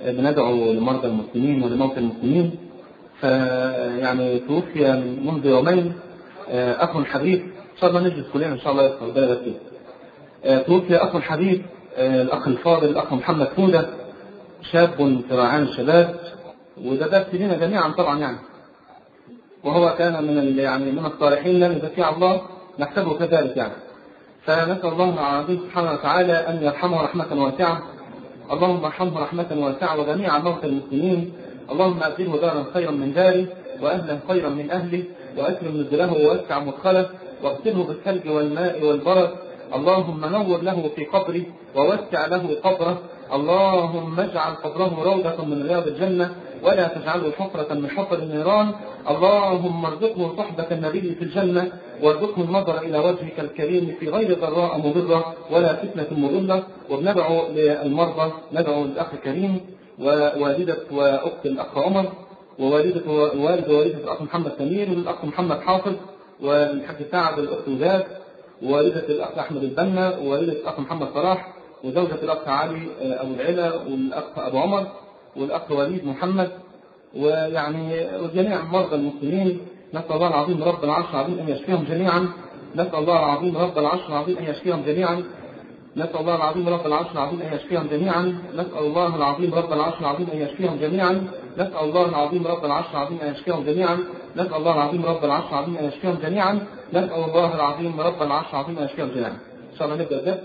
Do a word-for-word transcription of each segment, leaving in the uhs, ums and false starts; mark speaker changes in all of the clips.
Speaker 1: بندعو لمرضى المسلمين ولموتى المسلمين. فيعني توفي منذ يومين أخ حبيب، إن شاء الله نجلس كلنا إن شاء الله يذكر بالك فيه. توفي أخ حبيب الأخ الفاضل الأخ محمد فودة، شاب في رعان الشباب، وده درس لنا جميعا طبعا يعني، وهو كان من يعني من الصالحين لم يزكي الله، نحسبه كذلك يعني. فنسأل الله العظيم سبحانه وتعالى أن يرحمه رحمة واسعة، اللهم ارحمه رحمة واسعة وجميع موتى المسلمين، اللهم أبدله دارا خيرا من داره وأهلا خيرا من أهله، وأكرم نزله ووسع مدخله، واغسله بالثلج والماء والبرد، اللهم نور له في قبره ووسع له قبره، اللهم اجعل قبره روضة من رياض الجنة ولا تجعله حفرة من حفر النيران، اللهم ارزقه صحبة النبي في الجنة، وارزقه النظر إلى وجهك الكريم في غير ضراء مضرة ولا فتنة مضلة. وبندعو للمرضى، ندعو للأخ الكريم ووالدة وأخت الأخ عمر، ووالدة ووالد ووالدة الأخ محمد سمير، والأخ محمد حافظ، والحاج سعد الأخت وزاد، ووالدة الأخ أحمد البنا، ووالدة الأخ محمد صلاح، وزوجة الأخ علي أبو العلا، والأخ أبو عمر، والأخ وليد محمد، ويعني وجميع مرضى المسلمين. نسأل الله العظيم رب العرش العظيم أن يشفيهم جميعا، نسأل الله العظيم رب العرش العظيم أن يشفيهم جميعا، نسأل الله العظيم رب العرش العظيم أن يشفيهم جميعا، نسأل الله العظيم رب العرش العظيم أن يشفيهم جميعا، نسأل الله العظيم رب العرش العظيم أن يشفيهم جميعا، نسأل الله العظيم رب العرش العظيم أن يشفيهم جميعا، نسأل الله العظيم رب العرش العظيم أن يشفيهم جميعا. إن شاء الله نبدأ الدرس.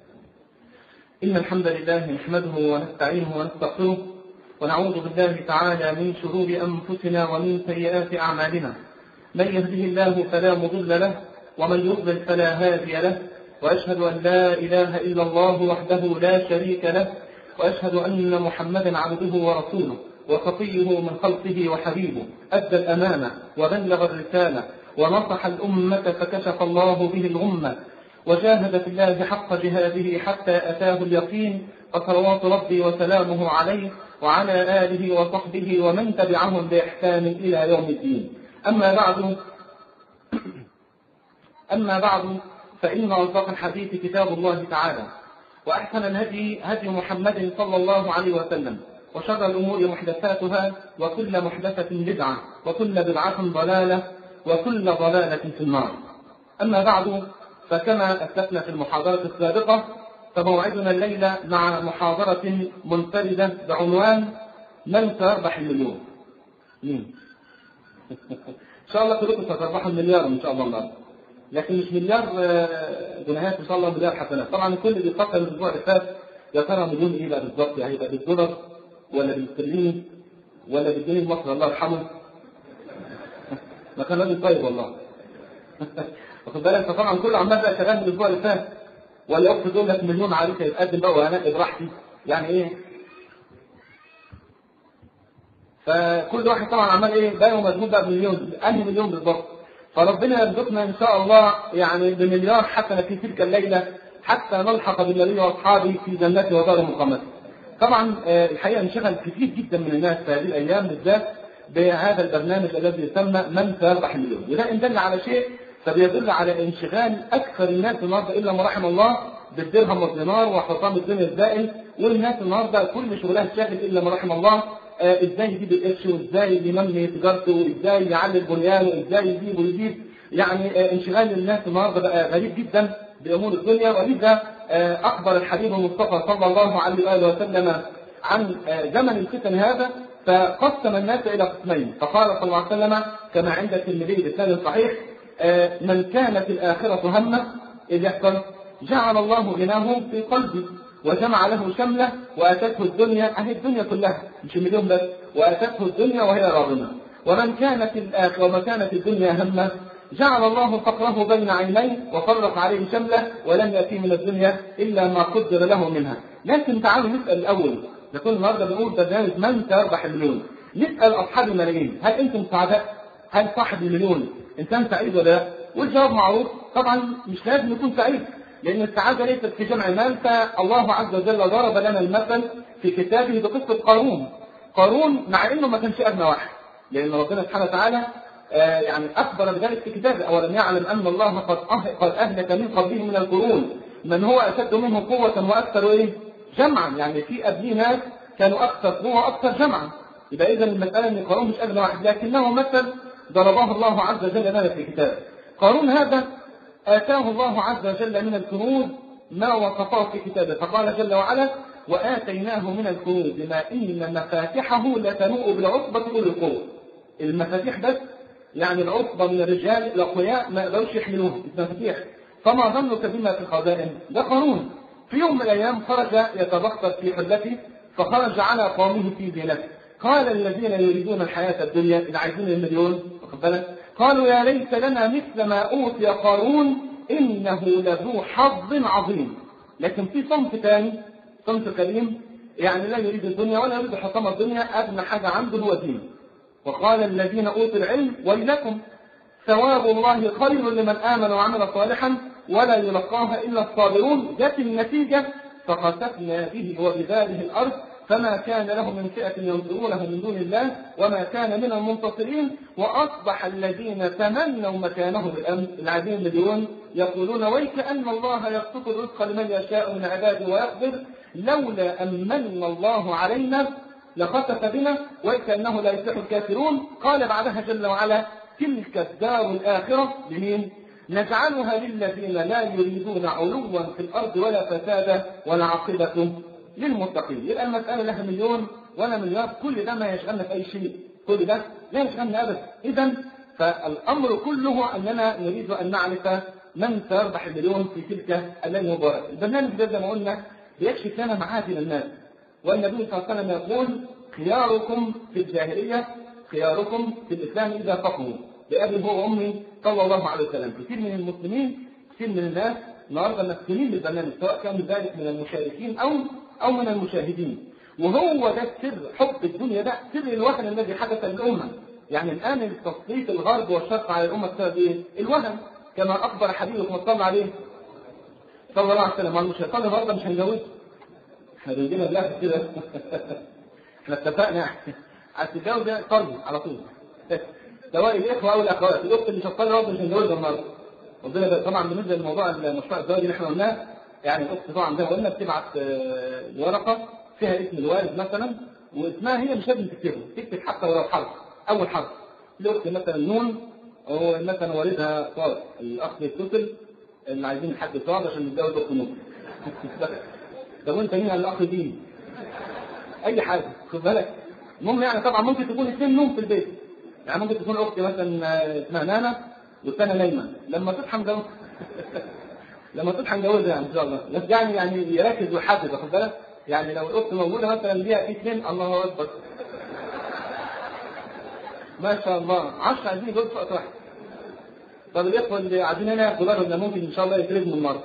Speaker 1: إن الحمد لله نحمده ونستعينه ونستغفره، ونعوذ بالله تعالى من شرور أنفسنا ومن سيئات أعمالنا، من يهده الله فلا مضل له، ومن يضلل فلا هادي له، وأشهد أن لا إله إلا الله وحده لا شريك له، وأشهد أن محمدا عبده ورسوله وصفيه من خلقه وحبيبه، أدى الأمانة وبلغ الرسالة ونصح الأمة فكشف الله به الغمة، وجاهد في الله حق جهاده حتى أتاه اليقين، فصلوات ربي وسلامه عليه وعلى آله وصحبه ومن تبعهم بإحسان إلى يوم الدين. أما بعد أما بعد فإن أصدق الحديث كتاب الله تعالى، وأحسن الهدي هدي محمد صلى الله عليه وسلم، وشر الأمور محدثاتها، وكل محدثة بدعة، وكل بدعة ضلالة، وكل ضلالة في النار. أما بعد، فكما أسلفنا في المحاضرة السابقة، فموعدنا الليلة مع محاضرة منفردة بعنوان من سيربح المليون؟ مين؟ إن شاء الله كلكم ستربحوا المليار إن شاء الله النهارده، لكن مش مليار جنيهات إن شاء الله، مليار حسنات. طبعا الكل بيفكر الأسبوع اللي فات يا ترى مليون إيه بقى بالظبط؟ يعني هيبقى بالدولار ولا بالسترليني ولا بالجنيه المصري الله يرحمه؟ ما كان راجل طيب والله. واخد بالك؟ فطبعا كله عمال بقى شغال من الأسبوع اللي فات، ولا أخت تقول لك مليون عليك يتقدم بقى وأنا براحتي، يعني إيه؟ فكل واحد طبعا عمال إيه بقى ومجهود بقى بمليون، أنهي مليون بالظبط؟ فربنا يرزقنا إن شاء الله يعني بمليار حسنة في تلك الليلة، حتى نلحق بالنبي وأصحابه في جنته ودار مقامته. طبعا الحقيقة انشغل كثير جدا من الناس في هذه الأيام بالذات بهذا البرنامج الذي يسمى من سيربح المليون، وده إن دل على شيء فبيدل على انشغال أكثر الناس النهارده إلا ما رحم الله بالدرهم والدينار وحطام الدنيا الزائل، والناس النهارده كل شغلها شاغل إلا ما رحم الله آه ازاي يجيب القرش، وازاي ينمي تجارته، وازاي يعلي البنيان، وازاي يجيب ويجيب، يعني آه انشغال الناس النهارده بقى غريب جدا بأمور الدنيا. ولذا آه أخبر الحبيب المصطفى صلى الله عليه وآله وسلم عن آه زمن الفتن هذا، فقسم الناس إلى قسمين، فقال صلى الله عليه وسلم كما عند الترمذي بسند صحيح: آه من كانت الآخرة همه إذ يحصل جعل الله غناه في قلبه، وجمع له شمله، واتته الدنيا، اهي الدنيا كلها مش المليون بس، واتته الدنيا وهي راغمه. ومن كانت الاخره وما كانت الدنيا همه جعل الله فقره بين عينيه وفرق عليه شمله، ولم ياتي من الدنيا الا ما قدر له منها. لكن تعالوا نسال الاول، نكون النهارده بنقول برنامج من سيربح المليون، نسال اصحاب الملايين: هل انتم سعداء؟ هل صاحب المليون انسان سعيد ولا لا؟ والجواب معروف، طبعا مش لازم يكون سعيد، لأن السعادة ليست في جمع المال. فالله عز وجل ضرب لنا المثل في كتابه بقصة قارون. قارون مع إنه ما كانش أغنى واحد، لأن ربنا سبحانه وتعالى آه يعني أخبر بذلك في كتابه: أولم يعلم أن الله قد قد أهلك من قبله من القرون من هو أشد منه قوة وأكثر إيه؟ جمعا. يعني في قبله ناس كانوا أكثر قوة وأكثر جمعا. يبقى إذا المسألة أن قارون مش أغنى واحد، لكنه مثل ضربه الله عز وجل لنا في كتابه. قارون هذا آتاه الله عز وجل من الكنوز ما وصفه في كتابه، فقال جل وعلا: وآتيناه من الكنوز ما إن مفاتحه لتنوء بالعصبة أولي القوة. المفاتيح بس يعني العصبة من الرجال الأقوياء ما يقدروش يحملوها المفاتيح، فما ظنك بما في الخزائن؟ ده قارون. في يوم من الأيام خرج يتبختر في حلته، فخرج على قومه في زينته. قال الذين يريدون الحياة الدنيا اللي عايزين المليون واخد بالك، قالوا يا ليت لنا مثل ما أوتي قارون إنه لذو حظ عظيم. لكن في صنف ثاني، صنف كريم، يعني لا يريد الدنيا ولا يريد حطام الدنيا، أدنى حاجة عنده هو دين. وقال الذين أوتوا العلم ويلكم ثواب الله خير لمن آمن وعمل صالحا ولا يلقاها إلا الصابرون. جت النتيجة فخسفنا به وبداره الأرض فما كان له من فئة ينصرونه من دون الله وما كان من المنتصرين. وأصبح الذين تمنوا مكانه بالأمس العديد مليون يقولون ويك أن الله يبسط الرزق لمن يشاء من عباده ويقدر لولا أمن الله علينا لخسف بنا وكأنه لا يفلح الكافرون. قال بعدها جل وعلا: تلك الدار الآخرة لمين؟ نجعلها للذين لا يريدون علوا في الأرض ولا فسادا والعاقبة للمتقين. يبقى المسألة لها مليون ولا مليار، كل ده ما يشغلنا في أي شيء، كل ده لا يشغلنا أبدا. إذا فالأمر كله أننا نريد أن نعرف من سيربح المليون في تلك الليلة المباركة. البرنامج ده زي ما قلنا بيكشف لنا معادن الناس، والنبي صلى الله عليه وسلم يقول: خياركم في الجاهلية خياركم في الإسلام إذا فقهوا. بأبي هو وأمي صلى الله عليه وسلم. كثير من المسلمين كثير من الناس النهارده مسؤولين بالبرنامج، سواء كان ذلك من المشاركين أو أو من المشاهدين. وهو ده سر حب الدنيا، ده سر الوهن الذي حدث للأمة. يعني الآن التسليط الغرب والشرق على الأمة بسبب إيه؟ الوهن، كما أخبر حبيبكم صلى الله عليه صلى الله عليه وسلم: مش هيصلي النهارده مش هنجوزه. احنا بنجينا بلاش كده. احنا اتفقنا على التجاوز ده صلي على طول. سواء الإخوة أو الأخوات، الأخت اللي مش هتصلي النهارده مش هنجوزها النهارده. ربنا طبعا بالنسبة للموضوع المشروع الزواج اللي احنا قلناه، يعني الأخت طبعا زي ما قلنا بتبعت ورقة فيها اسم الوالد مثلا واسمها هي مش لازم تكتبه، تكتب حتى ولو حرف أول حرف. الأخت مثلا نون أو مثلا والدها صاد، الأخ يتصل اللي عايزين حد صاد عشان نتجوز أخت نون. طب وأنت مين الأخ دي؟ أي حاجة خد بالك. المهم يعني طبعا ممكن تكون اثنين نوم في البيت، يعني ممكن تكون أختي مثلا اسمها نانا والثانية نايمة، لما تصحى نجوز لما تصحى نجوزها يعني إن شاء الله. بس يعني يعني يركز ويحدد واخد بالك. يعني لو الأخت موجودة مثلا ليها في اثنين الله أكبر ما شاء الله عشرة عايزين يجوزوا في وقت واحد. طب الإخوة اللي قاعدين هنا ياخدوا بالهم ممكن إن شاء الله يترجموا النار.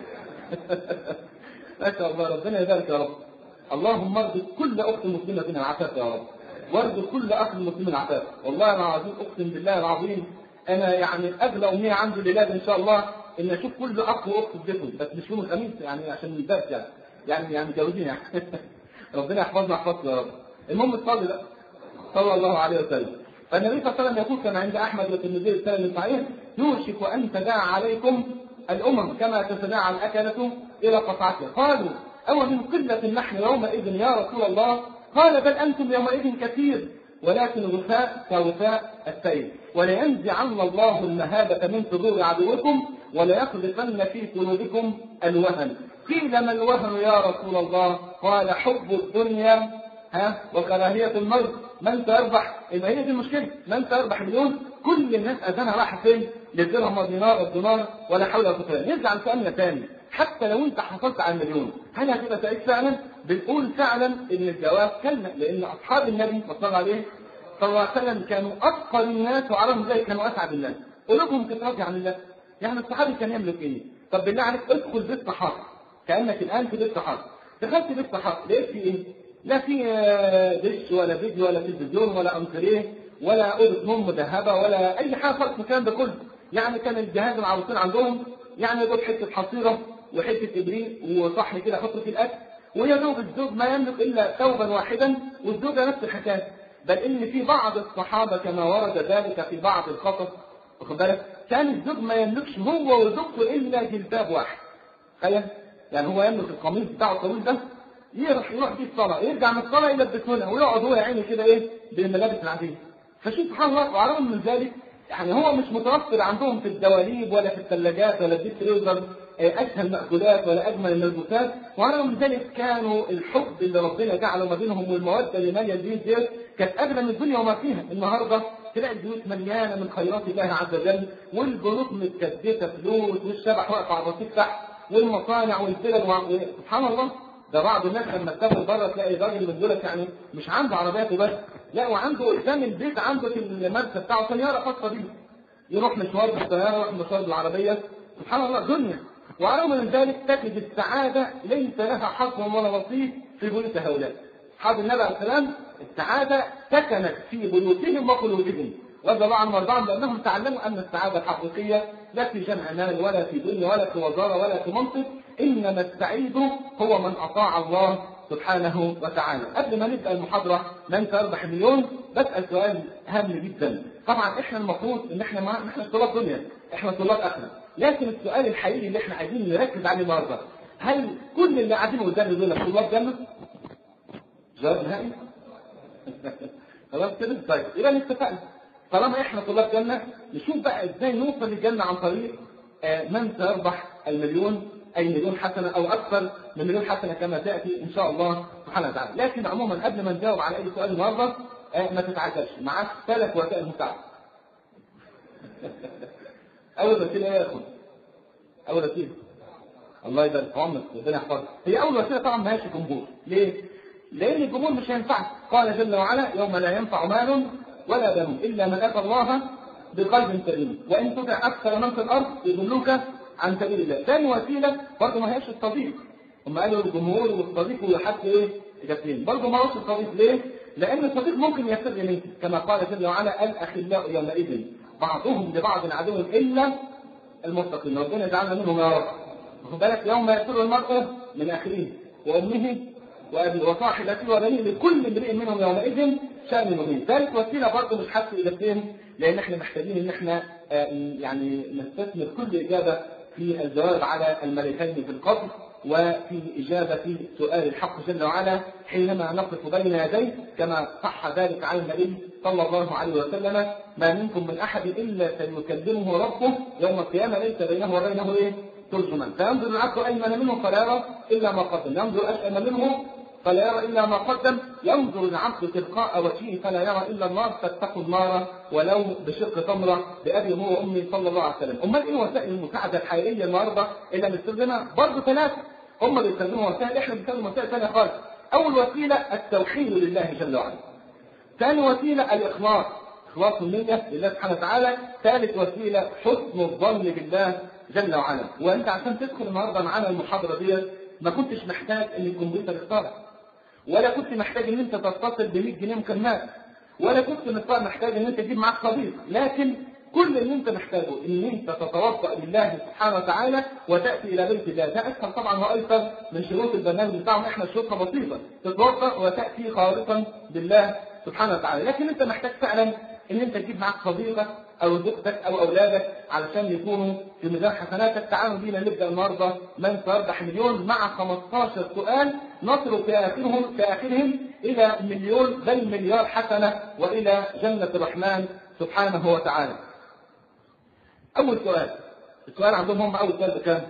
Speaker 1: ما شاء الله ربنا يبارك يا رب. اللهم ارزق كل أخت مسلمة منها عفاف يا رب، وارزق كل أخ مسلم العفاف. والله أنا عظيم أقسم بالله العظيم، أنا يعني أغلى أمنية عندي لله إن شاء الله إن أشوف كل أخ وأخت في بيتهم، بس مش يوم الخميس يعني عشان الباب يعني يعني يعني متجوزين يعني. ربنا يحفظنا يحفظنا يا رب. المهم تصلي بقى صلى الله عليه وسلم. فالنبي صلى الله عليه وسلم يقول كما عند أحمد والترمذي السنة الصحيح: يوشك أن تداعى عليكم الأمم كما تتداعى الأكلة إلى قطعتها. قالوا: أو من قلة نحن يومئذ يا رسول الله؟ قال: بل أنتم يومئذ كثير ولكن غثاء كغثاء السيل، ولينزعن الله المهابة من صدور عدوكم وليقذفن في قلوبكم الوهن. قيل: ما الوهن يا رسول الله؟ قال: حب الدنيا ها وكراهية الموت. من سيربح؟ إذا هي دي المشكلة، من سيربح مليون؟ كل الناس أذانها رايحة فين؟ للدرهم والدينار والدينار ولا حول ولا قوة. نرجع لسؤالنا ثاني، حتى لو أنت حصلت على المليون هل هتبقى سعيد فعلا؟ بنقول فعلا إن الجواب كلمة، لأن أصحاب النبي صلى الله عليه صلى الله عليه وسلم كانوا أفقر الناس وعلىهم ذلك كانوا أسعد الناس. قلوبهم كانت راضية عن الله. يعني الصحابي كان يملك إيه؟ طب بالله عليك ادخل بيت صحابي كأنك الآن في بيت صحابي، دخلت بيت صحابي لقيت في إيه؟ لا في دش ولا فيديو ولا تلفزيون ولا أنتريه ولا أوضة نوم مذهبة ولا أي حاجة خالص من الكلام ده كله. يعني كان الجهاز العروسين عندهم يعني يجيب حتة حصيرة وحتة إبريق وصحن كده حطوا فيه الأكل، ويدوب الزوج ما يملك إلا ثوبا واحدا والزوجة نفس الحكاية. بل إن في بعض الصحابة كما ورد ذلك في بعض القصص واخد بالك كان الزوج ما يملكش هو وزوجته إلا جلباب واحد. تخيل يعني هو يملك القميص بتاعه الطويل ده يروح يروح في الصلاه، يرجع من الصلاه يلبسه لها ويقعد هو يا عيني كده ايه بالملابس العاديه. فشوف سبحان الله. وعلى من ذلك يعني هو مش متوفر عندهم في الدواليب ولا في الثلاجات ولا في الفريزر اشهى المأكولات ولا اجمل الملبوسات، وعلى من ذلك كانوا الحب اللي ربنا جعله ما بينهم والموده اللي ماليه البيوت ديت كانت اغلى من الدنيا وما فيها. النهارده تلاقي البيوت مليانه من خيرات الله عز وجل، والبنوك متكدسه فلوس، والشبح واقف على الرصيف تحت، والمصانع والفلل و... سبحان الله. ده بعض الناس لما تسافر بره تلاقي راجل من دولت يعني مش عنده عربيات وبس، لا وعنده قدام البيت عنده في المرسى بتاعه سياره خاصه بيه، يروح مشوار بالسياره يروح مشوار بالعربيه. سبحان الله دنيا. وعلى من ذلك تجد السعاده ليس لها حظ ولا نصيب في بيوت هؤلاء. أصحاب النبي عليه السلام السعاده سكنت في بيوتهم وقلوبهم رضي الله عنهم وارضاهم، لانهم تعلموا ان السعاده الحقيقيه لا في جمع مال ولا في دنيا ولا في وزاره ولا في منصب، انما السعيد هو من اطاع الله سبحانه وتعالى. قبل ما نبدا المحاضره من سيربح مليون بسال سؤال هام جدا. طبعا احنا المفروض ان احنا ما احنا طلاب دنيا، احنا طلاب اخره، لكن السؤال الحقيقي اللي احنا عايزين نركز عليه النهارده، هل كل اللي قاعدين قدامنا دول طلاب جنه؟ جواب نهائي؟ خلاص كده؟ طيب يبقى اتفقنا. طالما احنا طلاب جنه نشوف بقى ازاي نوصل للجنه عن طريق آه من سيربح المليون، اي مليون حسنه او اكثر من مليون حسنه كما تاتي ان شاء الله سبحانه وتعالى. لكن عموما قبل ما نجاوب على اي سؤال النهارده آه ما تتعجلش، معاك ثلاث وسائل مساعده. اول وسيله ايه يا اخوان؟ اول وسيله الله يبارك في عمرك ربنا يحفظك. هي اول وسيله طبعا ما هيش الجمهور. ليه؟ لان الجمهور مش هينفعك. قال جل وعلا يوم لا ينفع مال ولا بنون الا من اتى الله بقلب سليم وان تطع اكثر من في الارض يضلوك عن سبيل الله. ثاني وسيله برضه ما هيش الصديق. هم قالوا الجمهور والصديق وحد ايه؟ اجابتين. برضه ما هوش الصديق. ليه؟ لان الصديق ممكن يفر منك كما قال جل وعلا الاخلاء يومئذ بعضهم لبعض عدو الا المتقين. ربنا يجعلنا منهم يا رب. واخد بالك يوم يفر المرء من اخيه وامه وابيه وصاحبته وبنيه لكل امرئ منهم يومئذ شأن مبين. ثالث وسيله برضه مش حاسس اجابتين، لان احنا محتاجين ان احنا يعني نستثمر كل اجابه في الجواب على الملكين في القبر، وفي اجابه سؤال الحق جل وعلا حينما نقف بين يديه كما صح ذلك عن النبي صلى الله عليه وسلم: ما منكم من احد الا سيكلمه ربه يوم القيامه ليس بينه وبينه ايه؟ ترجمان، فينظر العبد ايمن منه فلا يرى الا ما قدم، ينظر اشأم منه فلا يرى إلا ما قدم، ينظر العبد تلقاء وجهه فلا يرى إلا النار، فاتقوا النار ولو بشق تمرة بأبي هو وأمي صلى الله عليه وسلم. أمال إيه وسائل المساعدة الحقيقية النهاردة اللي بنستخدمها؟ برضه ثلاثة. هم بيستخدموا وسائل، إحنا بنستخدم وسائل ثانية خالص. أول وسيلة التوحيد لله جل وعلا. ثاني وسيلة الإخلاص، إخلاص النية لله سبحانه وتعالى. ثالث وسيلة حسن الظن بالله جل وعلا. وأنت عشان تدخل النهاردة معانا المحاضرة دي ما كنتش محتاج إن الكمبيوتر يختارك، ولا كنت محتاج ان انت تتصل ب مية جنيه مكالمات، ولا كنت محتاج ان انت تجيب معاك صديق، لكن كل اللي انت محتاجه ان انت تتوضا لله سبحانه وتعالى وتاتي الى بيت الله. ده اسهل طبعا وايسر من شروط البرنامج بتاعهم، احنا شروطها بسيطه، تتوضا وتاتي خالصا بالله سبحانه وتعالى. لكن انت محتاج فعلا ان انت تجيب معاك صديقك او زوجتك او اولادك علشان يكونوا في ميزان حسناتك. تعالوا بينا نبدا النهارده من سيربح مليون مع خمستاشر سؤال نصل في اخرهم في اخرهم الى مليون بل مليار حسنه والى جنه الرحمن سبحانه وتعالى. اول سؤال، السؤال عندهم هم اول سؤال بكام؟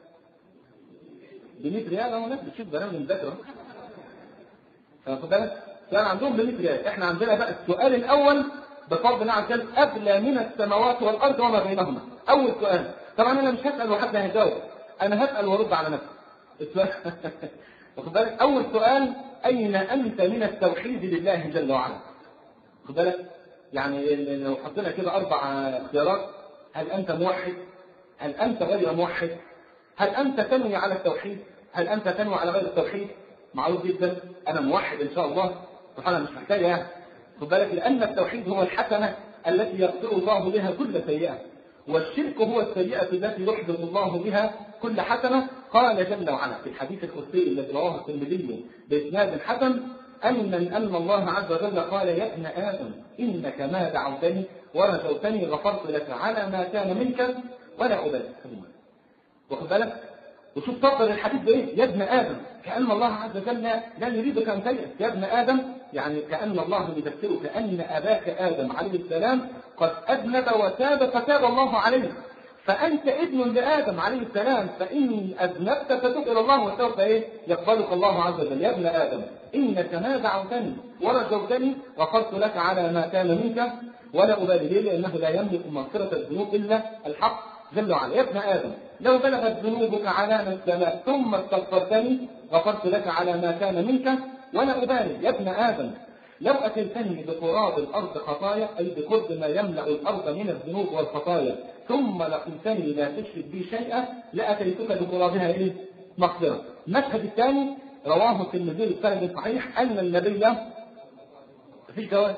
Speaker 1: ب مية ريال. اهو ناس بتشوف برامج مذاكره. فاخد بالك؟ السؤال عندهم ب مية ريال. احنا عندنا بقى السؤال الاول بفضل الله عز وجل أبلى من السماوات والأرض وما بينهما. أول سؤال، طبعا أنا مش هسأل وحد هيجاوب، أنا هسأل وأرد على نفسي. السؤال واخد بالك؟ أول سؤال: أين أنت من التوحيد لله جل وعلا؟ واخد بالك؟ يعني لو حطينا كده أربع اختيارات: هل أنت موحد؟ هل أنت غير موحد؟ هل أنت تنوي على التوحيد؟ هل أنت تنوي على غير التوحيد؟ معروف جدا أنا موحد إن شاء الله، سبحان الله مش محتاج يعني. خد بالك، لأن التوحيد هو الحسنة التي يغفر الله بها كل سيئة، والشرك هو السيئة التي يحبط الله بها كل حسنة. قال جل وعلا في الحديث القدسي الذي رواه الترمذي بإسناد حسن: أن أن الله عز وجل قال: يا ابن آدم إنك ما دعوتني ورجوتني غفرت لك على ما كان منك ولا أبالي. واخد بالك؟ وشوف تفضل الحديث بايه؟ يا ابن ادم، كان الله عز وجل لا يريدك ان تيأس. يا ابن ادم يعني كان الله يذكرك ان اباك ادم عليه السلام قد اذنب وتاب فتاب الله عليه، فانت ابن لادم عليه السلام، فان اذنبت فتب الى الله وسوف ايه؟ يقبلك الله عز وجل. يا ابن ادم انك ما دعوتني ورجوتني غفرت لك على ما كان منك ولا ابالي به، لانه لا يملك مغفره الذنوب الا الحق جل وعلا. يا ابن ادم لو بلغت ذنوبك عنان السماء ثم استغفرتني غفرت لك على ما كان منك ولا ابالي. يا ابن ادم لو اتيتني بقراب الارض خطايا، اي بقرب ما يملا الارض من الذنوب والخطايا، ثم لقيتني لا تشرك بي شيئا لاتيتك بقرابها ايه؟ مغفره. المشهد الثاني رواه الترمذي بسند صحيح ان النبي في جواز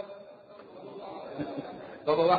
Speaker 1: رضي الله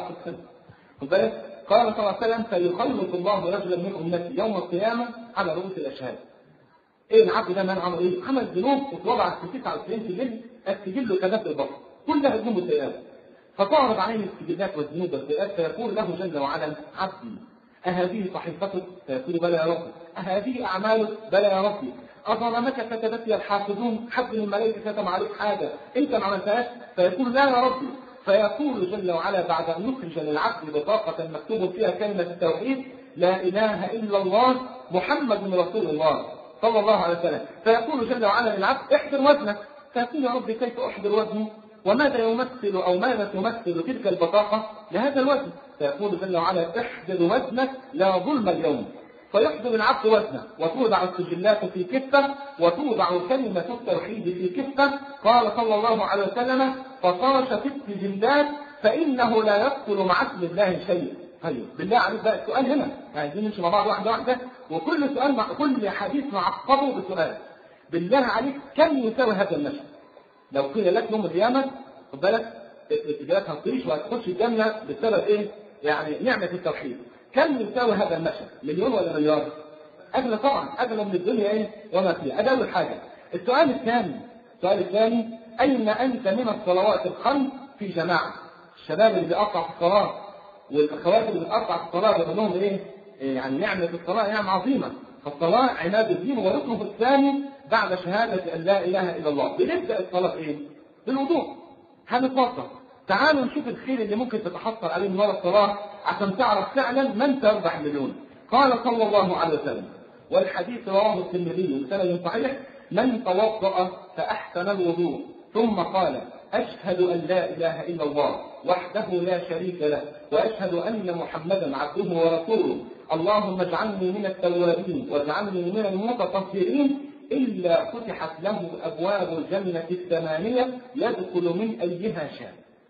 Speaker 1: عنه قال صلى الله عليه وسلم: فيخلص الله رجلا من امتي يوم القيامه على رؤوس الاشهاد. ايه العبد ده من عمل ايه؟ عمل ذنوب وتوضع في تسعة وتسعين سجل، السجل كذاب البصر كلها ذنوب وسيئات، فتعرض عليه السجلات والذنوب والسيئات فيقول له جل وعلا: عبدي أهذه صحيفتك؟ فيقول: بلى يا ربي. أهذه أعمالك؟ بلى يا ربي. أظلمك كتبت لي الحافظون؟ حد من الملائكة كتب عليك حاجة أنت ما عملتهاش؟ فيقول: لا يا ربي. فيقول جل وعلا بعد أن يخرج للعبد بطاقة مكتوب فيها كلمة التوحيد: لا إله إلا الله محمد رسول الله صلى الله عليه وسلم. فيقول جل وعلا للعبد: احضر وزنك. فيقول: يا رب كيف أحضر وزني؟ وماذا يمثل أو ماذا تمثل تلك البطاقة لهذا الوزن؟ فيقول جل وعلا: احضر وزنك لا ظلم اليوم. فيحضر العبد وزنه وتوضع السجلات في كفة وتوضع كلمة التوحيد في كفة. قال صلى الله عليه وسلم: فطاش في السجلات فإنه لا يدخل مع اسم الله شيء. طيب بالله عليك بقى السؤال هنا، عايزين نمشي مع بعض واحدة واحدة، وكل سؤال مع كل حديث نعقبه بسؤال. بالله عليك كم يساوي هذا المشهد؟ لو قيل لك يوم القيامة خد بالك السجلات هتطيش وهتخش الجنة بسبب ايه؟ يعني نعمة التوحيد. كم يساوي هذا المشهد؟ مليون ولا مليار؟ أغلى طبعا، أغلى من الدنيا ايه وما فيها. هذا أول حاجة. السؤال الثاني السؤال الثاني أين أنت من الصلوات الخمس في جماعة؟ الشباب اللي بيقطع في الصلاة والأخوات اللي بتقطع في الصلاة بيقول لهم ايه؟ يعني نعمة الصلاة نعمة عظيمة. فالصلاة عناد الدين وركنه الثاني بعد شهادة أن لا إله إلا الله. بنبدأ الصلاة ايه؟ بالوضوء. هنتوضأ. تعالوا نشوف الخير اللي ممكن تتحصل عليه من وراء الصلاة عشان تعرف فعلا من سيربح المليون. قال صلى الله عليه وسلم، والحديث رواه الترمذي بسند صحيح: من توضأ فأحسن الوضوء ثم قال: أشهد أن لا إله إلا الله وحده لا شريك له وأشهد أن محمدا عبده ورسوله اللهم اجعلني من التوابين واجعلني من المتطهرين، إلا فتحت له أبواب الجنة الثمانية يدخل من أيها شاء.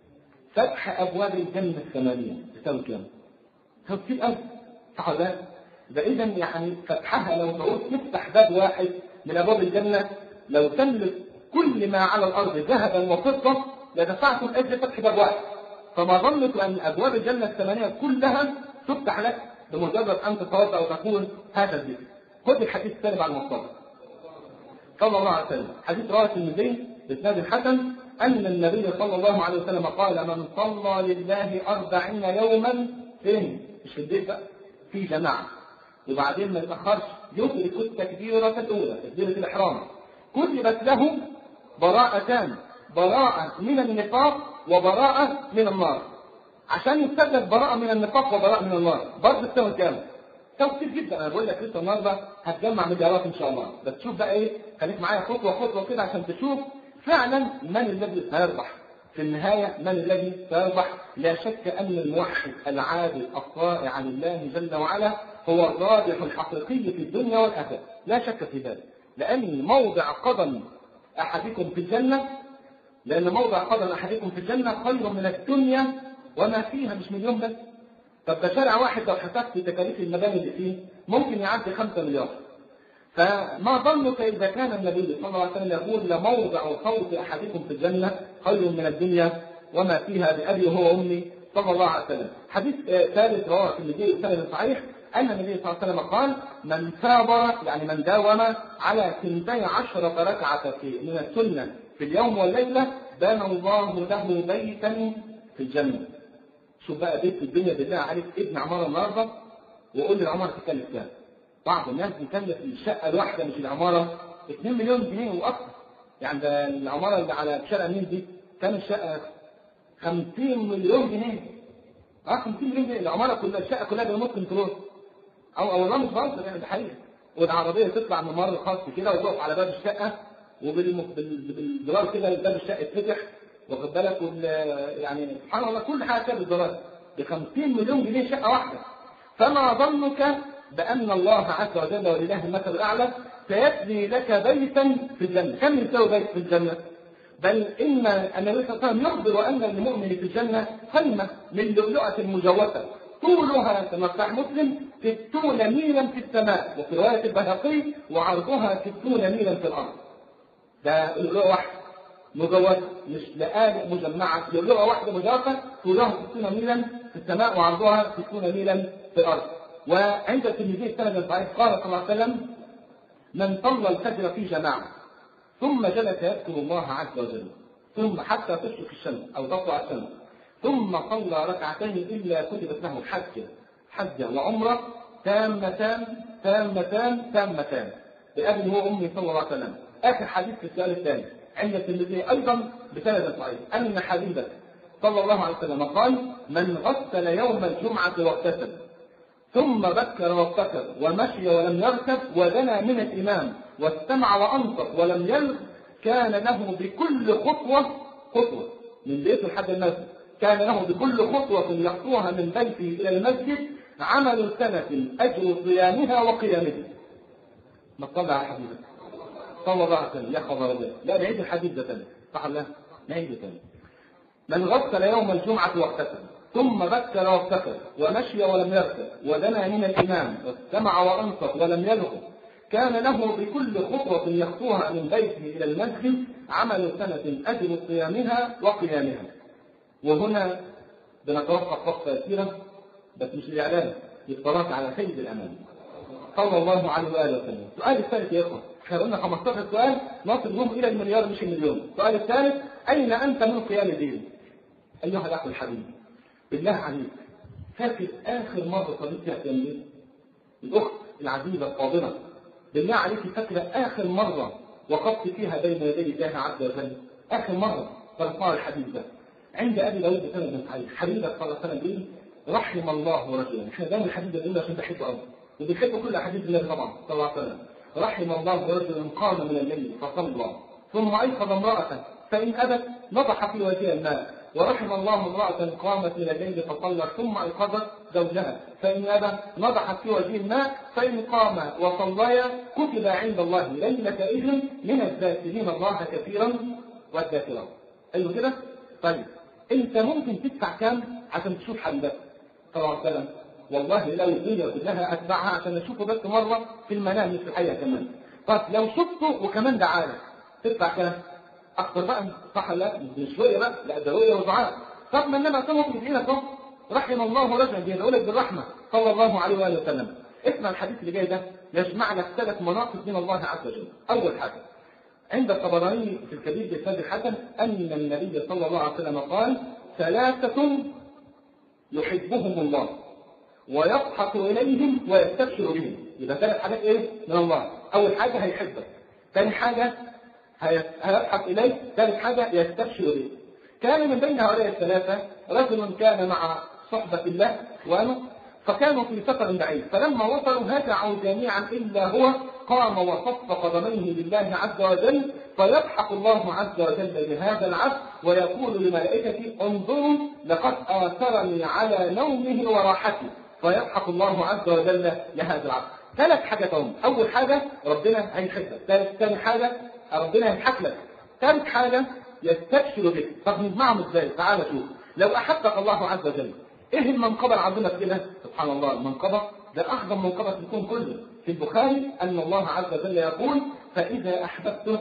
Speaker 1: فتح أبواب الجنة الثمانية تساوي كم؟ تساوي كتير أوي. صح ولا لا؟ فإذا يعني فتحها لو تعود تفتح باب واحد من أبواب الجنة، لو تملك كل ما على الأرض ذهبا وفضة لدفعتم أجل فتح باب واحد. فما ظنك أن أبواب الجنة الثمانية كلها تفتح لك بمجرد أن تتوضأ وتقول هذا الذكر. خذ الحديث الثاني بعد المصطلح. صلى الله عليه وسلم، حديث رواه الترمذي بإسناد الحسن أن النبي صلى الله عليه وسلم قال: من صلى لله أربعين يوما فين؟ مش في البيت بقى، في جماعة، وبعدين ما يتأخرش يدرك التكبيرة الأولى تكبيرة الإحرام، كتبت له براءتان: براءة من النفاق وبراءة من النار. عشان يكتب براءة من النفاق وبراءة من النار برضه تساوي كام؟ تساوي كتير جدا. أنا بقول لك لسه النهارده هتجمع مليارات إن شاء الله، بس تشوف بقى إيه، خليك معايا خطوة خطوة كده عشان تشوف فعلا من الذي سيربح في النهاية. من الذي سيربح؟ لا شك أن الموحد العادل الطائع لله جل وعلا هو الرابح الحقيقي في الدنيا والآخرة، لا شك في ذلك. لأن موضع قدم أحدكم في الجنة لأن موضع قدم أحدكم في الجنة خير من الدنيا وما فيها. مش مليون بس. طب ده شارع واحد لو حسبت تكاليف المباني اللي فيه ممكن يعدي خمسة مليار. فما ظنك إذا كان النبي صلى الله عليه وسلم يقول: لموضع صوت أحدكم في الجنة خير من الدنيا وما فيها بأبي وهو أمي صلى الله عليه وسلم. حديث ثالث رواه الترمذي بسند صحيح أن النبي صلى الله عليه وسلم قال: من ثابر يعني من داوم على ثنتي عشرة ركعة من السنة في اليوم والليلة بنى الله له بيتا في الجنة. شوف بقى بيت في الدنيا بالله عليك ابن عمارة النهارده وقول لي العمارة تتكلف كام؟ بعض الناس بيكلف الشقه الواحده مش العماره اتنين مليون جنيه واكثر. يعني ده العماره اللي على شارع النيل دي كان الشقه خمسين مليون جنيه. اه خمسين مليون جنيه العماره كلها، الشقه كلها بريموت كنترول. او او والله مش بهزر يعني، ده حقيقي. والعربيه تطلع من ممر خاص كده وتقف على باب الشقه وبالزرار كده باب الشقه يتفتح، واخد بالك؟ يعني سبحان الله كل حاجه كده بالزرار ب خمسين مليون جنيه شقه واحده. فما ظنك بان الله عز وجل ولله المثل الاعلى سيبني لك بيتا في الجنه؟ كم يساوي بيت في الجنه؟ بل ان النبي صلى الله عليه وسلم يخبر ان للمؤمن في الجنه خيمه من لؤلؤه مجوفه طولها كما صحيح مسلم ستون ميلا في السماء، وفي روايه البيهقي وعرضها ستون ميلا في الارض. ده لؤلؤه واحده مجوفه، مش لآلئ مجمعه، لؤلؤه واحده مجوفه طولها ستون ميلا في السماء وعرضها ستون ميلا في الارض. وعند الترمذي السند صحيح قال صلى الله عليه وسلم: من صلى الفجر في جماعه ثم جلس يذكر الله عز وجل ثم حتى تشرق الشمس او تطلع الشمس ثم صلى ركعتين الا كتبت له حجه حجه وعمره تامتان تامتان تامتان بأبي هو امي صلى الله عليه وسلم. اخر حديث في السؤال الثاني عند الترمذي ايضا بسند صحيح ان حبيبه صلى الله عليه وسلم قال: من غسل يوم الجمعه واغتسل ثم بكر وابتكر ومشي ولم يركب ودنا من الامام واستمع وانصت ولم يلغ كان له بكل خطوه خطوه من بيته لحد المسجد، كان له بكل خطوه يخطوها من بيته الى المسجد عمل سنه اجر صيامها وقيامها. ما صلى على حبيبه صلى الله عليه وسلم. يا خبر الله، لا نعيد الحديث ده ثاني، صح ولا لا؟ نعيده ثاني. من غسل يوم الجمعه واغتسل ثم بكر وابتكر ومشي ولم يركب ودنا من الامام واستمع وانصت ولم يلغ كان له بكل خطوه يخطوها من بيته الى المسجد عمل سنه اجر صيامها وقيامها. وهنا بنتوقف وقفه يسيره بس مش الاعلان، للصلاه على سيد الامان صلى الله عليه واله وسلم. السؤال الثالث يا اخوه، احنا قلنا خمستاشر سؤال نصل بهم الى المليار مش المليون. السؤال الثالث: اين انت من قيام الليل؟ ايها الاخ الحبيب، بالله عليك فاكر اخر مره صليت فيها قيام الليل؟ الاخت العزيزه الفاضله، بالله عليك فاكره اخر مره وقفت فيها بين يدي الله عز وجل؟ اخر مره فالقاء الحديث ده عند ابي داود بسند بن صحيح. حبيبك صلى الله عليه وسلم بيقول: رحم الله رجلا، احنا دايما الحديث ده بنقوله عشان بحبه قوي وبنحب كل احاديث النبي طبعا صلى الله عليه وسلم. رحم الله رجلا قام من الليل فصلى ثم ايقظ امراته فان ابت نضح في وجهها الماء، ورحم الله امراه قامت من الليل فصلت ثم ايقظت زوجها فان ابى نضحت في وجه الماء، فان قام وصليا كتب عند الله ليله اذن من الذاكرين الله كثيرا والذاكرات. ايوه كده؟ طيب انت ممكن تدفع كام عشان تشوف حبيبك صلى الله عليه وسلم؟ والله لو الدنيا كلها اتبعها عشان اشوفه بس مره في المنام مش في الحقيقه كمان. طب لو شفته وكمان دعانا تدفع كام؟ اكثر بقى، صح؟ لا مش شويه بقى، لا ده رؤيه ودعاء. طب ما انما كانوا بيدعي لك رحم الله رجلا بيدعو لك بالرحمه صلى الله عليه واله وسلم. اسمع الحديث اللي جاي ده يجمع لك ثلاث مناقب من الله عز وجل. اول حاجه عند الطبراني في الكبير بإسناد الحسن ان النبي صلى الله عليه وسلم قال: ثلاثه يحبهم الله ويضحك اليهم ويستبشر بهم. يبقى ثلاث حاجات ايه من الله؟ اول حاجه هيحبك، ثاني حاجه هيضحك اليك، ثالث حاجه يستبشر بك. كان من بين هؤلاء الثلاثه رجل كان مع صحبه الله وانا فكانوا في سفر بعيد، فلما وصلوا هجعوا جميعا الا هو قام وصف قدميه لله عز وجل فيضحك الله عز وجل بهذا العبد ويقول لملائكته: انظروا لقد آثرني على نومه وراحته. فيضحك الله عز وجل لهذا العبد. ثلاث حاجات هم: اول حاجه ربنا هيحبك، ثاني حاجه ربنا هيضحك لك، ثالث حاجه يستبشر بك. طب نجمعهم ازاي؟ تعال شوف. لو احبك الله عز وجل ايه المنقبه العظيمه كده؟ سبحان الله، المنقبه ده اعظم منقبه في الكون كله. في البخاري ان الله عز وجل يقول: فاذا احببته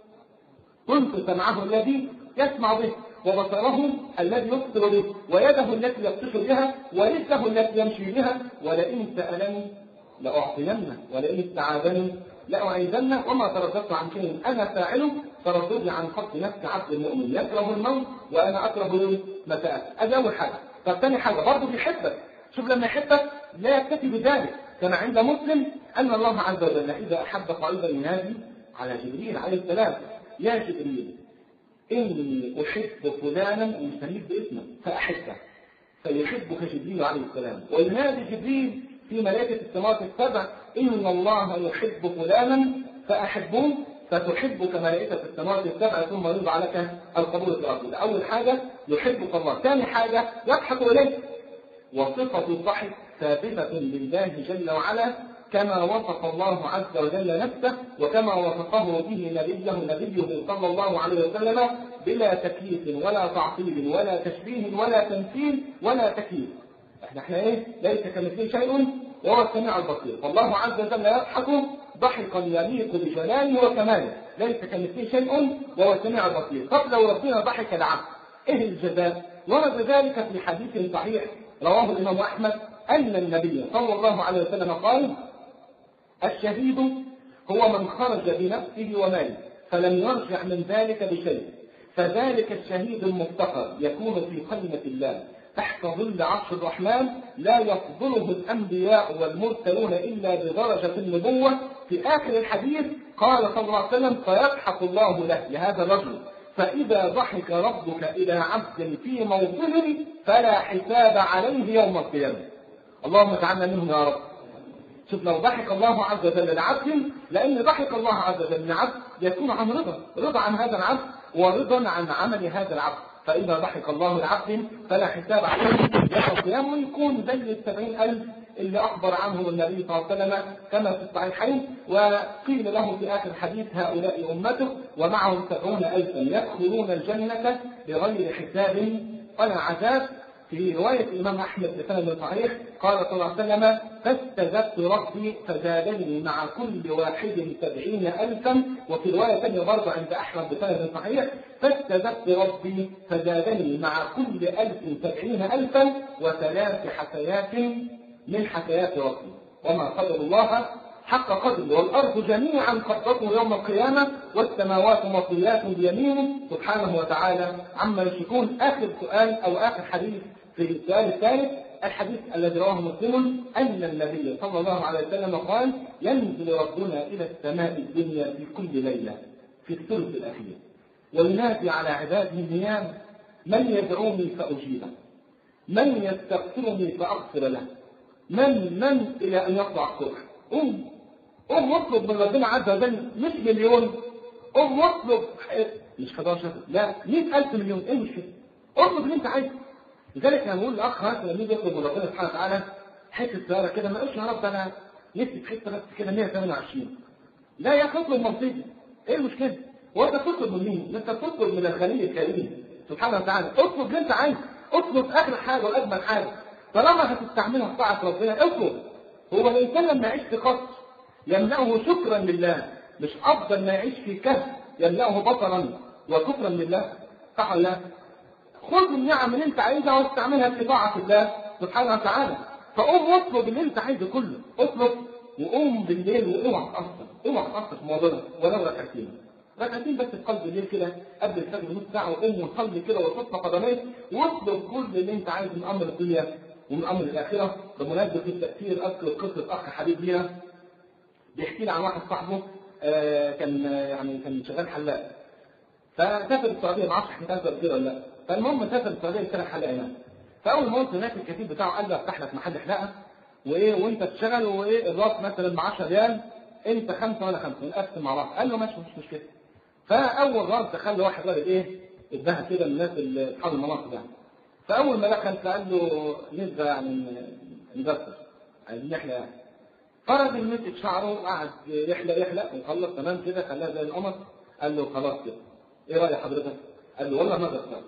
Speaker 1: كنت سمعه الذي يسمع به وبصره الذي يبصر به ويده التي يبطش بها ورجله التي يمشي بها ولئن سالني لاعطينه ولئن استعاذني لاعيذنه وما ترددت عن شيء انا فاعله ترددي عن خط نفس عبد المؤمن يكره الموت وانا اكره مساءته. ادي اول حاجه. طب ثاني حاجه برضه بيحبك. شوف لما يحبك لا يكتفي بذلك، كما عند مسلم أن الله عز وجل إذا أحب قائدا ينادي على جبريل عليه السلام: يا جبريل إني أحب فلانا، ويسميه باسمه فأحبه، فيحبك جبريل عليه السلام. وينادي جبريل في ملائكة السماوات السبع: إن الله يحب فلانا فأحبوه، فتحبك ملائكة السماوات السبع ثم يوضع لك القبول في الأرض. أول حاجة يحبك الله، ثاني حاجة يضحك إليك. وصفة الضحك ثابتة لله جل وعلا كما وصف الله عز وجل نفسه، وكما وصفه به نبيه نبيه صلى الله عليه وسلم بلا تكييف ولا تعطيل ولا تشبيه ولا تمثيل ولا تكييف. احنا احنا ايه؟ ليس كمثله شيء وهو السميع البصير. فالله عز وجل يضحك ضحكا يليق بجلاله وكماله، ليس كمثله شيء وهو السميع البصير. طب لو ربنا ضحك العبد ايه الجزاء؟ ورد ذلك في حديث صحيح رواه الامام احمد ان النبي صلى الله عليه وسلم قال: الشهيد هو من خرج بنفسه وماله فلم يرجع من ذلك بشيء، فذلك الشهيد المفتقر يكون في قلمة الله تحت ظل عرش الرحمن، لا يفضله الأنبياء والمرسلون إلا بدرجة النبوة. في آخر الحديث قال صلى الله عليه وسلم: فيضحك الله له لهذا الرجل، فإذا ضحك ربك إلى عبد في موطن فلا حساب عليه يوم القيامة. اللهم اجعلنا منهم يا رب. شوف لو ضحك الله عز وجل لعبد، لأن ضحك الله عز وجل لعبد يكون عن رضا، رضا عن هذا العبد ورضا عن عمل هذا العبد. فإذا ضحك الله لعبد فلا حساب عليه يوم القيامة، ويكون زي السبعين ألف اللي أخبر عنهم النبي صلى الله عليه وسلم كما في الصحيحين. وقيل له في آخر الحديث: هؤلاء أمته ومعهم سبعون ألفا يدخلون الجنة بغير حساب ولا عذاب. في رواية الإمام أحمد بسند صحيح قال صلى الله عليه وسلم: فاستزدت ربي فزادني مع كل واحد سبعين ألفا. وفي رواية ثانية برضه عند أحمد بسند صحيح: فاستزدت ربي فزادني مع كل ألف سبعين ألفا وثلاث حسيات من حسيات ربي، وما قدر الله حق قدره، والأرض جميعا قبضته يوم القيامة والسماوات مطويات بيمينه سبحانه وتعالى عما يشركون. آخر سؤال أو آخر حديث في السؤال الثالث، الحديث الذي رواه مسلم أن النبي صلى الله عليه وسلم قال: ينزل ربنا إلى السماء الدنيا في كل ليلة في الثلث الأخير وينادي على عباده النيام: من يدعوني فأجيبه، من يستغفرني فأغفر له، من من إلى أن يطلع الصبح. قوم قوم واطلب من ربنا عز وجل، مش مليون، قوم واطلب مش حداشر لا مئة ألف مليون، ايه المشكلة؟ اطلب اللي انت عايزه. لذلك انا بقول لاخ هذا لما يجي يطلب من ربنا سبحانه وتعالى حته صغيره كده، ما يقولش يا رب انا نفسي في حته بس كده مئة وثمانية وعشرين، لا يا اطلب منطقي، ايه المشكلة؟ وانت تطلب من مين؟ انت تطلب من الغني الكريم سبحانه وتعالى. اطلب اللي انت عايزه، اطلب اخر حاجه واجمل حاجه، طالما هتستعملها في طاعه ربنا اطلب. هو الانسان لما يعيش في قصر يملأه شكرا لله، مش افضل ما يعيش في كهف يملأه بطرا وكفرا لله؟ صح ولا لا؟ خذ النعم اللي انت عايزها واستعملها في طاعه الله سبحانه وتعالى. فقوم واطلب اللي انت عايزه كله، اطلب وقوم بالليل واوعى تقصر، اوعى تقصر في موضوعنا ولو ركعتين، ركعتين بس في قلب الليل كده قبل الفجر نص ساعه، وقوم وصلي كده وصف قدميك واطلب كل اللي انت عايزه من امر الدنيا ومن امر الاخره. بمناسبه التاثير اذكر قصه اخ حبيب لينا بيحكي لي عن واحد صاحبه آه كان آه يعني كان شغال حلاق، فسافر السعوديه، ما اعرفش حكيتها كده ولا لا. فالمهم سافر السعوديه اشتغل حلاق هناك. فاول ما وصل هناك الكفيل بتاعه قال له افتح لك محل حلاقه وايه وانت تشتغل، وايه الراس مثلا ب عشرة ريال، انت خمسه وانا خمسه نقسم مع بعض. قال له ماشي مش مشكله. فاول راس دخل له واحد راجل ايه اداها كده من الناس اللي اصحاب المناصب يعني. فاول ما دخل فقال له نسبه يعني مدرسه عايزين نحلق يعني. فرد مسك شعره وقعد يحلق يحلق وخلص تمام كده، خلاها زي القمر. قال له خلاص كده ايه راي حضرتك؟ قال له والله ما قصرت.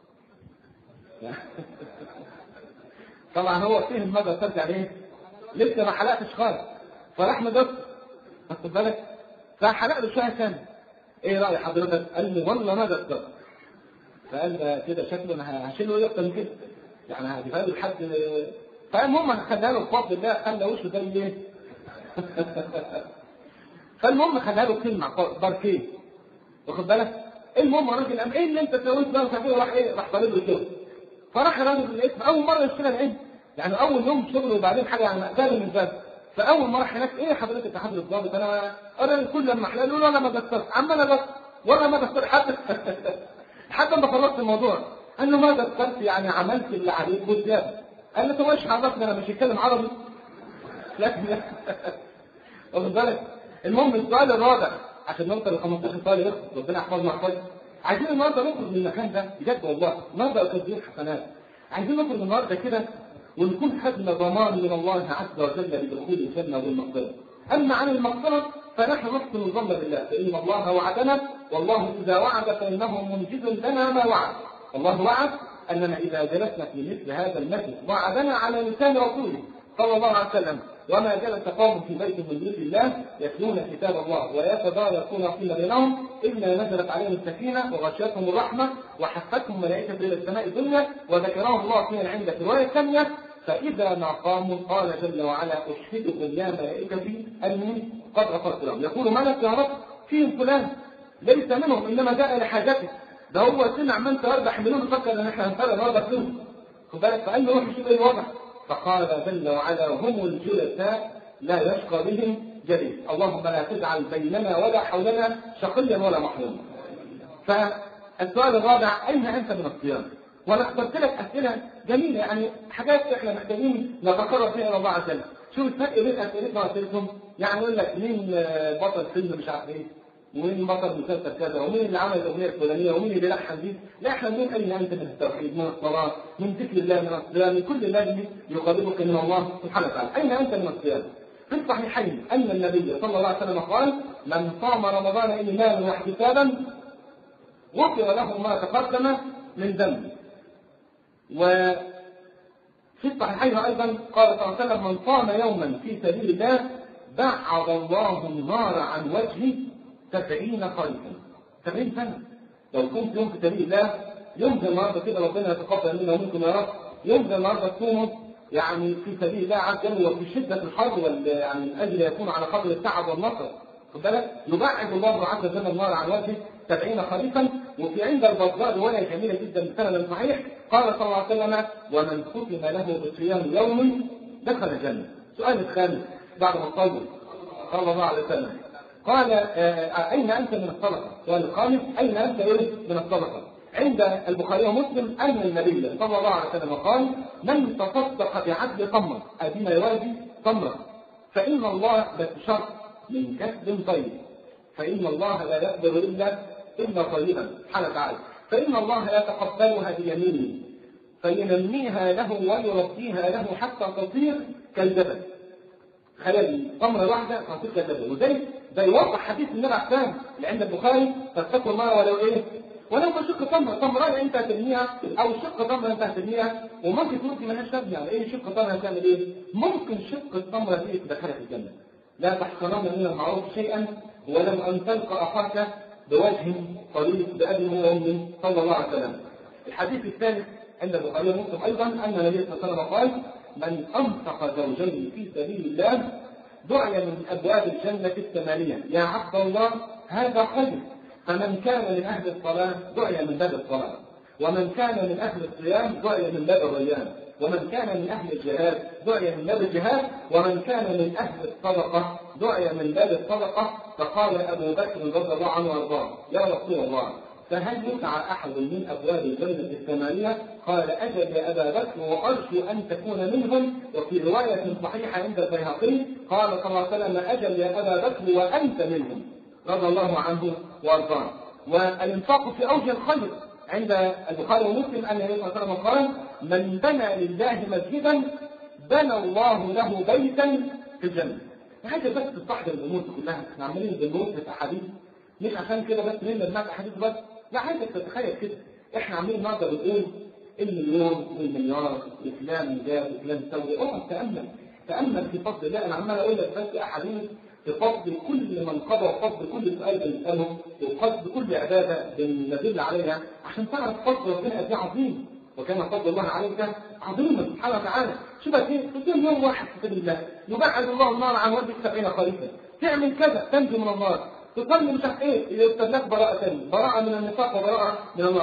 Speaker 1: طبعا هو فهم ماذا ترجع ليه؟ لسه ما حلقتش خالص، فراح مدرس واخد بالك، فحلق له شويه ثاني. ايه راي حضرتك؟ قال له والله ما قصرت. فقال كده شكله انا هشيله اكتر من كده يعني هجيبها له لحد. فالمهم خدها له بفضل الله، خلى وشه زي ايه؟ فالمهم خدها له كلمه باركيه واخد بالك. المهم الراجل قام ايه اللي انت سويت ده وسابوه، راح ايه راح طالب له كده. فراح الراجل الاسم اول مره يشتغل ايه يعني اول يوم شغله، وبعدين حاجه يعني مقبله من ذلك. فاول ما راح هناك ايه حضرتك يا حضره الضابط انا انا كل لما احلى له انا ما قصرت عمال بس ولا ما قصرت حتى حتى ما خلصت الموضوع. قال له ما قصرت يعني عملت اللي عليك وزياده. قال له طب ايش عرفني انا مش هتكلم عربي؟ لكن واخد بالك؟ المهم السؤال الرابع عشان نوصل ل خمستاشر سؤال يخلص ربنا يحفظنا ويحفظك. عايزين النهارده نخرج من المكان ده بجد والله، النهارده تسجيل حسنات. عايزين نخرج النهارده كده ونكون خدنا ضمان من الله عز وجل بدخول الجنه والمغفره. اما عن المغفره فنحن نحسن الظن بالله، فان الله وعدنا والله اذا وعد فانه منجز لنا ما وعد. الله وعد اننا اذا جلسنا في مثل هذا المجلس وعدنا على لسان رسوله صلى الله عليه وسلم وما جلس قوم في بيت من بيوت الله يتلون كتاب الله ويتدارسون فيما بينهم الا نزلت عليهم السكينه وغشيتهم الرحمه وحفتهم ملائكه الى السماء الدنيا وذكرهم الله فيها عند روايه ثانيه فاذا ما قاموا قال جل وعلا اشهدكم يا ملائكتي اني قد غفرت لهم. يقول ملك يا رب فيهم فلان ليس منهم انما جاء لحاجته، ده هو سمع من تربح حملون فكر ان احنا هنفرق النهارده فلوس. خد بالك فقال له روح شوف ايه الوضع. فقال جل وعلا هم الجلساء لا يشقى بهم جليس. اللهم لا تجعل بيننا ولا حولنا شقيا ولا محروما. فالسؤال الرابع اين انت من الصيام؟ وانا اخترت لك اسئله جميله يعني حاجات احنا محتاجين نتقرب فيها الى الله عز وجل. شوف الفرق بين اسئلتنا واسئلتهم، يعني يقول لك مين بطل فيلم مش عارف ايه ومين بطل مسلسل كذا ومين اللي عمل الاغنيه الفلانيه ومين اللي لحن دي. لا احنا بنقول اين انت من التوحيد من الصلاه من ذكر الله من الصيام من كل الذي يقربك من الله سبحانه وتعالى. اين انت من الصيام؟ في الصحيحين ان النبي صلى الله عليه وسلم قال من صام رمضان ايمانا واحتسابا غفر له ما تقدم من ذنبه. وفي الصحيحين ايضا قال صلى الله عليه وسلم من صام يوما في سبيل الله بعد الله النار عن وجهه سبعين خريفا. سبعين سنة. لو كنت يوم في سبيل الله يوم زي النهارده كده ربنا يتقبل منا ومنكم يا رب، يوم زي النهارده تصوموا يعني في سبيل الله عز وجل وفي شدة الحر وال يعني من اجل يكون على قدر التعب والنصر. خد بالك يبعد الله عز وجل النار عن وجهه سبعين خريفا. وفي عند البزار رواية جميلة جدا بسند صحيح قال صلى الله عليه وسلم ومن ختم له بصيام يوم دخل الجنة. سؤال الخامس بعد ما صلى صلى الله عليه وسلم قال أين أنت من الصدقة؟ سؤال الخامس أين أنت من الصدقة؟ عند البخاري ومسلم أن النبي صلى الله عليه وسلم قال من تصدق بعدل تمرة أدينا يوازي تمرة فإن الله بشرط من كسب طيب فإن الله لا يقبل إلا إلا طيبا سبحانه وتعالى فإن الله لا يتقبلها بيمينه فينميها له ويربيها له حتى تصير كالجبل. خلال تمرة واحدة تصير كالجبل. وزي ده يوضح حديث النبي عليه الصلاة والسلام اللي عند البخاري فاتقوا الله ولو إيه ولو بشق تمرة تمرة أنت هتبنيها أو شق تمرة أنت هتبنيها وممكن تقول في ملهاش لازمة يعني إيه شق تمرة هتعمل إيه؟ ممكن شق التمرة دي تدخلك الجنة. لا تحقرن من المعروف شيئا ولم أن تلقى أخاك بوجه طريق بأبي وأمه صلى الله عليه وسلم. الحديث الثالث عند البخاري ومسلم أيضا أن النبي صلى الله عليه وسلم قال من أنفق زوجين في سبيل الله دعي من أبواب الجنة الثمانية يا عبد الله هذا خير. فمن كان من أهل الصلاة دعي من باب الصلاة ومن كان من أهل الصيام دعي من باب الريان ومن كان من أهل الجهاد دعي من باب الجهاد ومن كان من أهل الصدقة دعي من باب الصدقة. فقال أبو بكر رضي الله عنه وارضاه يا رسول الله فهل يسعى أحد من أبواب الجنة الثمانية؟ قال أجل يا أبا بكر وأرجو أن تكون منهم. وفي رواية صحيحة عند البيهقي قال صلى الله عليه وسلم أجل يا أبا بكر وأنت منهم رضي الله عنه وارضاه. والإنفاق في أوجه الخير عند البخاري ومسلم أن النبي صلى الله عليه وسلم قال من بنى لله مسجدا بنى الله له بيتا في الجنة. حاجة بس تصحح الأمور كلها احنا عمالين بنقول في أحاديث مش عشان كده بس نمنا بنعمل أحاديث بس لا عايزك تتخيل كده احنا عاملين النهارده بنقول المليون والمليار وفلان جاب وفلان سوي. اقعد تأمل تأمل في فضل الله. أنا عمال أقول لك بس أحاديث بفضل كل من قضى وفضل كل سؤال بنسأله وفضل كل عبادة بندل عليها عشان تعرف فضل ربنا قد ايه عظيم وكان فضل الله عليك عظيما سبحانه وتعالى. شوف قد ايه في يوم واحد في سبيل الله يبعد الله النار عن وجهك سبعين خريفا. تعمل كذا تنجو من النار. تصلي مش عارف ايه يكتب لك براءة ثانية براءة من النفاق وبراءة من النار.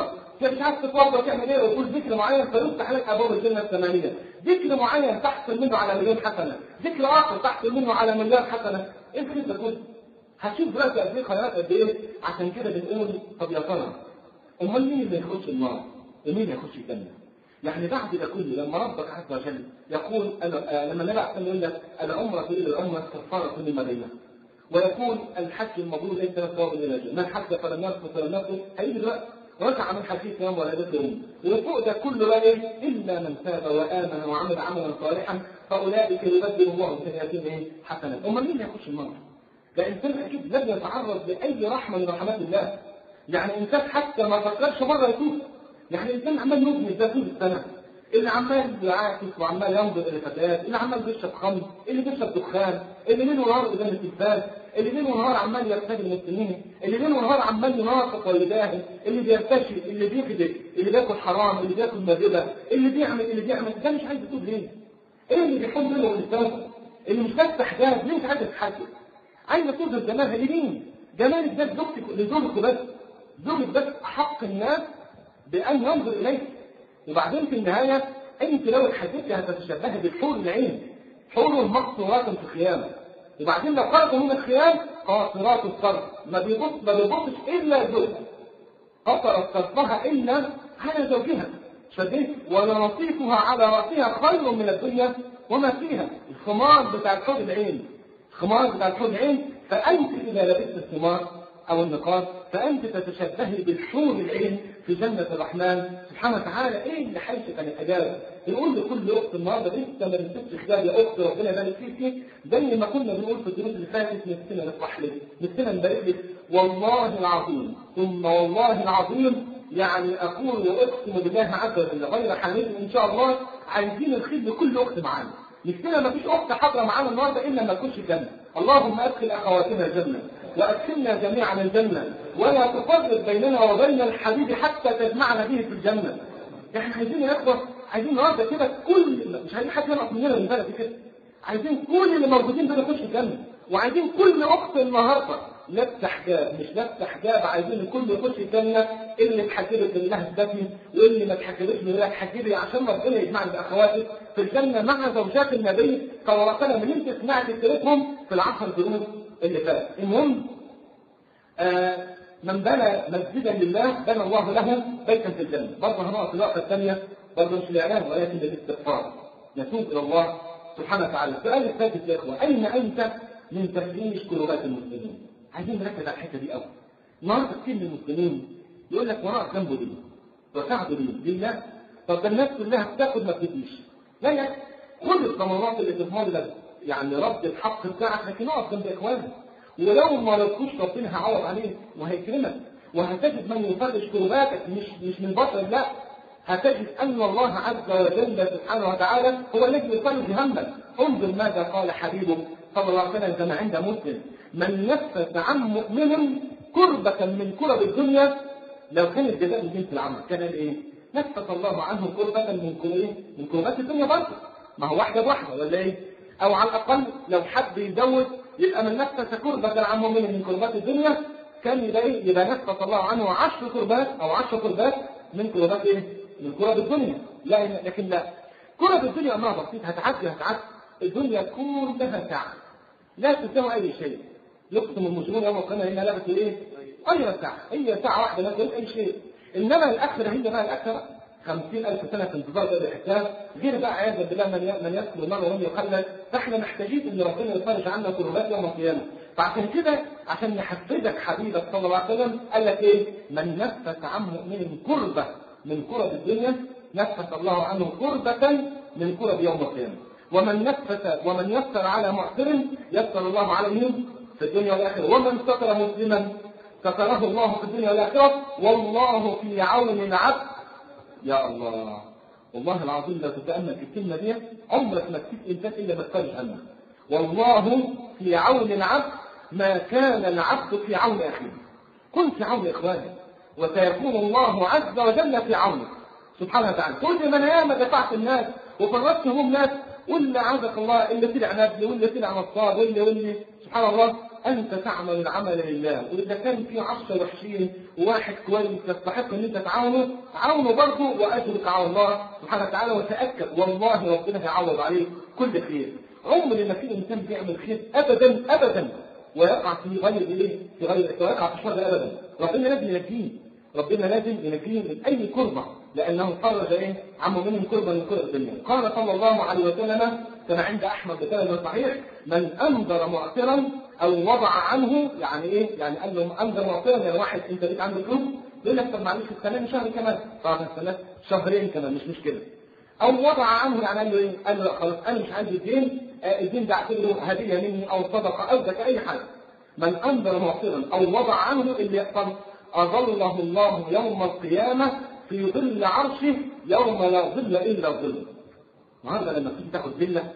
Speaker 1: مش عارف تتوضا تعمل ايه وتقول ذكر معين فيفتح لك ابواب الجنه الثمانيه، ذكر معين تحصل منه على مليون حسنه، ذكر اخر تحصل منه على مليار حسنه، ايه الخير ده كله؟ هتشوف دلوقتي قد ايه خيرات قد ايه. عشان كده بنقول طب يا ترى امال مين اللي يخش النار؟ ومين اللي يخش الجنه؟ يعني بعد ده كله لما ربك عز وجل يقول أنا لما النبي عليه الصلاه يقول لك العمره الى العمره كفاره لما بينها، ويقول الحج المبرور ليس له ثواب الا الجنه، من حج فلم يرفث ولم يفسق، هيجي دلوقتي رجع من حديث يوم ولا ذكرهم، وفوق ده كله بقى ايه؟ الا من تاب وامن وعمل عملا صالحا فاولئك يبدل الله سيئاتهم ايه؟ حسنات. امال مين اللي هيخش النار؟ ده انسان اكيد لم يتعرض لاي رحمه من رحمات الله. يعني انسان حتى ما فكرش مره يتوب. يعني انسان عمال يذنب ده طول السنه، اللي عمال يعاكس وعمال ينظر الى فتيات، اللي عمال بيشرب خمر، اللي بيشرب دخان، اللي ليل ونهار قدام التلفاز، اللي ليل ونهار عمال يرتدي المسلمين، اللي ليل ونهار عمال ينافق ويداهن، اللي بيرتشي، اللي بيكذب، اللي بياكل حرام، اللي بياكل مذبه، اللي بيعمل اللي بيعمل ده مش عايز يتوب ليه؟ ايه اللي بيحب منه الانسان؟ اللي مش لابس حجاب ليه مش عايز يتحجب؟ عايز تظهر جمالها لمين؟ جمالك ده لزوجتك لزوجك بس، زوجك بس احق الناس بان ينظر اليك. وبعدين في النهايه انت لو اتحدثت هتتشبهي بالحور العين، حور مقصورات في الخيام. وبعدين لو خرجوا من الخيام قاصرات الطرف، ما بيبص ما بيبصش الا زوجها، قصرت طرفها الا على زوجها، شديت ولنصيفها على راسها خير من الدنيا وما فيها. الخمار بتاع الحور العين، الخمار بتاع الحور العين. فانت اذا لبست الخمار او النقاب فانت تتشبهي بالحور العين في جنة الرحمن سبحانه وتعالى. ايه اللي حيث كان الحجاب؟ نقول لكل اخت النهارده لسه ما لبستش حجاب يا اخت ربنا يبارك فيكي، زي ما كنا بنقول في الدروس اللي فاتت نفسنا نفرح لك، نفسنا نبارك لك. والله العظيم ثم والله العظيم يعني اقول واقسم بالله عز وجل غير حامل ان شاء الله عايزين الخير لكل اخت معانا. نفسنا ما فيش اخت حاضره معانا النهارده الا ما تكونش الجنه. اللهم ادخل اخواتنا الجنه وادخلنا جميعا الجنه ولا تفرق بيننا وبين الحبيب حتى تجمعنا به في الجنه. احنا عايزين يا اخوه عايزين النهارده كده كل مش عايزين حد ينقص مننا من بلد كده، عايزين كل اللي موجودين دول يخشوا الجنه، وعايزين كل اخت النهارده لابسه حجاب مش لابسه حجاب، عايزين الكل يخش الجنه، اللي اتحجبت لله تدفن واللي ما اتحجبتش لله تحجبي عشان ربنا يجمعنا باخواتك في الجنه مع زوجات النبي صلى الله عليه وسلم اللي انت سمعت سيرتهم في العشر دروس اللي فات. المهم آه من بنى مسجدا لله بنى الله له بيتا في الجنه. برضه هنقف في الوقفه الثانيه برضه مش الاعلان ولكن للاستغفار، نتوب الى الله سبحانه وتعالى. السؤال الثالث يا اخوه، اين انت من تفريج كروبات المسلمين؟ عايزين نركز على الحته دي قوي. النهارده كتير من المسلمين يقول لك وراء ذنبه ليه؟ وساعده ليه؟ لله. طب ده الناس كلها بتاخد ما بتديش. لا يا كل الثمرات اللي تظهر لك يعني رد الحق بتاعك، لكن اقف جنب اخوانك. ولو ما رضكوش ربنا هيعوض عليك وهيكرمك، وهتجد من يفرج كروباتك مش مش من بشر، لا هتجد ان الله عز وجل سبحانه وتعالى هو الذي يفرج همك. انظر ماذا قال حبيبه صلى الله عليه وسلم كما عند مسلم: من نفس عن مؤمن كربة من كرب الدنيا، لو كان الجزاء من جنس العمل كان ايه؟ نفس الله عنه كربة من كرب من كربات الدنيا برضه. ما هو واحدة بواحدة ولا ايه؟ او على الاقل لو حد يزود يبقى من نفس كربة عن مؤمن من كربات الدنيا كان يبقى ايه؟ يبقى نفس الله عنه عشر كربات او عشر كربات من كربات ايه؟ من كرب الدنيا. لا لكن لا، كرب الدنيا امرها بسيط، هتعدي هتعدي. الدنيا كلها ساعة لا تساوي اي شيء. يقسم المجرمون يوم القيامة هنا لبثوا ايه؟ غير ساعة، هي ساعة واحدة لا تساوي اي شيء. انما الاخرة هي بقى الاخرة خمسين ألف سنة في انتظار هذا الحساب، غير بقى عياذا بالله من من يدخل النار ولم يخلد. فاحنا محتاجين ان ربنا يفرج عنا كربات يوم القيامة. فعشان كده عشان نحفزك حبيبك صلى الله عليه وسلم قال لك ايه؟ من نفس عن مؤمن كربة من كرب الدنيا نفس الله عنه كربة من كرب يوم القيامة. ومن نفس ومن يسر على معسر يسر الله عليه في الدنيا والآخرة. ومن ستر مسلما ستره الله في الدنيا والآخرة. والله في عون العبد. يا الله والله العظيم لا تتأمل في الكلمة دي عمرك ما تكتب إنسان إلا ما تفرج عنه. والله في عون العبد ما كان العبد في عون أخيه. كن في عون إخوانك وسيكون الله عز وجل في عونك سبحانه وتعالى. كل من ياما دفعت الناس وفرجتهم ناس واللي عزك الله اللي طلع نبي واللي طلع نصاب واللي واللي سبحان الله انت تعمل العمل لله، واذا كان في عشرة وحشين وواحد كويس يستحق ان انت تعاونه، عاونه برضه واجرك على الله سبحانه وتعالى، وتاكد والله ربنا هيعوض عليه كل خير. عمر ما في انسان بيعمل خير ابدا ابدا ويقع في غير ايه؟ في غير ويقع في الشر ابدا. ربنا لازم ينجيه، ربنا لازم ينجيه من اي كربه، لانه فرج ايه؟ عن مؤمن كربا من كرب الدنيا. قال صلى الله عليه وسلم كما عند احمد بسند صحيح: من انذر معسرا او وضع عنه، يعني ايه؟ يعني قال له انذر معسرا، يعني واحد انت ليك عنده فلوس يقول لك طب معلش السنه شهر كمان، طب السنه شهرين كمان مش مشكله. او وضع عنه يعني قال له ايه؟ قال له خلاص انا مش عندي الدين، آه الدين ده اعتبره هديه مني او صدقه او زكاه اي حاجه. من انذر معسرا او وضع عنه اللي يحصل اظله الله يوم القيامه في ظل عرشه يوم لا ظل الا ظله. النهارده لما تيجي تاخد فيلا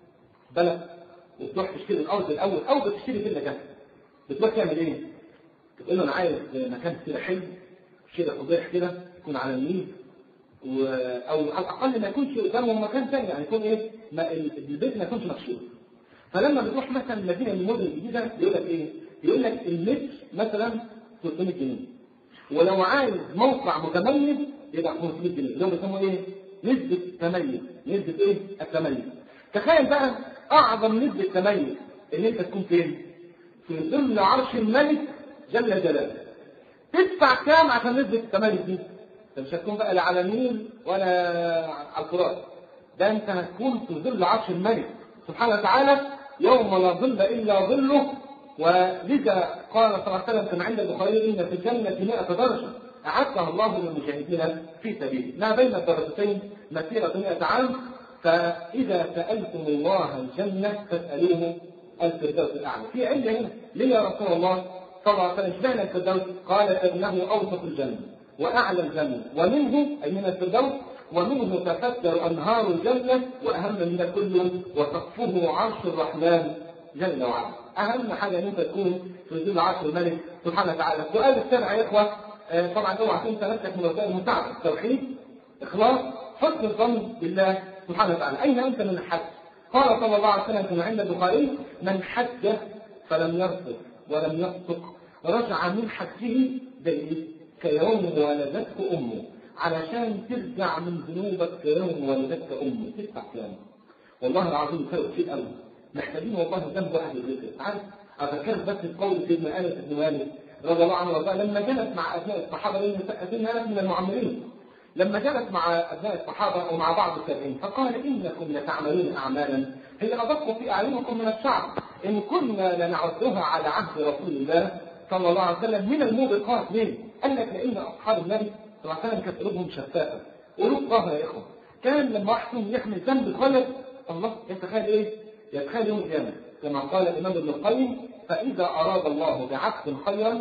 Speaker 1: بلد وتروح تشتري الارض الاول او بتشتري فيلا جاهزه، بتروح تعمل ايه؟ تقول له انا عايز مكان كده حلو كده فضيح كده يكون على النيل، و... او على الاقل ما يكونش قدامه مكان ثاني، يعني يكون ايه؟ ما البيت ما يكونش مكشوف. فلما بتروح مثلا مدينه من المدن الجديده يقول لك ايه؟ يقول لك المتر مثلا ثلاثمية جنيه، ولو عايز موقع متميز يبقى خمسمية جنيه، اللي هو بيسموه ايه؟ نسبه تميز، نسبه ايه؟ التميز. تخيل بقى اعظم نسبه تميز ان انت تكون فين؟ في ظل عرش الملك جل جلاله. تدفع كام عشان نسبه التميز دي؟ انت مش هتكون بقى لا على النيل ولا على الفرات، ده انت هتكون في ظل عرش الملك سبحانه وتعالى يوم لا ظل الا ظله. ولذا قال صلى الله عليه وسلم كما عند البخاري: ان في الجنه مئة درجه اعدها الله للمجاهدين في سبيله، ما بين الدرجتين مسيره مئة عام. فاذا سالتم الله الجنه فاسالوه الفردوس الاعلى. في علة هنا ليه يا رسول الله صلى الله عليه وسلم اشمعنى الفردوس؟ قال انه اوسط الجنه واعلى الجنه، ومنه اي من الفردوس ومنه تفجر انهار الجنه، واهم من ده كله وسقفه عرش الرحمن جل وعلا. اهم حاجه ان انت تكون في ظل عرش الملك سبحانه وتعالى. السؤال السابع يا اخوه، آه طبعا اوعى تنسى نفسك من وسائل المساعده: توحيد، اخلاص، حسن الظن بالله سبحانه وتعالى. اين انت من الحج؟ قال صلى الله عليه وسلم كما عند البخاري: من حج فلم يرفث ولم يفسق رجع من حجه كيوم ولدته امه. علشان ترجع من ذنوبك كيوم ولدتك امه تدفع كام؟ والله العظيم فرق كتير قوي. محتاجين والله ذنب واحد يذكر. عارف اذكر بس القول سيدنا انس بن مالك رضي الله عنه وارضاه لما جلس مع ابناء الصحابه، لان سيدنا انس من المعمرين، لما جلس مع ابناء الصحابه ومع بعض التابعين فقال: انكم لتعملون اعمالا هي ادق في اعينكم من الشعر، ان كنا لنعدها على عهد رسول الله صلى الله عليه وسلم من الموبقات. ليه؟ قال لك لان اصحاب النبي صلى الله عليه وسلم كانت قلوبهم شفافه، قلوب طاهره يا اخوه. كان لما واحد فيهم يحمل ذنب صغير الله يتخيل ايه؟ يتخيل يوم القيامه كما قال الامام ابن القيم: فاذا اراد الله بعبد خيرا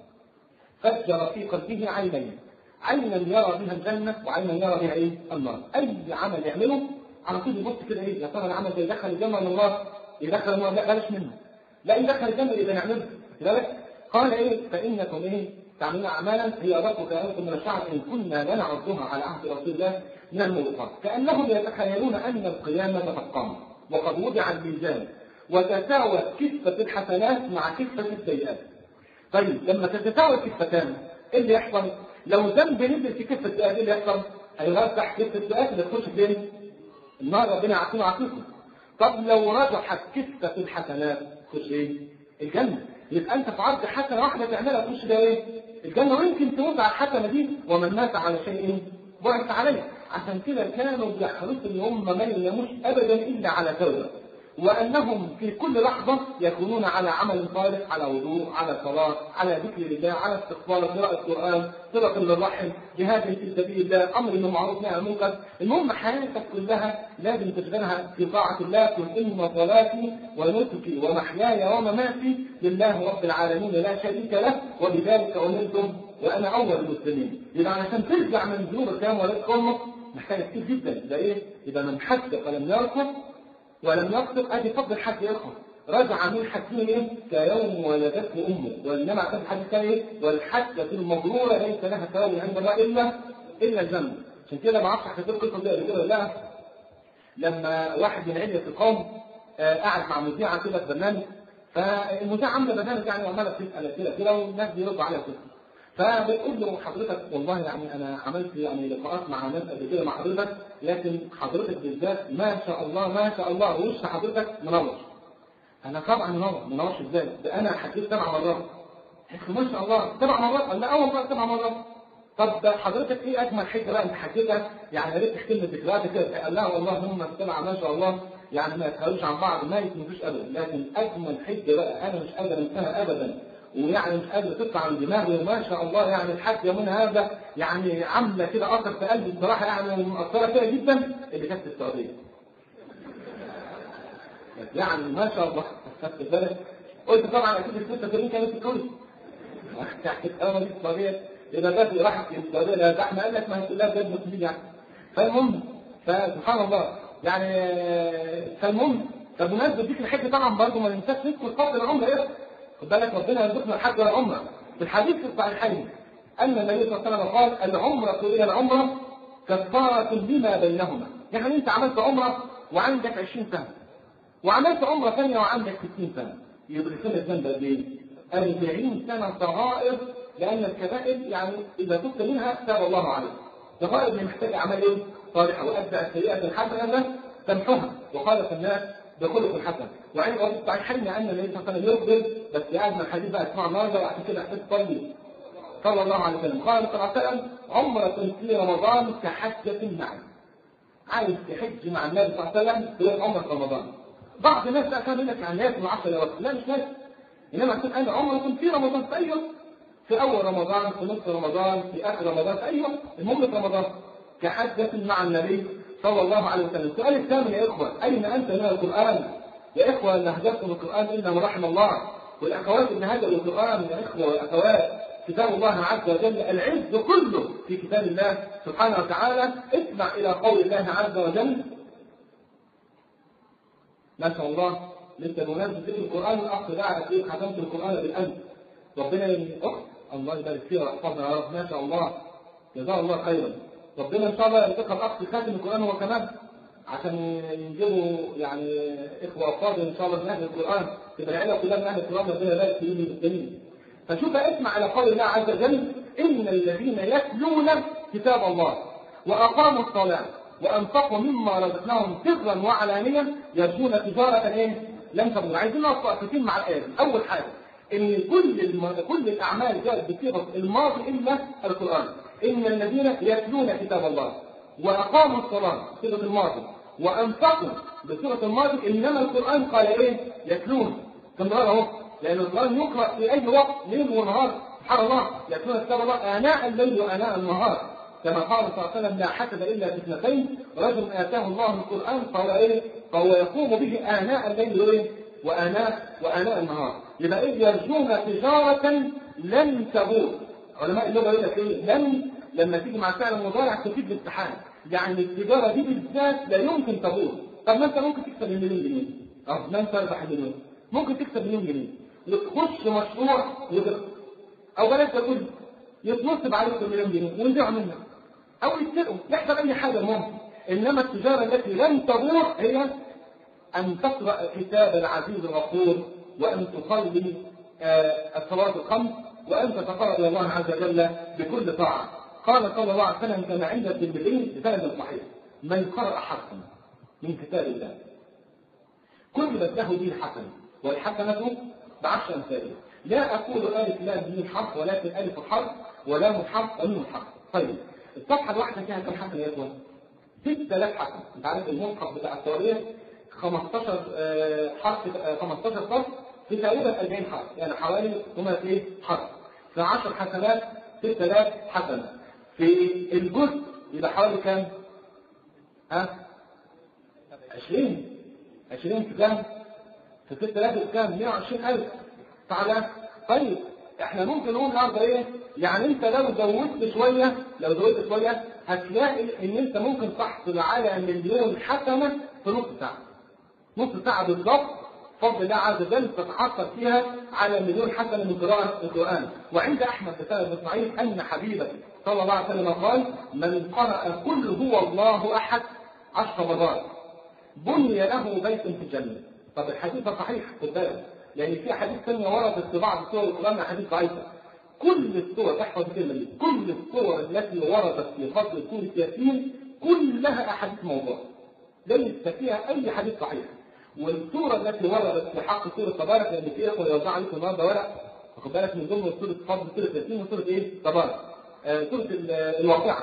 Speaker 1: فجر في قلبه عينين، عينا يرى بها الجنه وعينا يرى بها ايه؟ النار. اي عمل يعمله على طول يبص كده ايه؟ يا ترى العمل ده يدخل الجنه ولا النار؟ يدخل النار؟ لا بلاش منه. لا يدخل الجنه يبقى نعمله. لذلك قال ايه؟ فانكم ايه؟ تعملون اعمالا هي ادق في اعينكم من الشعر، ان كنا لنعدها على عهد رسول الله من الموبقات. كانهم يتخيلون ان القيامه قد قامت وقد وضع الميزان وتساوت كفه الحسنات مع كفه السيئات. طيب لما تتساوى الكفتان ايه اللي يحصل؟ لو ذنب نزل في كفه السيئات ايه اللي يحصل؟ هيرجح كفه السيئات اللي تخش فين؟ النار، ربنا يعافينا ويعافيكم. طب لو رجحت كفه الحسنات تخش ايه؟ الجنه. يبقى انت في عرض حسنه واحده تعملها تخش ده ايه؟ الجنه، ويمكن تموت على الحسنه دي ومن مات على شيء بعث عليه. عشان كده كانوا بيحرصوا ان هم ما يناموش ابدا الا على توبه، وانهم في كل لحظه يكونون على عمل صالح، على وضوء، على صلاه، على ذكر الله، على استغفار، قراءه القران، صله للرحم، جهاد في سبيل الله، امر بالمعروف نهي عن المنكر. المهم حياتك كلها لازم تشغلها في طاعه الله. قل ان صلاتي ونسكي ومحياي ومماتي لله رب العالمين لا شريك له وبذلك امرت وانا اول المسلمين. يبقى علشان ترجع من ذنوب القيام ولدت امك محتاج كتير جدا. ده ايه؟ يبقى من حج ولم يركض ولم يقصد ادي فضل الحج يا اخوه. رجع من حجه ايه؟ كيوم ولدته امه. وانما كان الحج ايه؟ والحجه المبروره ليس لها ثواب عند الله الا الا الجنه. عشان كده ما اعرفش حكيت لكم القصه دي قبل كده ولا لا. لما واحد من علية القوم آه قاعد مع مذيعه كده في برنامج، فالمذيعة عاملة برنامج يعني وعمالة بتسأل كده كده والناس بيردوا عليها كده. فبتقول له حضرتك والله يعني انا عملت يعني لقاءات مع ناس قبل كده مع حضرتك، لكن حضرتك بالذات ما شاء الله ما شاء الله وش حضرتك منور. انا طبعا منور، منورش ازاي؟ ده انا حكيت سبع مرات. ما شاء الله سبع مرات؟ قال لا اول مره سبع مرات. طب حضرتك ايه اجمل حاجه بقى انت حكيتها؟ يعني يا ريت تحكي لنا ذكرياتك كده. قال لا والله هم السبعه ما شاء الله يعني ما يتخلوش عن بعض ما يتنفوش ابدا، لكن اجمل حجه بقى انا مش قادر انساها ابدا ويعني مش قادر تطلع من دماغي وما شاء الله يعني الحاجه من هذا يعني عامله كده اثر في قلبي بصراحه يعني مؤثره فيها جدا اللي كانت في السعوديه. يعني ما شاء الله خدت بالك؟ قلت طبعا اكيد الستة دي كانت في الكويت. تحت الأمر دي السعودية إذا جت راحت في السعودية لا احنا قال لك ما هي كلها بجد مسلمين يعني. فالمهم فسبحان الله يعني فالمهم فبمناسبة ذكر الحج طبعا برضه ما ننساش نذكر فضل العمرة ايه؟ خد بالك ربنا يرزقنا الحج والعمرة. في الحديث في الصحيحين أن النبي صلى الله عليه وسلم قال العمرة إلى العمرة كفارة لما بينهما. يعني أنت عملت عمرة وعندك عشرين سنة وعملت عمرة ثانية وعندك ستين سنة يبقى سنة الذنب قد ايه؟ أربعين سنة صغائر، لأن الكبائر يعني إذا تبت منها تاب الله عليه. صغائر اللي محتاج أعمال إيه؟ صالحة وأتبع السيئة الحسنة تمحوها وخالف الناس بخلق الحسن. وعند رب الصحيحين أن النبي صلى الله عليه وسلم يخبر بس قاعد من الحديث بقى اسمع النهارده وعشان كده أحتاج تصلي صلى الله عليه وسلم. قال صلى الله عليه وسلم عمرة في رمضان كحجة معي. عايز تحج مع النبي صلى الله عليه وسلم في عمرة رمضان. بعض الناس بقى كانوا يقول لك يعني لازم عشرة يا رب، لا مش لازم. إنما تكون أنا عمرة في رمضان في أي يوم، في أول رمضان، في نصف رمضان، في آخر رمضان، في أي يوم، المهم في رمضان كحجة مع النبي صلى الله عليه وسلم. السؤال الثامن يا إخوة، أين أنت من القرآن؟ يا إخوة اللي هجرتم القرآن إلا من رحم الله، والأخوات اللي هجروا القرآن يا إخوة والأخوات كتاب الله عز وجل العز كله في كتاب الله سبحانه وتعالى. اسمع إلى قول الله عز وجل ما شاء الله لسه بمناسبة ذكر القرآن الأخ ده على كيف ختمت القرآن بالأمس. ربنا يرزقك الله يبارك فيها ويحفظنا يا رب ما شاء الله جزاه الله خيرا. ربنا إن شاء الله يرزقك الأخ خاتم القرآن هو كمان عشان ينجبوا يعني إخوة أفاضل إن شاء الله من أهل القرآن تبقى العيلة كلها من أهل القرآن ربنا يبارك فيهم المسلمين. فشوف اسمع على قول الله عز وجل إن الذين يتلون كتاب الله وأقاموا الصلاة وأنفقوا مما رزقناهم سرا وعلانية يرجون تجارة إيه؟ لن تبور. عايزين نقف وقفتين مع الآية. أول حاجة إن كل الم... كل الأعمال جاءت بصيغة الماضي إلا القرآن. إن الذين يتلون كتاب الله وأقاموا الصلاة بصيغة الماضي وأنفقوا بصيغة الماضي، إنما القرآن قال إيه؟ يتلون. كم مرة أهو؟ لأن القرآن يقرأ في أي وقت ليل ونهار سبحان الله. يتلون كتاب الله آناء الليل وآناء النهار كما قال صلى الله عليه وسلم لا حسد إلا في اثنتين رجل آتاه الله القرآن فهو إيه؟ فهو يقوم به آناء الليل وآناء وآناء النهار. يبقى إذ يرجون تجارة لن تبور. علماء اللغة يقول لك إيه؟ لن لما تيجي مع فعل المضارع تفيد الامتحان، يعني التجارة دي بالذات لا يمكن تبور. طب ما أنت ممكن تكسب مليون جنيه، أه ما أنت تربح مليون، ممكن تكسب مليون جنيه، تخش مشروع وتخسر، أو بلاش تقول يتنصب عليك المليون جنيه ويبيعوا منك، أو يسرقوا، يحصل أي حاجة ممكن. إنما التجارة التي لن تبور هي أن تقرأ كتاب العزيز الغفور وأن تصلي الصلاة الخمس وأن تتقرب إلى الله عز وجل بكل طاعة. قال صلى الله عليه وسلم كما عند الترمذي بسند صحيح من قرأ حرفا من كتاب الله كتبت له به الحسنة والحسنة بعشر أمثالها. لا أقول ألف لام ميم حرف ولكن ألف حرف ولام حرف وميم حرف. طيب الصفحة الواحدة فيها كم حسنة يا إخوان؟ ستة آلاف حسنة. أنت عارف المصحف بتاع التواريخ خمستاشر حرف خمستاشر صف في تقريبا أربعين حرف، يعني حوالي ثمانية حرف. في عشر حسنات ستة آلاف حسنة. في الجزء يبقى حوالي كام؟ ها؟ عشرين عشرين في كام؟ في ستة آلاف في كام؟ مئة وعشرين ألف. تعالى طيب احنا ممكن نقول النهارده ايه؟ يعني انت لو زودت شويه لو زودت شويه هتلاقي ان انت ممكن تحصل على مليون حسنه في نص ساعه. نص ساعه بالضبط فضل الله عز وجل تتحصل فيها على مليون حسنه من قراءه القران. وعند احمد بن اسماعيل ان حبيبه صلى الله عليه وسلم قال من قرأ قل هو الله احد عشر مرات بني له بيت في الجنه. طب الحديث صحيح خد بالك، لان في احاديث ثانيه وردت في بعض السور القران احاديث ضعيفه. كل السور، احفظ الكلمه دي، كل السور التي وردت في فضل سوره ياسين كلها احاديث موضوع، ليس فيها اي حديث صحيح. والسوره التي وردت في حق سوره تبارك، لان في اخوه يوزع عليكم النهارده ورق واخد بالك من ضمن سوره فضل سوره ياسين وسوره ايه؟ تبارك. آه سوره الواقعه.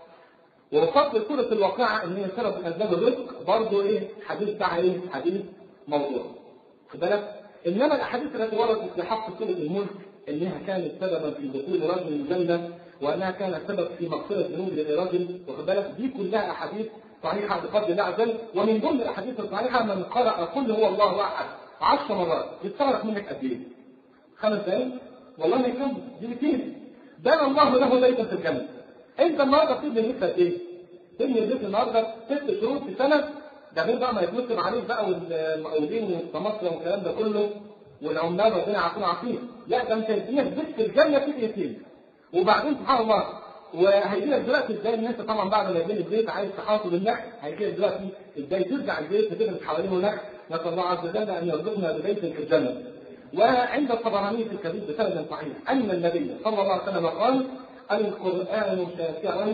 Speaker 1: وفضل سوره الواقعه ان هي سبب من اسباب الرزق برضه ايه؟ حديث بتاع ايه؟ حديث موضوع. واخد بالك؟ انما الاحاديث التي وردت في حق سوره الملك انها كانت سببا في دخول رجل الجنه، وانها كانت سبب في مغفره ذنوب لرجل، واخد بالك؟ دي كلها احاديث صحيحه بفضل الله عز وجل. ومن ضمن الاحاديث الصحيحه من قرأ قل هو الله احد عشر مرات يستغرق منك قد ايه؟ خمس دقائق؟ والله ما يكمل، دي كتير. بنى الله له بيتا في الجنه. انت النهارده بتبني البيت قد ايه؟ تبني البيت النهارده ست شهور في سنه، ده غير بقى ما يتنصب عليك بقى والمقاولين والتمصر والكلام ده كله والعمال ربنا يعافينا عافيه. لا ده انت هتبني بيت في الجنه في دقيقتين. وبعدين سبحان الله وهيجي لك دلوقتي ازاي ان انت طبعا بعد ما يبني البيت عايز تحافظ النخل، هيجي لك دلوقتي ازاي ترجع البيت تدرس حواليه نخل، نسال الله عز وجل ان يرزقنا ببيت في الجنه. وعند الطبراني في الكبير بسند صحيح ان النبي صلى الله عليه وسلم قال: القران شافع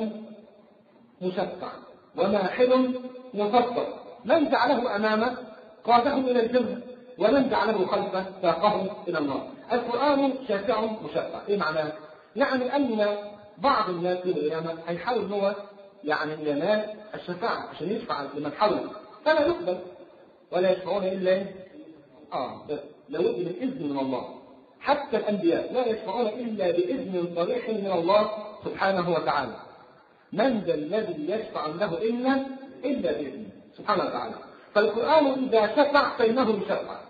Speaker 1: مشفع وماحل مفطر، من جعله امامه قاده الى الجنه ومن جعله خلفه ساقه الى النار. القران شافع مشفع، ايه معناه؟ يعني ان بعض الناس في القيامه هيحاول ان هو يعني ينال الشفاعه عشان يشفع لمن حوله، فلا يقبل ولا يشفعون الا ايه؟ اه بس لابد من اذن من الله. حتى الانبياء لا يشفعون الا باذن صريح من الله سبحانه وتعالى. من ذا الذي يشفع له الا الا باذنه سبحانه وتعالى. فالقران اذا شفع فانه يشفع.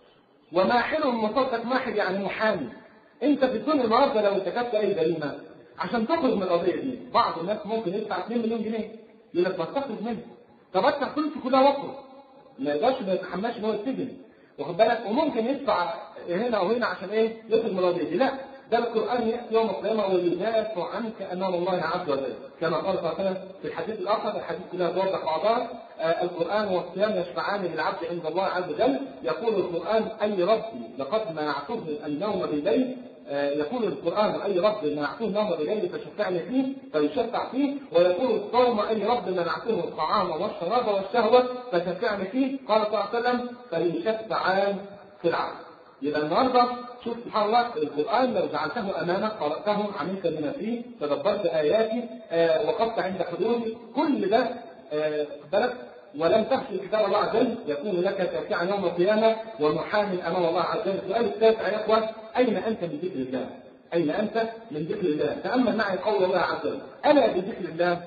Speaker 1: وماحل مصدق، ماحل يعني محامي. انت في الدنيا النهارده لو ارتكبت اي جريمه عشان تخرج من القضيه دي، بعض الناس ممكن يدفع اتنين مليون جنيه يقول لك بس تخرج منها. طب ادفع فلوسي كلها واخرج، ما يقدرش ما يتحملش ان هو يتسجن، واخد بالك؟ وممكن يدفع هنا او هنا عشان ايه؟ يخرج من القضيه دي. لا، ده القران ياتي يوم القيامه ويدافع عنك امام الله عز وجل، كما قال صلى الله عليه وسلم في الحديث الاخر، الحديث كلها توضح بعضها. آه القران والصيام يشفعان للعبد عند الله عز وجل. يقول القران: اي ربي لقد منعته النوم بالليل. آه يقول القران: اي رب منعته النوم بالليل فشفعني فيه فيشفع فيه. ويقول الصوم: اي رب منعته الطعام والشراب والشهوه فشفعني فيه. قال صلى الله عليه وسلم: فيشفعان في العبد. يبقى النهارده شوف سبحان الله، القران لو جعلته امامك قراته عملت بما فيه تدبرت اياتي آه وقفت عند حدودي، كل ده آه بلد ولم تخشى كتاب الله عز وجل يكون لك شافعا يوم القيامه ومحامي امام الله عز وجل. السؤال التاسع يا اخوان: اين انت من ذكر الله؟ اين انت من ذكر الله؟ تامل معي قول الله عز وجل: الا بذكر الله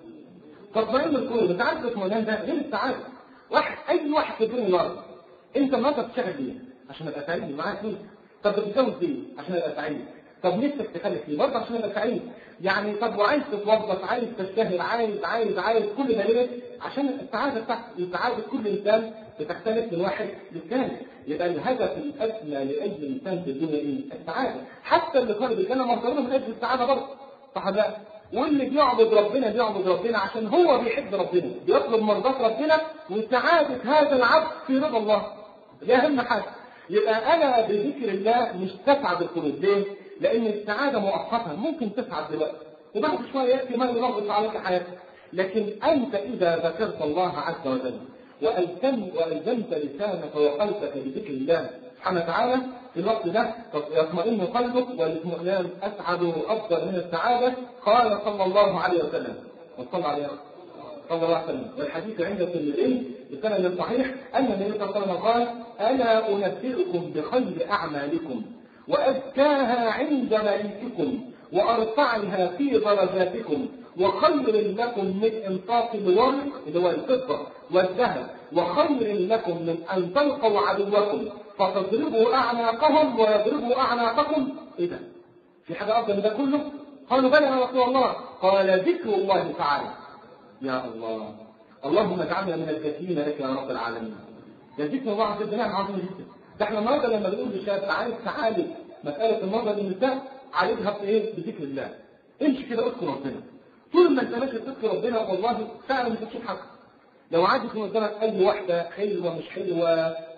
Speaker 1: تطمئن القلوب. انت عارف الاطمئنان ده غير السعاده. واحد اي واحد في الدنيا النهارده انت النهارده بتشتغل ليه؟ عشان ابقى سعيد معاك فلوس. طب بتتجوز ليه؟ عشان ابقى سعيد. طب نفسك تخلف ليه؟ برضه عشان ابقى سعيد. يعني طب وعايز تتوظف، عايز تشتهر، عايز عايز عايز كل ده ليه؟ عشان السعاده بتاعتك. السعاده كل انسان بتختلف من واحد للثاني. يبقى الهدف الاسمى لاجل الانسان في الدنيا ايه؟ السعاده. حتى اللي خارج الجنه مرتبطه من اجل السعاده برضه. صح ولا لا؟ واللي بيعبد ربنا بيعبد ربنا عشان هو بيحب ربنا، بيطلب مرضات ربنا وسعاده هذا العبد في رضا الله. دي اهم حاجه. يبقى انا بذكر الله مش تسعد القلوب. ليه؟ لان السعاده مؤقته، ممكن تسعد دلوقتي وبعد شويه ياتي ما ينغص عليك حياتك. لكن انت اذا ذكرت الله عز وجل والزمت والزمت لسانك وقلبك بذكر الله سبحانه وتعالى، في الوقت ده يطمئن قلبك، والاطمئنان اسعد وافضل من السعاده. قال صلى الله عليه وسلم، وصلى عليه صلى الله عليه وسلم، والحديث عند الترمذي بسند صحيح ان النبي صلى الله عليه وسلم قال: الا انبئكم بخير اعمالكم وازكاها عند مليككم وارفعها في درجاتكم وخير لكم من انفاق الورق اللي هو الفضه والذهب، وخير لكم من ان تلقوا عدوكم فتضربوا اعناقهم ويضربوا اعناقكم. ايه ده؟ في حاجه افضل من ده كله؟ قالوا: بلى يا رسول الله. قال: ذكر الله تعالى. يا الله، اللهم اجعلنا من الكافرين لك يا رب العالمين. ده ذكر الله عز وجل عظيم جدا. ده احنا النهارده لما بنقول للشاب عايز تعالج مساله النظر للنساء، عالجها بايه؟ بذكر الله. امشي كده اذكر ربنا. طول ما انت ماشي تذكر ربنا والله فعلا مش هتشوف حاجه. لو عادت من قدامك اي واحده حلوه مش حلوه،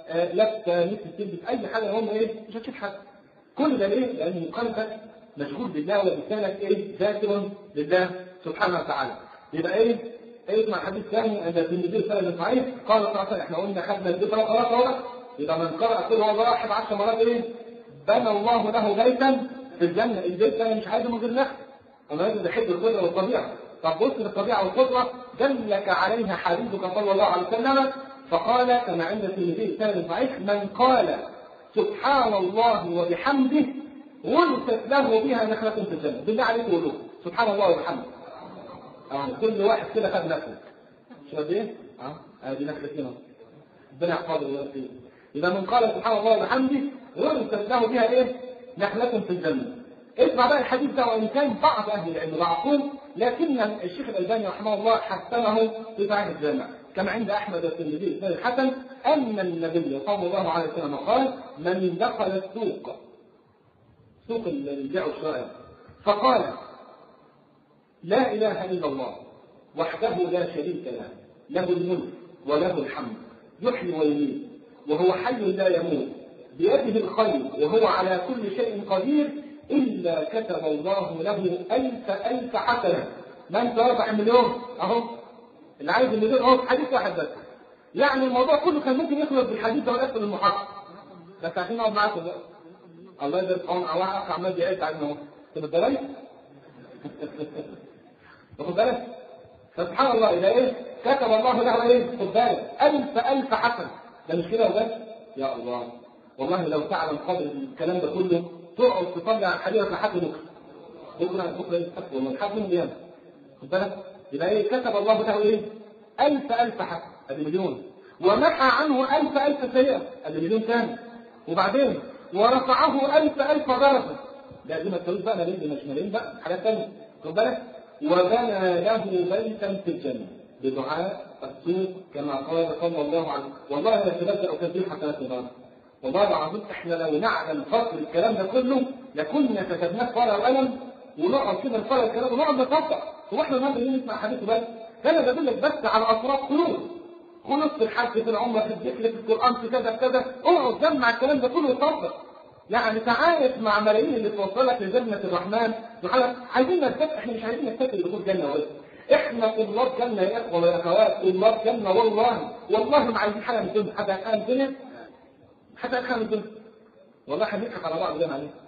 Speaker 1: لابسه نفس تلبس اي حاجه، هم ايه مش هتشوف حد. كل ده ليه؟ لان قلبك مشغول بالله ولسانك ايه ذاكر لله سبحانه وتعالى. يبقى ايه؟ اسمع حديث ثاني عند الترمذي سنة صحيح قال صلى الله عليه وسلم احنا قلنا خدنا الذكر وخلاص اهو. يبقى من قرأ كل هو واحد عشر مرات ايه؟ بنى الله له بيتا في الجنة. البيت ده مش عايزه من غير نخل. انا لازم احب الخضره والطبيعه. طب بص للطبيعه والخضره دلك عليها حبيبك صلى الله عليه وسلم فقال كما عند الترمذي سنة صحيح من قال سبحان الله وبحمده ورثت له بها نخلة في الجنة. بالله عليك قولوا سبحان الله وبحمده. اه كل واحد كده خد نخلة. مش قد ايه؟ اه ادي نخلة هنا. ربنا يحفظه ويرضيه. إذا من قال سبحان الله وبحمده ورثت له بها ايه؟ نخلة في الجنة. اسمع بقى الحديث ده وان كان بعض اهل العلم ضعفوه لكن الشيخ الألباني رحمه الله حسنه في صحيح الجامع كما عند احمد والترمذي في الحسن ان النبي صلى الله عليه وسلم قال من دخل السوق سوق البيع والشراء فقال لا اله الا الله وحده لا شريك له له الملك وله الحمد يحيي ويميت وهو حي لا يموت بيده الخير وهو على كل شيء قدير إلا كتب الله له ألف ألف حسنة. من تربح المليون أهو اللي عايز المليون أهو حديث واحد بس. يعني الموضوع كله كان ممكن يخلص بالحديث ده ويقفل المحاضرة. بس عشان نقعد معاكم بقى. الله يبارك فيكم أو أخ عمال بيعيد عنه أهو. أنت بالك؟ واخد بالك؟ فسبحان الله إذا إيه؟ كتب الله له إيه؟ خد بالك ألف ألف حسنة. ده مش كده وبس؟ يا الله والله لو تعلم قدر الكلام ده كله تقعد تصلي على حديث لحد بكره. بكره بكره يتحسب والله لحد من اليوم. خد بالك؟ يبقى ايه كتب الله له ايه؟ ألف ألف حسنة ادي مليون ومحى عنه ألف ألف سيئة ادي مليون ثاني وبعدين ورفعه ألف ألف درجة. لا دي ما تقولش بقى مليون مش مليون بقى حاجات ثانية. خد بالك؟ وبنى له بيتا في الجنة بدعاء السوق كما قال صلى الله عليه وسلم. والله لا تبدأ كثير حسنات النار. والله العظيم احنا لو نعلم فصل الكلام ده كله لكنا كتبناه في ورقه وقلم ونقعد كده نقرا الكلام ونقعد نطبق. هو احنا النهارده نسمع حديثه بس؟ انا بدل لك بس على اطراف خلوص خلص في الحج في العمره في الذكر في القران في كذا كذا اقعد جمع الكلام ده كله وطبق. يعني تعايش مع ملايين اللي توصلك لجنه الرحمن سبحانه. عايزين نفتكر احنا مش عايزين نفتكر دخول جنه بس. احنا طلاب جنه يا اخوه ويا اخوات طلاب جنه والله والله ما عايزين حاجه من الدنيا حتى الان الدنيا حتى الان الدنيا والله هنضحك على بعض زي ما عليه.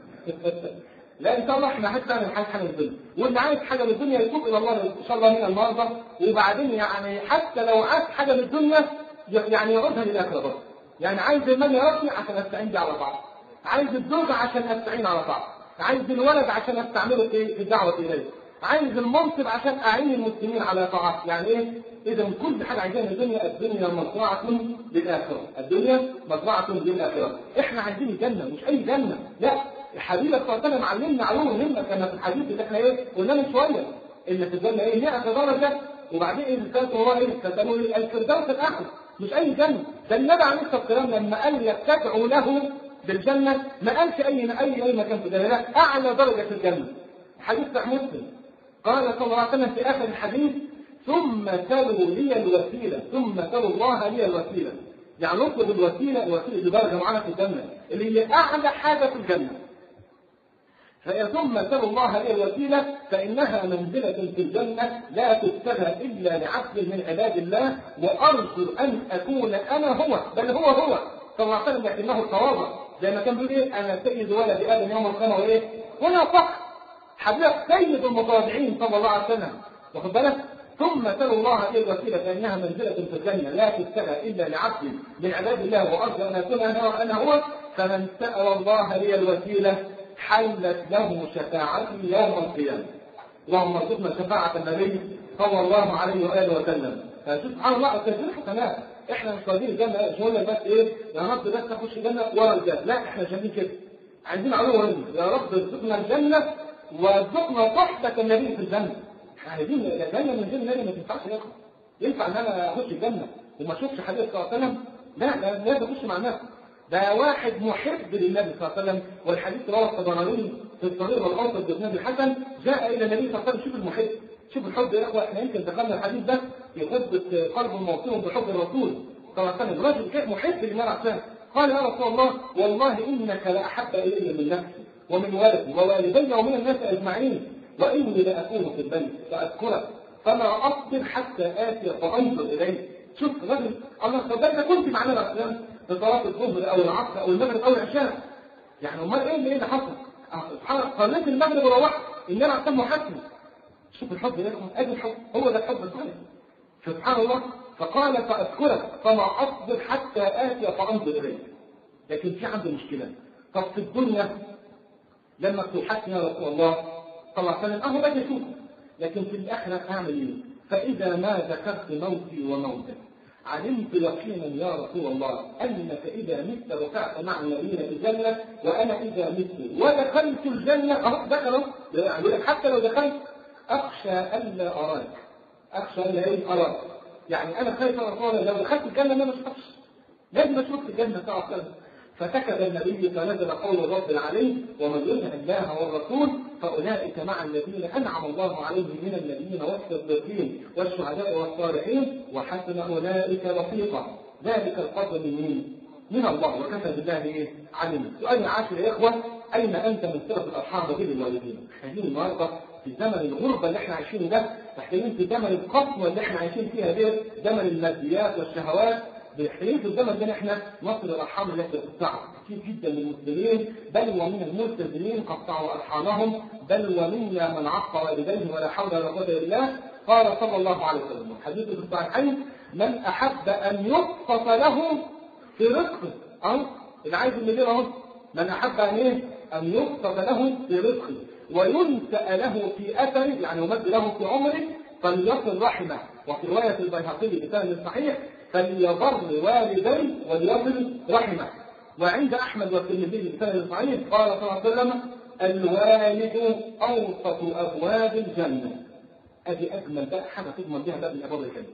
Speaker 1: لا ان شاء الله احنا حتى نعمل حاجه حاجه من الدنيا واللي عايز حاجه من الدنيا يتوب الى الله ان شاء الله من النهارده وبعدين يعني حتى لو عايز حاجه من الدنيا يعني يعودها للاخره برضه. يعني عايز المال يا ربي عشان استعين بيه على بعض. عايز الزوجه عشان استعين على بعض. عايز الولد عشان استعمله في الدعوه اليه. عايز المنصب عشان اعين المسلمين على طاعات. يعني ايه؟ اذا كل حاجه عايزينها من الدنيا الدنيا مزرعه للاخره. الدنيا مزرعه للاخره. احنا عايزين الجنه مش اي جنه. لا الحبيب صلى الله عليه وسلم علمنا علوم مهمه كما في الحديث اللي احنا ايه قلنا من شويه ان في الجنه ايه مئة درجه وبعدين ايه الثالث وراء ايه كانوا الفردوس الاعلى مش اي جنه. ده النبي عليه الصلاه والسلام لما قال يتبعوا له بالجنه ما قالش اي اي اي مكان في الجنه لا اعلى درجه في الجنه. حديث صحيح مسلم قال صلى الله عليه وسلم في اخر الحديث ثم سلوا لي الوسيله ثم سلوا الله لي الوسيله. يعني نطلب الوسيله الوسيله دي درجه معانا في الجنه اللي هي اعلى حاجه في الجنه. ثم سلوا الله لي الوسيله فانها منزله في الجنه لا تبتغى الا لعبد من عباد الله وارجو ان اكون انا هو بل هو هو صلى الله عليه وسلم لكنه التواضع زي ما كان بيقول ايه انا سيد ولد ادم يوم القيامه وايه هنا صح حبيبك سيد المتواضعين صلى الله عليه وسلم. واخد بالك؟ ثم سلوا الله لي الوسيله فانها منزله في الجنه لا تبتغى الا لعبد من عباد الله وارجو ان اكون انا هو فمن سال الله لي الوسيله حلت له شفاعتي يوم القيامه. اللهم ارزقنا شفاعه النبي صلى الله عليه واله وسلم. فشوف سبحان الله كثير حسنات. احنا مش قادرين الجنه مش هقول لك بس ايه يا رب بس نخش الجنه ورا الجنه لا احنا شايفين كده عايزين علوه يا رب ارزقنا الجنه وارزقنا صحبه النبي في الجنه. عايزين الجنه من غير النبي ما تنفعش يا اخي. ينفع ان انا اخش الجنه وما اشوفش حديث صلى الله عليه وسلم؟ لا لا لازم اخش مع الناس. ده واحد محب للنبي صلى الله عليه وسلم والحديث رواه الطبراني في الصغير والاوسط باسناد الحسن جاء الى النبي صلى الله عليه وسلم. شوف المحب شوف الحب يا اخوه. احنا يمكن دخلنا الحديث ده في خطبه قلب موصول بحب الرسول صلى الله عليه وسلم، رجل كان محب للنبي عليه الصلاه، قال يا رسول الله والله انك لاحب الي من نفسي ومن ولدي ووالدي ومن الناس اجمعين، واني لاكون في البيت فاذكرك فما اصبر حتى اتي فانظر اليه. شوف رجل الله صدقني كنت مع النبي عليه الصلاه في صلاه الظهر او العصر او المغرب او العشاء، يعني امال ايه اللي حصل؟ سبحان الله صليت المغرب وروحت النبي عليه الصلاه محاسبه. شوف الحب يا اخوان، ادي الحب، هو ده الحب الصالح. سبحان الله، فقال فاذكرك فما اصبر حتى اتي فانظر اليك. لكن في عندي مشكله، طب في الدنيا لما توحشني يا رسول الله صلى الله عليه وسلم اهو باجي اشوفك، لكن في الاخره اعمل ايه؟ فاذا ما ذكرت موتي وموتك علمت يقينا يا رسول الله انك اذا مت رفعت مع النبيين في الجنه، وانا اذا مت ودخلت الجنه اهو دخلوا، يعني حتى لو دخلت اخشى الا اراك، اخشى الا ايه اراك، يعني انا خايف يا رسول الله لو دخلت الجنه انا مش هخش، لازم اشوف الجنه صلى الله عليه وسلم. فسكت النبي فنزل قول الرب العلي ومن يطع الله والرسول فاولئك مع الذين انعم الله عليهم من النبيين والصديقين والشهداء والصالحين وحسن اولئك رفيقا. ذلك الفضل من مين؟ من الله، وكفى بالله ايه؟ عليم. سؤال عاشر يا اخوه، اين انت من صله الارحام وبر الوالدين؟ محتاجين النهارده في زمن الغربه اللي احنا عايشينه ده، محتاجين في زمن القسوه اللي احنا عايشين فيها دي، زمن الماديات والشهوات، بحيث الزمن ده احنا نصل الارحام التي تقطعها. كثير جدا من المسلمين بل ومن الملتزمين قطعوا ارحامهم، بل ومنا من عق والديه ولا حول ولا قوه الا بالله. قال صلى الله عليه وسلم الحديث في الصحيحين: من احب ان يبسط له في رزقه، او اللي عايز اللي اهو، من احب ان ايه؟ ان يبسط له في رزقه وينسأ له في اثره، يعني يمد له في عمره، فليصل رحمه. وفي روايه البيهقي بسند صحيح: فليبر والديه وليصل رحمه. وعند احمد والترمذي بسند صحيح قال صلى الله عليه وسلم: الوالد اوسط ابواب الجنه. ادي اجمل بقى حاجه تضمن بها باب من ابواب الجنه.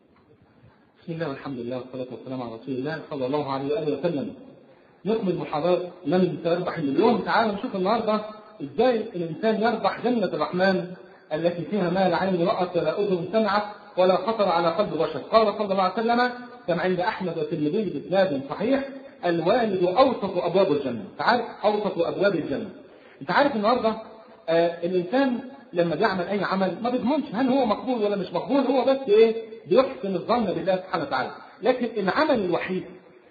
Speaker 1: بسم الله والحمد لله والصلاه والسلام على رسول الله صلى الله عليه واله وسلم. نكمل محاضرات من سيربح المليون. تعالوا نشوف النهارده ازاي الانسان يربح جنه الرحمن التي فيها ما لا عين رأت ولا اذن سمعت ولا خطر على قلب بشر. قال صلى الله عليه وسلم كما عند احمد والترمذي باسناد صحيح: الوالد اوسط ابواب الجنه. تعال اوسط ابواب الجنه. انت عارف النهارده آه الانسان لما بيعمل اي عمل ما بيضمنش هل هو مقبول ولا مش مقبول، هو بس ايه؟ بيحسن الظن بالله سبحانه وتعالى. لكن العمل الوحيد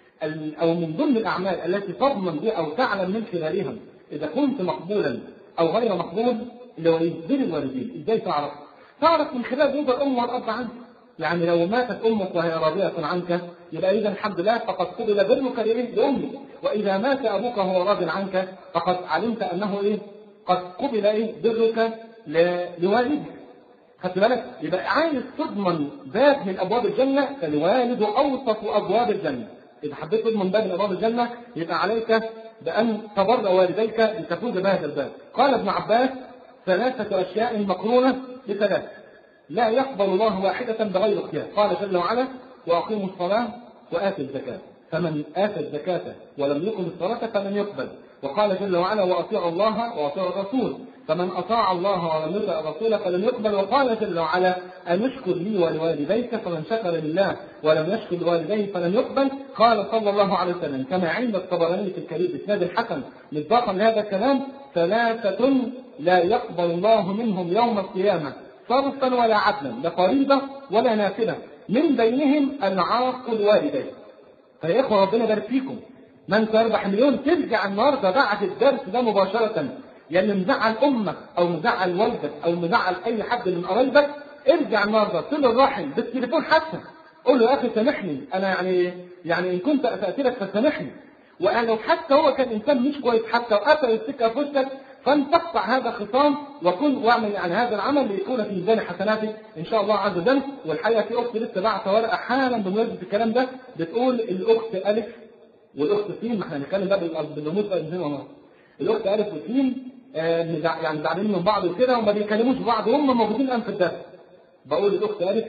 Speaker 1: او من ضمن الاعمال التي تضمن بها او تعلم من خلالها اذا كنت مقبولا او غير مقبول اللي هو بر الوالدين. ازاي تعرف؟ تعرف من خلال رضا الام والاب عنك. يعني لو ماتت امك وهي راضيه عنك يبقى اذا الحمد لله فقد قبل برك لامك، واذا مات ابوك وهو راض عنك فقد علمت انه ايه؟ قد قبل ايه؟ برك لوالدك. خدت بالك؟ يبقى عايز تضمن باب من ابواب الجنه، فالوالد اوسط ابواب الجنه. اذا حبيت تضمن باب من ابواب الجنه يبقى عليك بان تبر والديك لتفوز بهذا الباب. قال ابن عباس: ثلاثه اشياء مقرونه بثلاث لا يقبل الله واحده بغير اختيار. قال جل وعلا: واقيموا الصلاه واتوا الزكاه، فمن اتى الزكاه ولم يقم الصلاه فلن يقبل. وقال جل وعلا: واطيعوا الله واطيعوا الرسول، فمن اطاع الله ولم يطع الرسول فلن يقبل. وقال جل وعلا: ان اشكر لي ولوالديك، فمن شكر لله ولم يشكر لوالديه فلن يقبل. قال صلى الله عليه وسلم كما عند الطبراني في الكبير باسناد الحسن مصداقا لهذا الكلام: ثلاثه لا يقبل الله منهم يوم القيامه صرفا ولا عدلا، لا فريضه ولا نافله، من بينهم العاق الوالدين. فيا اخوه ربنا يبارك فيكم. من سيربح مليون ترجع النهارده بعد الدرس ده مباشره، يعني مزعل امك او مزعل والدك او مزعل اي حد من قرايبك، ارجع النهارده صل الرحم بالتليفون حتى، قول له: يا اخي سامحني، انا يعني يعني ان كنت اسأت لك فسامحني. ولو حتى هو كان انسان مش كويس حتى وقفل السكه في وشك، فان تقطع هذا الخصام وكن واعمل يعني هذا العمل ليكون في ميزان حسناتك ان شاء الله عز وجل. والحقيقه في اخت لسه بعت ورقه حالا بمناسبه الكلام ده، بتقول الاخت الف والاخت سين، ما احنا هنتكلم بقى بالرموز بقى زي ما الاخت الف وسين آه يعني زعلانين من بعض وكده وما بيكلموش بعض وهم موجودين الان في الدرس. بقول الاخت الف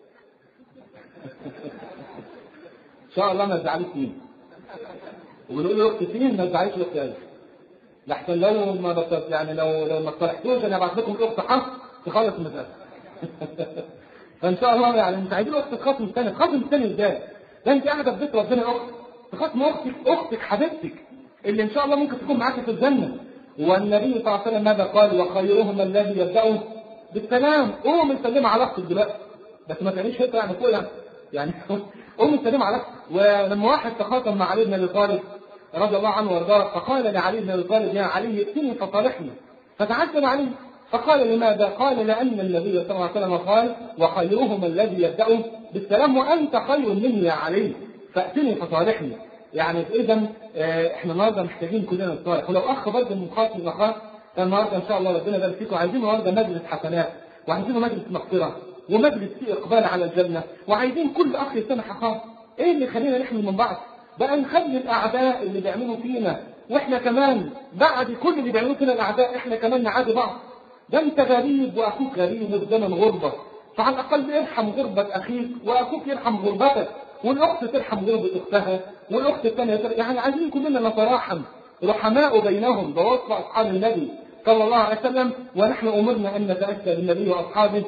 Speaker 1: ان شاء الله ما تزعليش سين، وبنقول الاخت سين ما تزعليش الاخت الف، لحسن لو ما بطلت يعني لو لو ما اصطلحتوش انا هبعت لكم الاخت حفص تخلص المساله. فان شاء الله يعني انت عايزين الاخت تخاصم الثاني، تخاصم الثاني ازاي؟ ده انت قاعده في بيت ربنا اختك، تخاف من اختك، اختك حبيبتك اللي ان شاء الله ممكن تكون معاك في الجنه. والنبي صلى الله عليه وسلم ماذا قال؟ وخيرهم الذي يبدأ بالسلام. قوم سلم على اختك دلوقتي، بس ما تعملش هيك يعني فوق يعني يعني قوم سلم على اختك. ولما واحد تخاصم مع علي بن ابي طالب رضي الله عنه وارضاه، فقال لعلي بن ابي طالب: يا علي ائتني فصالحني. فتعجب علي فقال: لماذا؟ قال: لأن النبي صلى الله عليه وسلم قال: وخيرهم الذي يبدأ بالسلام، وأنت خير مني يا علي، فأتني فصالحني. يعني إذا إحنا النهارده محتاجين كلنا نصالح، ولو أخ برضه من خاص من أخاه النهارده إن شاء الله ربنا يبارك فيكم، عايزين النهارده مجلس حسنات، وعايزين مجلس مغفرة، ومجلس فيه إقبال على الجنة، وعايزين كل أخ يسامح أخاه. إيه اللي خلينا نحمل من بعض؟ بقى نخلي الأعداء اللي بيعملوا فينا، وإحنا كمان بعد كل اللي بيعملوا فينا الأعداء إحنا كمان نعادي بعض. ده انت غريب واخوك غريب وفي زمن غربه، فعلى الاقل ارحم غربه اخيك واخوك يرحم غربتك، والاخت ترحم غربه اختها، والاخت الثانيه ترحم. يعني عايزين كلنا نتراحم، رحماء بينهم، ده وصف اصحاب النبي صلى الله عليه وسلم. ونحن امرنا ان نتاسى بالنبي واصحابه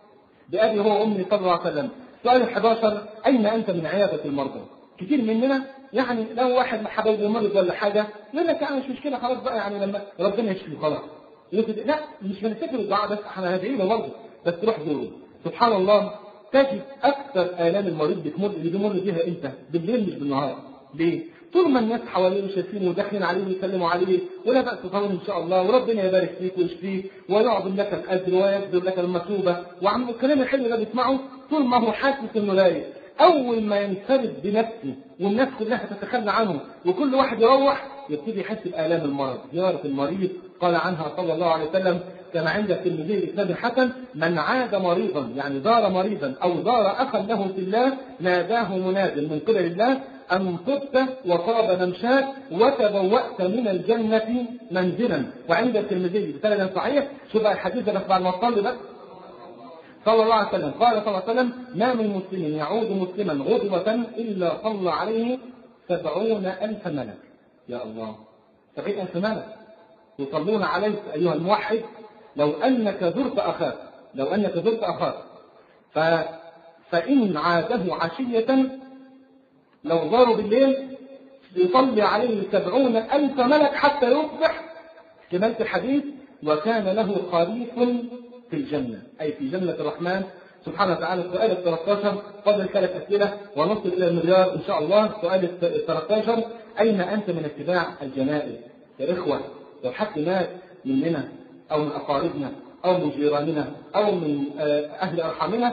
Speaker 1: بابي هو وامي صلى الله عليه وسلم. سؤال الحادي عشر: اين انت من عياده المرضى؟ كتير مننا يعني لو واحد حبيبه مرض ولا حاجه يقول لك يعني مش مشكله خلاص بقى، يعني لما ربنا يشفيه خلاص. لا، مش بنفتكر الدعاء بس، احنا هندعي له برضه، بس تروح زوره. سبحان الله، تجد اكثر الام المريض بتمر اللي بيمر بيها امتى؟ بالليل مش بالنهار. ليه؟ طول ما الناس حواليه شايفينه وداخلين عليه ويسلموا عليه ولا بأس طبعا ان شاء الله، وربنا يبارك فيك ويشفيك ويعظم لك الاجر ويكتب لك المثوبه، وعم الكلام الحلو ده بيسمعه طول ما هو حاسس انه لايق. اول ما ينفرد بنفسه والناس كلها تتخلى عنه وكل واحد يروح، يبتدي يحس بآلام المرض. زيارة المريض قال عنها صلى الله عليه وسلم كما عند الترمذي بإسناد حسن: من عاد مريضا، يعني زار مريضا أو زار أخا له في الله، ناداه مناد من قبل الله: أن طبت وطاب ممشاك وتبوأت من الجنة منزلا. وعند الترمذي بسند صحيح. شوف الحديث ده بس بعد ما تصلي بس صلى الله عليه وسلم. قال صلى الله عليه وسلم: ما من مسلم يعود مسلما غدوة إلا صلى عليه سبعون ألف ملك. يا الله، سبعين ألف ملك يصلون عليك أيها الموحد. لو أنك زرت أخاك لو أنك زرت أخاك ف... فإن عاده عشية، لو زاروا بالليل يصلي عليه سبعون ألف ملك حتى يصبح. كمالة الحديث: وكان له خريف في الجنة، أي في جنة الرحمن سبحانه وتعالى. السؤال الثلاث عشر فضل ثلاث أسئلة ونصل إلى المليار إن شاء الله. السؤال الثلاث عشر: أين أنت من اتباع الجنائز؟ يا إخوة، لو حد مات مننا أو من أقاربنا أو من جيراننا أو من أهل أرحامنا،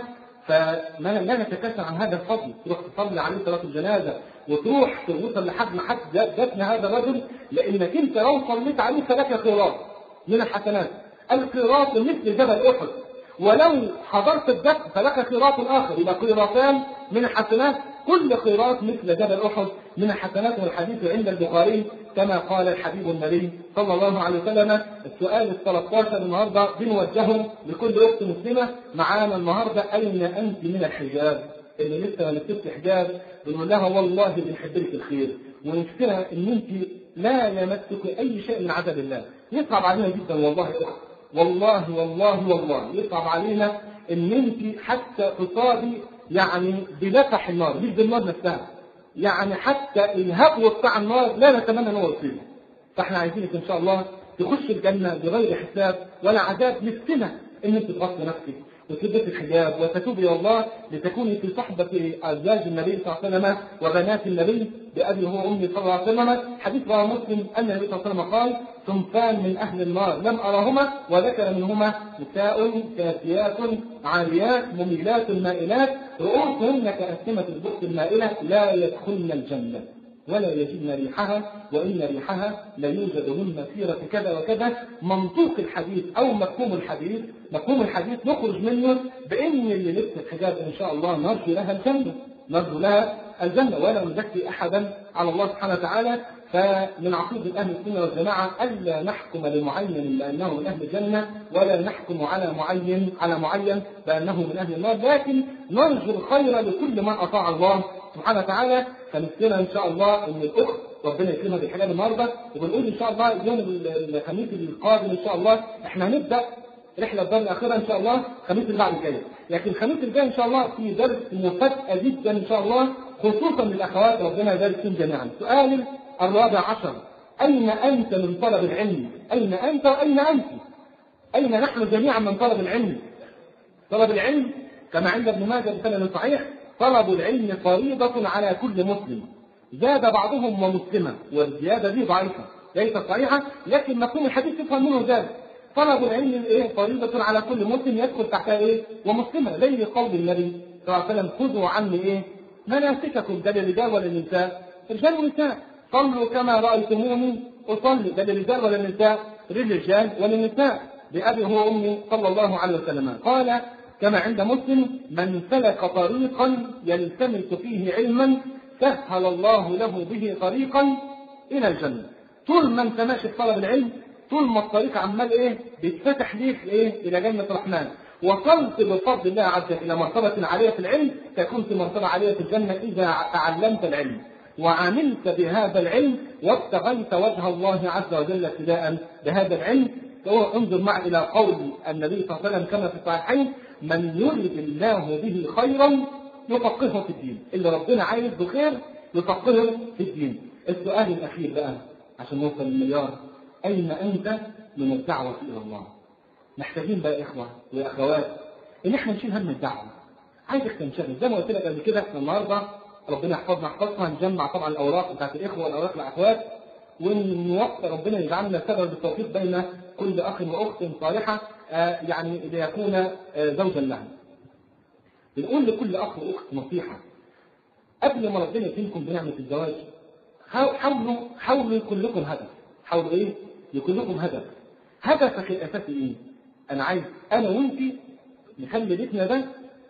Speaker 1: فما لا نتكاسل عن هذا الفضل. تروح تصلي عليه صلاة الجنازة وتروح توصل لحد ما حد دفن هذا الرجل، لأنك أنت لو صليت عليه فلك قيراط من الحسنات. القيراط مثل جبل أحد، ولو حضرت الدفن فلك قيراط آخر، يبقى قيراطان من الحسنات، كل قيراط مثل جبل أحد من الحسنات. والحديث عند البخاري كما قال الحبيب النبي صلى الله عليه وسلم. السؤال الثلاث عشر النهارده بنوجهه لكل أخت مسلمة معانا النهارده: أين أنت من الحجاب؟ اللي لسه ما لبستش حجاب بنقول لها والله بنحب لك الخير، ونفكرها ان انت لا يمسك اي شيء من عذاب الله. يصعب علينا جدا والله يا اخت، والله والله والله يصعب علينا ان انت حتى تصابي يعني بلفح النار، مش بالنار نفسها، يعني حتى الهبو بتاع النار لا نتمنى ان هو يصيبه. فاحنا عايزينك ان شاء الله تخش الجنه بغير حساب ولا عذاب. نفسنا ان انت تغطي نفسك وتلبسي الحجاب وتتوبي الى الله لتكوني في صحبه ازواج النبي صلى الله عليه وسلم وبنات النبي بابي هو امي صلى الله عليه وسلم. حديث رواه مسلم ان النبي صلى الله عليه وسلم قال: صنفان من اهل النار لم ارهما، وذكر منهما: نساء كاسيات عاريات مميلات مائلات رؤوسهن كاسنمه البخت المائله لا يدخلن الجنه ولا يجدن ريحها وإن ريحها لا يوجد من مسيرة كذا وكذا. منطوق الحديث أو مفهوم الحديث مفهوم الحديث نخرج منه بأن اللي لبس الحجاب إن شاء الله نرجو لها الجنة نرجو لها الجنة ولا نزكي أحدا على الله سبحانه وتعالى. فمن عقيدة أهل السنة والجماعة ألا نحكم لمعين بأنه من أهل الجنة ولا نحكم على معين على معين بأنه من أهل النار، لكن نرجو الخير لكل من أطاع الله سبحانه وتعالى. فنفسنا ان شاء الله ان الاخت ربنا يكرمها بالحجاب النهارده، وبنقول ان شاء الله يوم الخميس القادم ان شاء الله احنا هنبدا رحله الدار الاخره ان شاء الله الخميس اللي بعد الجاي، لكن الخميس الجاي ان شاء الله في درس مفاجاه جدا ان شاء الله خصوصا للاخوات، ربنا يبارك فيهم جميعا. سؤال الرابع عشر: اين انت من طلب العلم؟ اين انت واين انت؟ اين نحن جميعا من طلب العلم؟ طلب العلم كما عند ابن ماجه بسند صحيح: طلب العلم فريضة على كل مسلم. زاد بعضهم ومسلمة، والزيادة دي ضعيفة ليست صحيحة، لكن مفهوم الحديث يفهم منه ذلك. طلب العلم ايه؟ فريضة على كل مسلم، يدخل تحتها ايه؟ ومسلمة، زي قول النبي صلى الله عليه وسلم: خذوا عني ايه؟ مناسككم. ده للرجال ولا للنساء؟ رجال ونساء. صلوا كما رأيتموني أصلي. ده للرجال ولا للنساء؟ للرجال وللنساء. بأبي هو أمي صلى الله عليه وسلم. قال كما عند مسلم: من سلك طريقا يلتمس فيه علما سهل الله له به طريقا إلى الجنة. طول ما انت ماشي في طلب العلم، طول ما الطريق عمال ايه؟ بيتفتح ليك ايه؟ إلى جنة الرحمن. وصلت بفضل الله عز وجل إلى مرتبة عالية في العلم، تكون في مرتبة عالية في الجنة إذا تعلمت العلم وعملت بهذا العلم وابتغيت وجه الله عز وجل ابتداء بهذا العلم. انظر معي إلى قول النبي صلى الله عليه وسلم كما في الصحيحين: من يرد الله به خيرا يفقهه في الدين. اللي ربنا عايز بخير يفقهه في الدين. السؤال الأخير بقى عشان نوصل للمليار: أين أنت من الدعوة إلى الله؟ محتاجين بقى إخوة وأخوات إن إحنا نشيل هم الدعوة. عايزك تنشغل زي ما قلت لك قبل كده. إحنا النهارده ربنا يحفظنا يحفظنا هنجمع طبعا الأوراق بتاعت الإخوة والأوراق الأخوات، ونوفق ربنا يجعلنا سبب بالتوفيق بين كل أخ وأخت صالحة آه يعني ليكون آه زوجا لها. بنقول لكل أخ وأخت نصيحة: قبل ما ربنا يكرمكم بنعمة الزواج حاولوا حاولوا يكون لكم هدف. حاولوا إيه؟ يكون لكم هدف. هدفك الأساسي إيه؟ أنا عايز أنا وأنتي نخلي بيتنا ده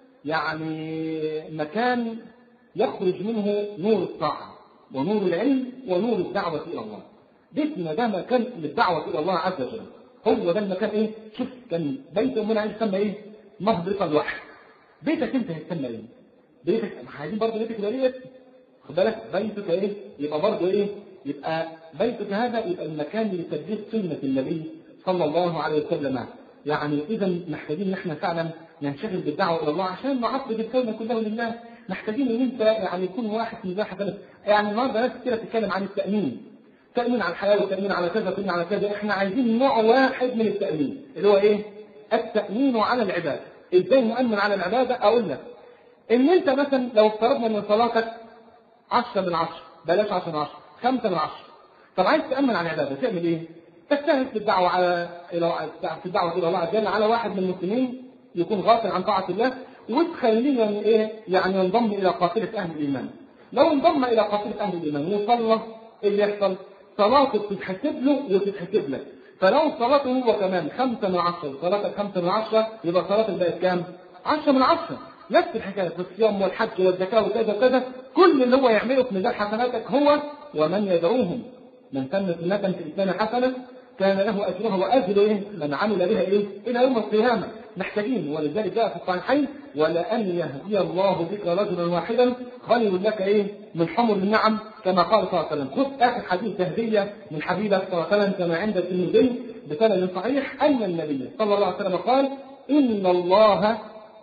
Speaker 1: يعني مكان يخرج منه نور الطاعة ونور العلم ونور الدعوة إلى الله. بيتنا ده مكان للدعوة إلى الله عز وجل. هو ده المكان إيه؟ شوف كان بيت أمنا عايز يسمى إيه؟ مهبط الوحي. بيتك أنت هيسمى إيه؟ بيتك عايزين برضه بيتك يبقى ليه؟ خد بالك بيتك إيه؟ يبقى برضه إيه؟ يبقى بيتك هذا يبقى المكان لتدريس سنة النبي صلى الله عليه وسلم. يعني إذا محتاجين إن إحنا فعلا ننشغل بالدعوة إلى الله عشان نعبد الكون كله لله. محتاجين إن أنت يعني يكون واحد من ذاك. يعني النهارده ناس كتير بتتكلم عن التأمين، تأمين على الحياة وتأمين على كذا وتأمين على كذا. إحنا عايزين نوع واحد من التأمين اللي هو إيه؟ التأمين على العبادة. إزاي نؤمن على العبادة؟ أقول لك إن أنت مثلا لو افترضنا من صلاتك عشرة من عشرة، بلاش عشرة من عشرة، خمسة من عشرة. طب عايز تأمن على العبادة تعمل إيه؟ تجتهد في الدعوة على إلى في الدعوة إلى الله عز وجل على واحد من المسلمين يكون غافل عن طاعة الله، وتخليه يعني إيه؟ يعني ينضم إلى قافلة أهل الإيمان. لو انضم إلى قافلة أهل الإيمان وصلى، إيه اللي يحصل؟ صلاته تتحسب له وتتحسب لك. فلو صلاته هو كمان خمسة من عشرة وصلاتك خمسة من عشرة يبقى صلاتك بقت كام؟ عشرة من عشرة. نفس الحكاية في الصيام والحج والزكاة وكذا وكذا. كل اللي هو يعمله في ميزان حسناتك هو ومن يدعوهم من سن سنة في الإسلام حسنة كان له أجرها وأجر إيه؟ من عمل بها إيه؟ إلى يوم القيامة. محتاجين، ولذلك جاء في الصحيحين: ولأن يهدي الله بك رجلا واحدا خير لك إيه؟ من حمر النعم، كما قال صلى الله عليه وسلم. خذ آخر حديث تهدية من حبيبك صلى الله عليه وسلم كما عند الترمذي بسند صحيح أن النبي صلى الله عليه وسلم قال: إن الله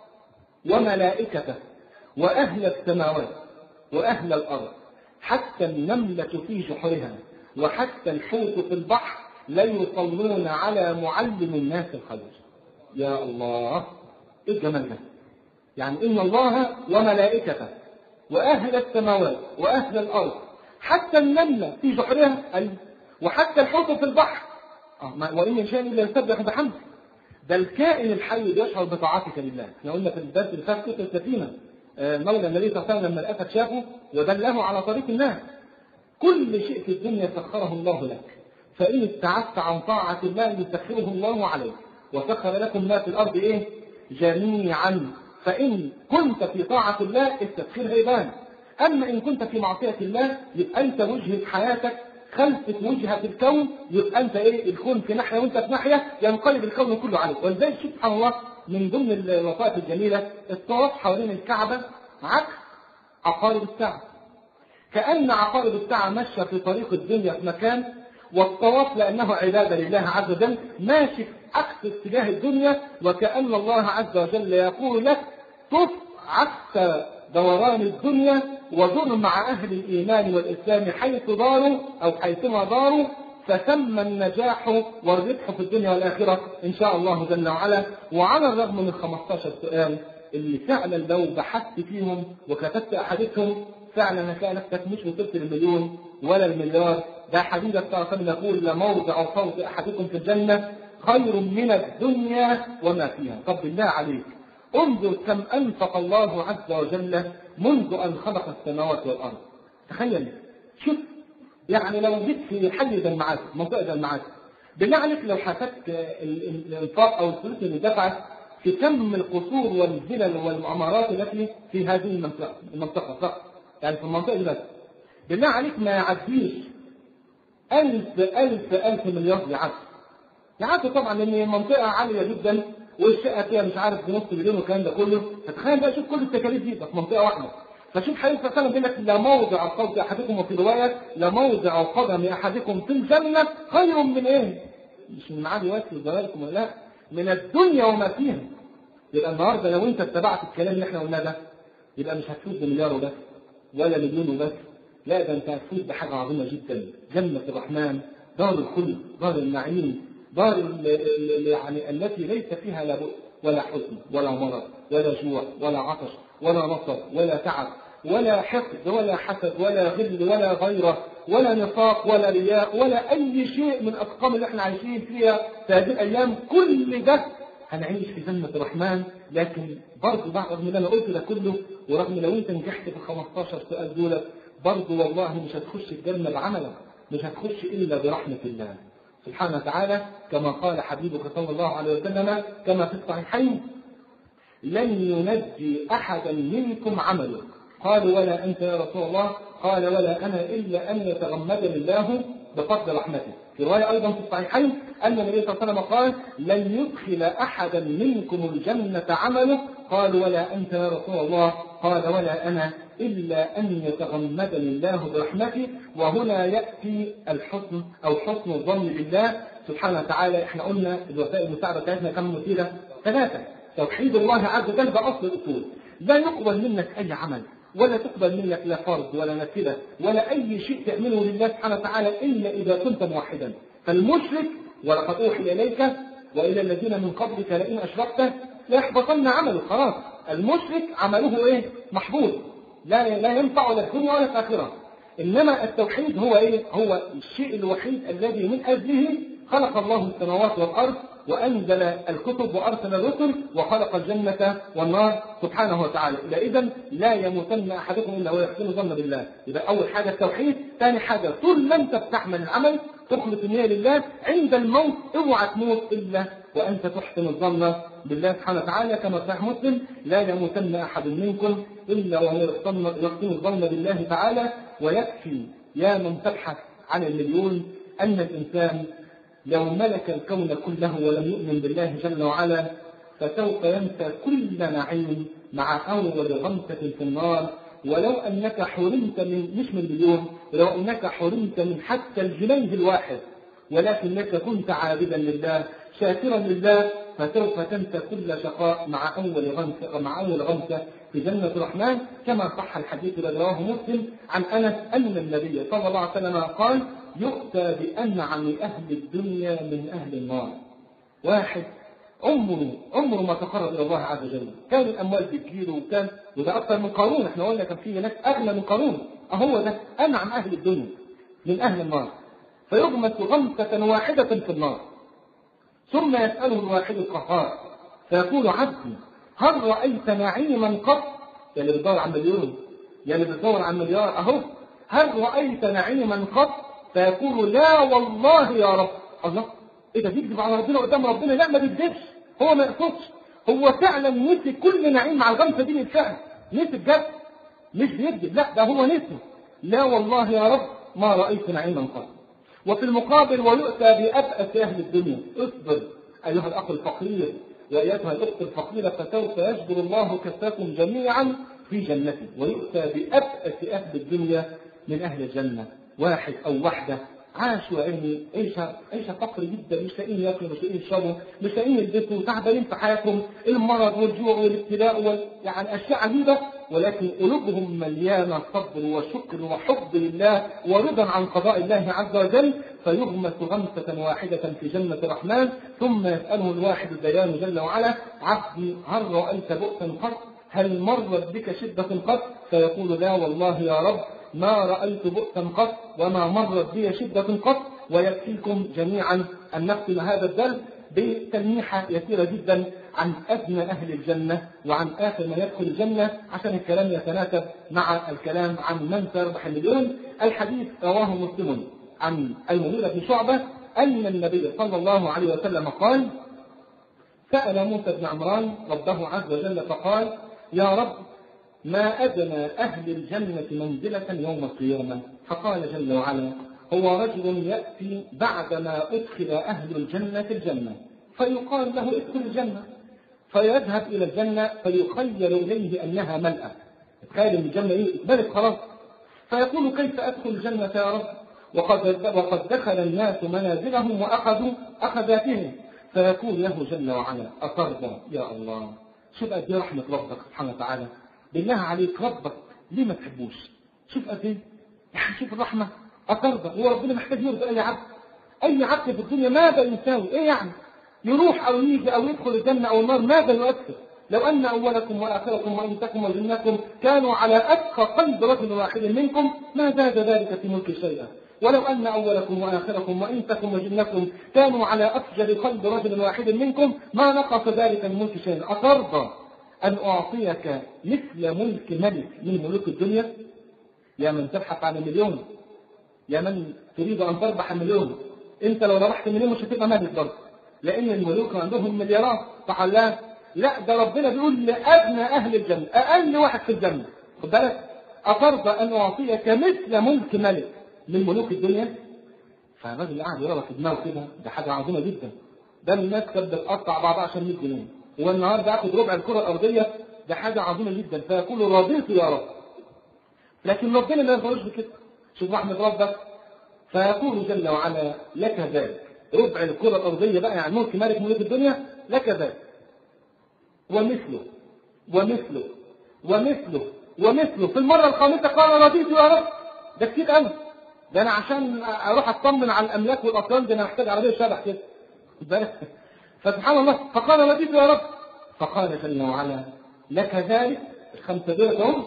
Speaker 1: وملائكته وأهل السماوات وأهل الأرض حتى النملة في جحرها وحتى الحوت في البحر لا يصلون على معلم الناس الخير. يا الله ايه الجمال ده! يعني ان الله وملائكته واهل السماوات واهل الارض حتى النمله في جحرها وحتى الحوت في البحر وان من شيء الا يسبح بحمده. ده الكائن الحي بيشعر بطاعتك لله. احنا قلنا في الدرس اللي فات قصه السفينه، مولى النبي صلى الله عليه وسلم لما الاسد شافه ودله على طريق الناس. كل شيء في الدنيا سخره الله لك، فإن ابتعدت عن طاعة الله يسخره الله عليك. وسخر لكم ما في الأرض إيه؟ جميعا. فإن كنت في طاعة الله التسخير هيبان. أما إن كنت في معصية الله يبقى أنت وجهة حياتك خلفت وجهة الكون، يبقى أنت إيه؟ الكون في ناحية وأنت في ناحية، ينقلب الكون كله عليك. ولذلك سبحان الله من ضمن الوصايا الجميلة الطواف حوالين الكعبة عكس عقارب الساعة. كأن عقارب الساعة ماشية في طريق الدنيا في مكان، والطواف لأنه عبادة لله عز وجل ماشي عكس اتجاه الدنيا، وكأن الله عز وجل يقول لك طف عكس دوران الدنيا ودر مع أهل الإيمان والإسلام حيث داروا أو حيثما داروا، فثم النجاح والربح في الدنيا والآخرة إن شاء الله جل وعلا. وعلى الرغم من خمستاشر سؤال اللي فعلا لو بحثت فيهم وكتبت أحاديثهم فعلا هتلاقي نفسك مش وصلت للمليون ولا المليار. ده حبيبك صلى الله عليه وسلم يقول لموضع صوت أحدكم في الجنة خير من الدنيا وما فيها. طب بالله عليك انظر كم أنفق الله عز وجل منذ أن خلق السماوات والأرض. تخيل، شوف يعني لو جيت في حي زي المعادي، منطقة زي المعادي، بالله عليك لو حسبت الإنفاق أو الفلوس اللي دفعت في كم القصور والفلل والعمارات التي في هذه المنطقة المنطقة فقط، يعني في المنطقة دي بس، بالله عليك ما يعديش ألف ألف ألف مليار يعدي. يعدي طبعا لأن المنطقة عالية جدا والشقة فيها مش عارف بنص مليون والكلام ده كله، فتخيل بقى شوف كل التكاليف دي في منطقة واحدة. فشوف حديث صلى الله عليه وسلم بيقول لك لا موضع قدم أحدكم، وفي رواية لا موضع قدم أحدكم في الجنة خير من إيه؟ مش من معادي واسع وزوالكم ولا لا، من الدنيا وما فيها. يبقى النهارده لو أنت اتبعت الكلام اللي إحنا قلناه ده يبقى مش هتفوز بمليار وبس ولا مليون وبس، لا ده أنت هتفوز بحاجة عظيمة جدا، جنة الرحمن، دار الخلد، دار النعيم، دار يعني التي ليس فيها لا بؤس ولا حزن ولا مرض ولا جوع ولا عطش ولا نصب ولا تعب ولا حقد ولا حسد ولا غل ولا غيره ولا نفاق ولا رياء ولا أي شيء من الأسقام اللي احنا عايشين فيها في هذه الأيام. كل ده هنعيش في جنة الرحمن. لكن برضه بعد رغم اللي أنا قلت ده كله، ورغم لو أنت نجحت في خمستاشر سؤال دول، برضه والله مش هتخش الجنة بعملك، مش هتخش إلا برحمة الله سبحانه وتعالى، كما قال حبيبك صلى الله عليه وسلم كما في الصحيحين: لن ينجي أحدا منكم عمله. قالوا ولا أنت يا رسول الله؟ قال ولا أنا إلا أن يتغمدني الله بفضل رحمته. في رواية أيضا في الصحيحين أن النبي صلى الله عليه وسلم قال لن يدخل أحدا منكم الجنة عمله. قالوا ولا أنت يا رسول الله؟ قال ولا أنا إلا أن يتغمدني الله برحمته. وهنا يأتي الحسن أو حسن الظن بالله سبحانه وتعالى. احنا قلنا الوسائل المساعدة بتاعتنا كم مثيرة؟ ثلاثة. توحيد الله عز وجل ده أصل الأصول، لا يقبل منك أي عمل ولا تقبل منك لا فرض ولا نافلة ولا أي شيء تعمله لله سبحانه وتعالى إلا إذا كنت موحدا. فالمشرك ولقد أوحي إليك وإلى الذين من قبلك لئن أشركت ليحبطن عمله. خلاص المشرك عمله إيه؟ محبوط، لا لا ينفع ولا الدنيا ولا الآخرة. إنما التوحيد هو إيه؟ هو الشيء الوحيد الذي من أجله خلق الله السماوات والأرض وأنزل الكتب وأرسل الرسل وخلق الجنة والنار سبحانه وتعالى. إذا لا يموتن أحدكم إلا ويحسن ظن بالله. يبقى أول حاجة التوحيد. ثاني حاجة طول ما أنت بتعمل العمل تخلص النية لله، عند الموت اوعى تموت إلا وأنت تحسن الظن بالله سبحانه وتعالى، كما صحيح مسلم: لا يموتن أحد منكم إلا وهو يحسن الظن بالله تعالى. ويكفي يا من تبحث عن المليون أن الإنسان لو ملك الكون كله ولم يؤمن بالله جل وعلا فسوف ينسى كل نعيم مع أول غمسة في النار. ولو أنك حرمت من مش من مليون، ولو أنك حرمت من حتى الجنيه الواحد ولكنك كنت عابدا لله شاكرا لله فسوف تنسى كل شقاء مع أول غمسة مع أول غمسة في جنة الرحمن، كما صح الحديث الذي رواه مسلم عن أنس أن النبي صلى الله عليه وسلم قال: يؤتى بأنعم أهل الدنيا من أهل النار. واحد عمره عمره ما تقرب إلى الله عز وجل، كان الأموال بتجيله وكان وده أكثر من قارون. احنا قلنا كان في ناس أغنى من قارون، أهو ده أنعم أهل الدنيا من أهل النار. فيغمس غمسة واحدة في النار ثم يسأله الواحد القهار فيقول: عبدي هل رأيت نعيما قط؟ يا اللي بتدور عن مليون، يا اللي بتدور عن مليار، أهو هل رأيت نعيما قط؟ فيقول: لا والله يا رب. الله، إيه ده بيكذب على ربنا قدام ربنا؟ لا ما بيكذبش، هو ما يقصدش، هو فعلا نسي كل نعيم مع الغمسة دي بالفعل، نسي بجد مش بيكذب، لا ده هو نسي. لا والله يا رب ما رأيت نعيما قط. وفي المقابل ويؤتى بأبأس أهل الدنيا. اصبر أيها الأخ الفقير وأيتها الأخت الفقيرة فسوف يجبر الله كفاكم جميعا في جنته. ويؤتى بأبأس أهل الدنيا من أهل الجنة. واحد أو واحدة عاشوا يعني عيشه عيشه فقر جدا، مش لاقيين ياكلوا، مش لاقيين يشربوا، مش لاقيين يلبسوا، تعبانين في حياتهم، المرض والجوع والابتلاء وال... يعني اشياء عجيبه، ولكن قلوبهم مليانه صبر وشكر وحب لله ورضا عن قضاء الله عز وجل، فيغمس غمسه واحده في جنه الرحمن، ثم يساله الواحد الديان جل وعلا: عبدي هل رايت بؤسا قط؟ هل مرت بك شده قط؟ فيقول: لا والله يا رب ما رأيت بؤسا قط وما مرت بي شدة قط. ويكفيكم جميعا أن نختم هذا الدرس بتلميحة يسيرة جدا عن أدنى أهل الجنة وعن آخر من يدخل الجنة، عشان الكلام يتناسب مع الكلام عن من سيربح المليون. الحديث رواه مسلم عن المغيرة بن شعبة أن النبي صلى الله عليه وسلم قال: سأل موسى بن عمران ربه عز وجل فقال: يا رب ما أدنى أهل الجنة منزلة يوم القيامة؟ فقال جل وعلا: هو رجل يأتي بعدما أدخل أهل الجنة الجنة فيقال له: ادخل الجنة، فيذهب إلى الجنة فيخيل إليه أنها ملأة، تخيل أن الجنة إيه؟ اتملت خلاص، فيقول: كيف أدخل الجنة يا رب وقد, وقد دخل الناس منازلهم وأخذوا أخذاتهم؟ فيقول له جل وعلا: أترضى يا الله؟ شوف قد ايه رحمة ربك سبحانه وتعالى، بالله عليك ربك ليه ما تحبوش؟ شوف قد ايه، يعني شوف الرحمة. أترضى؟ هو ربنا محتاج يرضى أي عبد؟ أي عبد في الدنيا ماذا يساوي؟ إيه يعني؟ يروح أو يجي أو يدخل الجنة أو النار ماذا يؤثر؟ لو أن أولكم وآخركم وإنسكم وجنكم كانوا على أتقى قلب رجل واحد منكم ما زاد ذلك في ملك شيئا، ولو أن أولكم وآخركم وإنسكم وجنكم كانوا على أفجر قلب رجل واحد منكم ما نقص ذلك من ملك شيئا. أترضى أن أعطيك مثل ملك ملك من ملوك الدنيا؟ يا من تبحث عن المليون، يا من تريد أن تربح المليون، أنت لو ربحت المليون مش هتبقى مالك برضه، لأن الملوك عندهم مليارات، صح لا؟ لا، ده ربنا بيقول لأدنى أهل الجنة، أقل واحد في الجنة، خد بالك، أترضى أن أعطيك مثل ملك ملك من ملوك الدنيا؟ فالراجل قاعد يرى في دماغه كده، ده حاجة عظيمة جدا، ده الناس كانت بتقطع بعضها عشان مية جنيه، والنهارده آخد ربع الكرة الأرضية، ده حاجة عظيمة جدا، فيقول: رضيت يا رب. لكن ربنا ما يقولش بكده، شوف رحمة ربك، فيقول جل وعلا: لك ذلك، ربع الكرة الأرضية بقى، يعني ملك ملك ملوك الدنيا، لك ذلك ومثله ومثله ومثله ومثله. في المرة الخامسة قال: رضيت يا رب. ده كتير قوي، ده أنا عشان أروح أطمن على الأملاك والأطيان دي أنا محتاج عربية شبح كده. فسبحان الله، فقال: رضيت يا رب. فقال جل وعلا: لك ذلك، الخمسة دول هم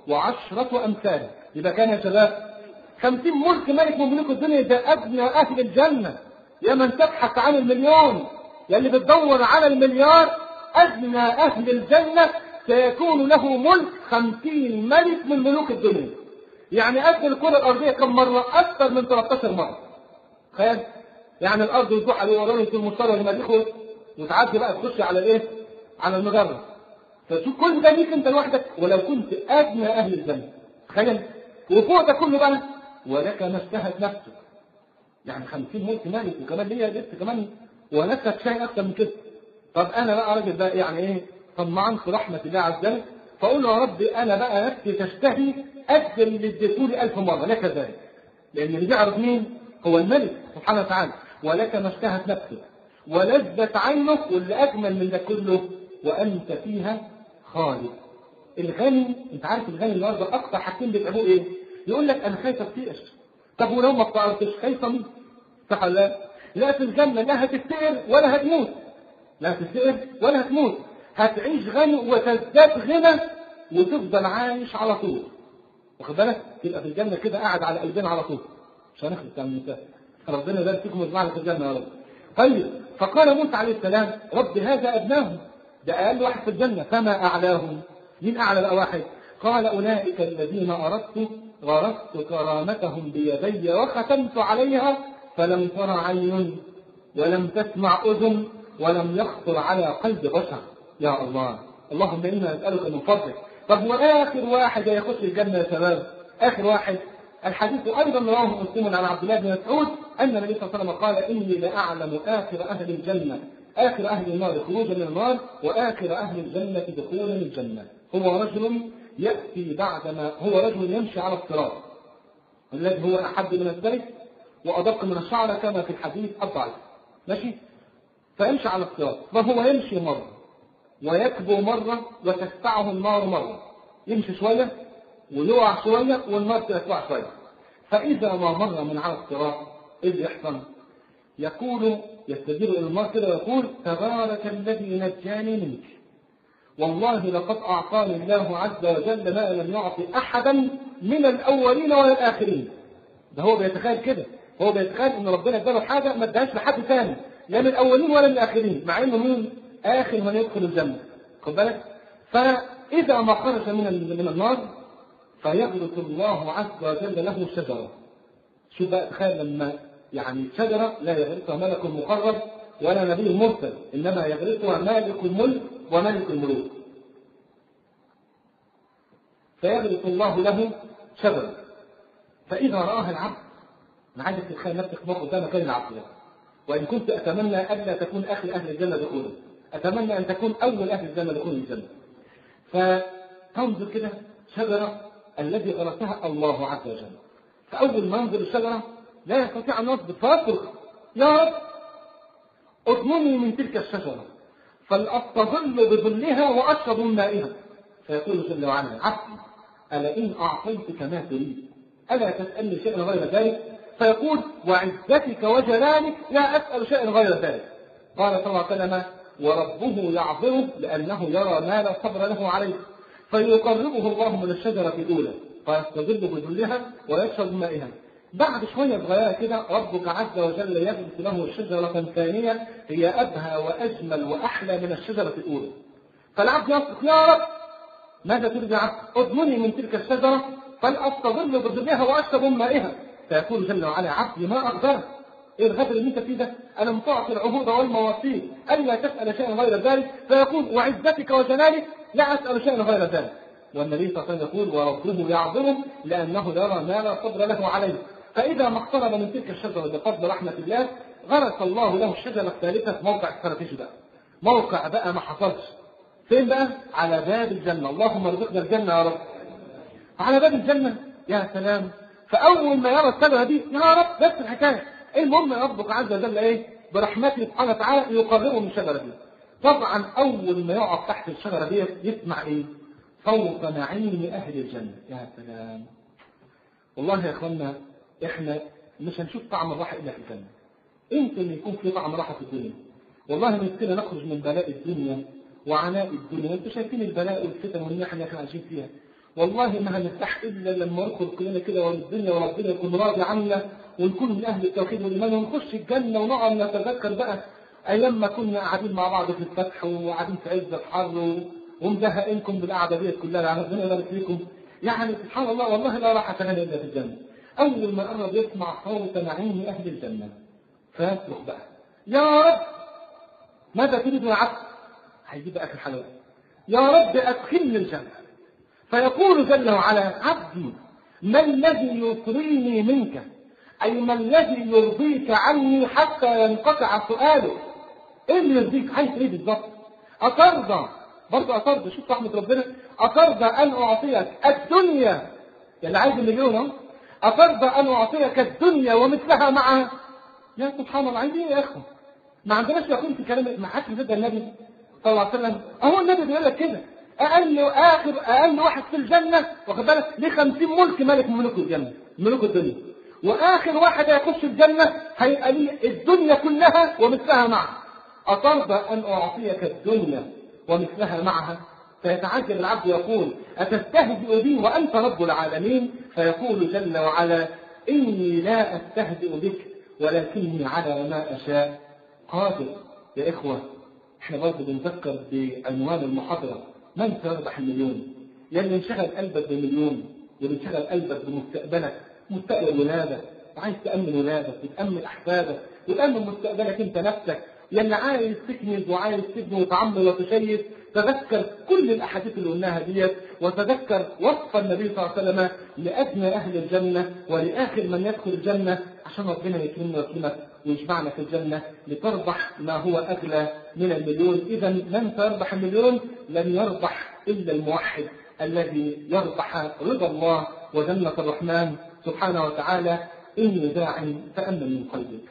Speaker 1: وعشرة أمثال، يبقى كان يا شباب خمسين ملك ملك من ملوك الدنيا، ده أدنى أهل الجنة. يا من تبحث عن المليون، يا اللي بتدور على المليار، أدنى أهل الجنة سيكون له ملك خمسين ملك من ملوك الدنيا. يعني أدنى الكرة الأرضية كم مرة؟ أكثر من ثلاثة عشر مرة. تخيل، يعني الأرض يروح على ورانه في المشتري والمريخ وتعدي بقى تخش على الإيه؟ على المجرة. فشوف كل ده ليك أنت لوحدك، ولو كنت أدنى أهل الجنة. تخيل، وفوق ده كله بقى ولك ما اشتهت نفسك. يعني خمسين ملك مالك وكمان ليا لسه كمان ونفسك شيء أكثر من كده. طب أنا بقى راجل بقى يعني إيه؟ طمعان في رحمة الله عز وجل، فأقول له: يا رب أنا بقى نفسي تشتهي أكثر من اللي اديتولي ألف مرة، لك ذلك. لأن اللي بيعرف مين؟ هو الملك سبحانه وتعالى. ولك ما اشتهت نفسك ولذت عينك، واللي أجمل من ده كله وأنت فيها خالد. الغني، أنت عارف الغني النهارده أكثر حاجتين بيتعبوه إيه؟ يقول لك: أنا خايف أفتقر. طب ولو ما افتقرتش خايف أموت، صح ولا لا؟ لا، في الجنة لا هتفتقر ولا هتموت، لا هتفتقر ولا هتموت، هتعيش غني وتزداد غنى وتفضل عايش على طول. واخد بالك؟ تبقى في الجنة كده قاعد على قلبنا على طول. مش هنخلص عن المثال. ربنا يبارك فيكم ويجمعنا في الجنة يا رب. طيب، فقال موسى عليه السلام: رب هذا أدناهم، ده أقل واحد في الجنة، فما أعلاهم؟ مين أعلى بقى واحد؟ قال: أولئك الذين أردت غرست كرامتهم بيدي وختمت عليها فلم تر عين ولم تسمع أذن ولم يخطر على قلب بشر. يا الله، اللهم إنا نسألك من فضلك. طب وآخر واحد يخش الجنة يا شباب؟ آخر واحد، الحديث أيضا رواه مسلم عن عبد الله بن مسعود أن النبي صلى الله عليه وسلم قال: إني لأعلم آخر أهل الجنة، آخر أهل النار خروجا من النار، وآخر أهل الجنة دخولا الجنة. هو رجل يأتي بعدما هو رجل يمشي على الصراط الذي هو أحد من الثلث، وأدق من الشعر كما في الحديث الضعيف. ماشي؟ فيمشي على الصراط، فهو يمشي مرة ويكبو مرة وتدفعه النار مرة، يمشي شوية ويقع شوية والنار تدفع شوية. فإذا ما مر من على الصراط إيه اللي يحصل؟ يقول يستدير إلى النار كده ويقول تبارك الذي نجاني منك، والله لقد أعطاني الله عز وجل ما لم يعطي أحدا من الأولين ولا الآخرين. ده هو بيتخيل كده، هو بيتخيل إن ربنا اداله حاجة ما اداهاش لحد ثاني لا من الأولين ولا من الآخرين، مع إنه مين؟ آخر من يدخل الجنة. خد بالك؟ فإذا ما خرج من من النار فيغرس الله عز وجل له الشجرة. شو بقى تخيل لما يعني شجرة لا يغرسها ملك مقرب ولا نبي مرسل، إنما يغرسها مالك الملك وملك الملوك. فيغرس الله له شجرة، فإذا رآها العبد، أنا عايزك تتخيل نفسك مرة قدام كان العبد ده، وإن كنت أتمنى ألا تكون آخر أهل الجنة دخولا، أتمنى أن تكون أول أهل الجنة دخولا الجنة. فتنظر كده شجرة الذي غرسها الله عز وجل، فأول ما ينظر الشجرة لا يستطيع أن يصبر فيصرخ يا رب اضمني من تلك الشجرة فلأستظل بظلها وأشرب من مائها. فيقول جل وعلا عبدي ألا إن أعطيتك ما تريد ألا تسألني شيئا غير ذلك؟ فيقول وعزتك وجلالك لا أسأل شيئا غير ذلك. قال صلى الله عليه وسلم وربه يعذره لأنه يرى ما لا صبر له عليه، فيقربه الله من الشجرة الأولى فيستظل بظلها ويشرب مائها. بعد شوية صغيرة كده ربك عز وجل يغرس له شجرة ثانية هي أبهى وأجمل وأحلى من الشجرة الأولى. فالعبد يصرخ يا رب ماذا تريد يا عبد؟ اضمني من تلك الشجرة فلأستظل بظلها وأشرب من مائها. فيقول جل وعلا عبدي ما أقدرك، ايه الغدر اللي انت فيه ده؟ انا مطاعت العهود والمواثيق الا تسال شيئا غير ذلك. فيقول وعزتك وجلالك لا اسال شيئا غير ذلك. والنبي صلى الله عليه وسلم يقول وربه يعظمه لانه يرى ما لا صبر له عليه. فاذا ما اقترب من تلك الشجره بفضل رحمه الله غرس الله له الشجره الثالثه في موقع استراتيجي بقى، موقع بقى ما حصلش. فين بقى؟ على باب الجنه. اللهم ارزقنا الجنه يا رب. على باب الجنه يا سلام. فاول ما يرى الشجره دي يا رب بس الحكايه المهم ربك عز وجل ايه برحمته سبحانه وتعالى يقربه من الشجره دي. طبعا اول ما يقف تحت الشجره دي يسمع ايه؟ صوت نعيم اهل الجنه. يا سلام. والله يا اخوانا احنا مش هنشوف طعم الراحه الا في الجنه. يمكن يكون في طعم راحه في الدنيا. والله نفسنا نخرج من بلاء الدنيا وعناء الدنيا. انتوا شايفين البلاء والفتن والمحن اللي احنا عايشين فيها. والله ما هنرتاح الا لما ندخل كلنا كده والدنيا وربنا يكون راضي عنا ونكون من اهل التوحيد والايمان ونخش الجنه ونقعد نتذكر بقى ايام ما كنا قاعدين مع بعض في الفتح وقاعدين في عز الحر ومزهقينكم بالقعده ديت كلها. ربنا يبارك فيكم. يعني سبحان الله والله لا راحه لنا الا في الجنه. اول ما قرب يسمع صوت نعيم اهل الجنه فيصرخ بقى يا رب ماذا تريد يا عبد؟ هيجيب اخر حلاوه يا رب ادخلني الجنه. فيقول جل وعلا عبدي ما الذي يطريني منك؟ أي ما الذي يرضيك عني حتى ينقطع سؤاله؟ إيه اللي يرضيك؟ عايز إيه بالظبط؟ أترضى برضه أترضى شوف رحمة ربنا أترضى أن أعطيك الدنيا اللي عايز المليون أهو أترضى أن أعطيك الدنيا ومثلها معها؟ يا سبحان الله عايزين إيه يا إخوة؟ ما عندناش يقين في كلام ما حدش مصدق النبي صلى الله عليه وسلم. أهو النبي بيقول لك كده أقل آخر أقل واحد في الجنة واخد بالك ليه خمسين ملك ملك من ملوك الجنة ملوك الدنيا، وآخر واحد هيخش الجنة هيبقى ليه الدنيا كلها ومثلها معها. أترضى أن أعطيك الدنيا ومثلها معها؟ فيتعجب العبد يقول أتستهزئ بي وأنت رب العالمين؟ فيقول جل وعلا إني لا أستهزئ بك ولكني على ما أشاء قادر. يا إخوة احنا برضه بنذكر بعنوان المحاضرة من سيربح المليون؟ يعني انشغل قلبك بمليون وانشغل قلبك بمستقبلك، مستقبل ولادك وعايز تأمن ولادك وتأمن أحفادك وتأمن مستقبلك أنت نفسك. يعني عايز تكنز وعايز تبني وتعمر وتشيد تذكر كل الأحاديث اللي قلناها ديت وتذكر وصف النبي صلى الله عليه وسلم لأدنى أهل الجنة ولآخر من يدخل الجنة عشان ربنا يكرمنا ويكرمك ويجمعنا في الجنة لتربح ما هو أغلى من المليون. إذا من سيربح المليون؟ لن يربح إلا الموحد الذي يربح رضا الله وجنة الرحمن سبحانه وتعالى. إني داع فأمن من قلبك.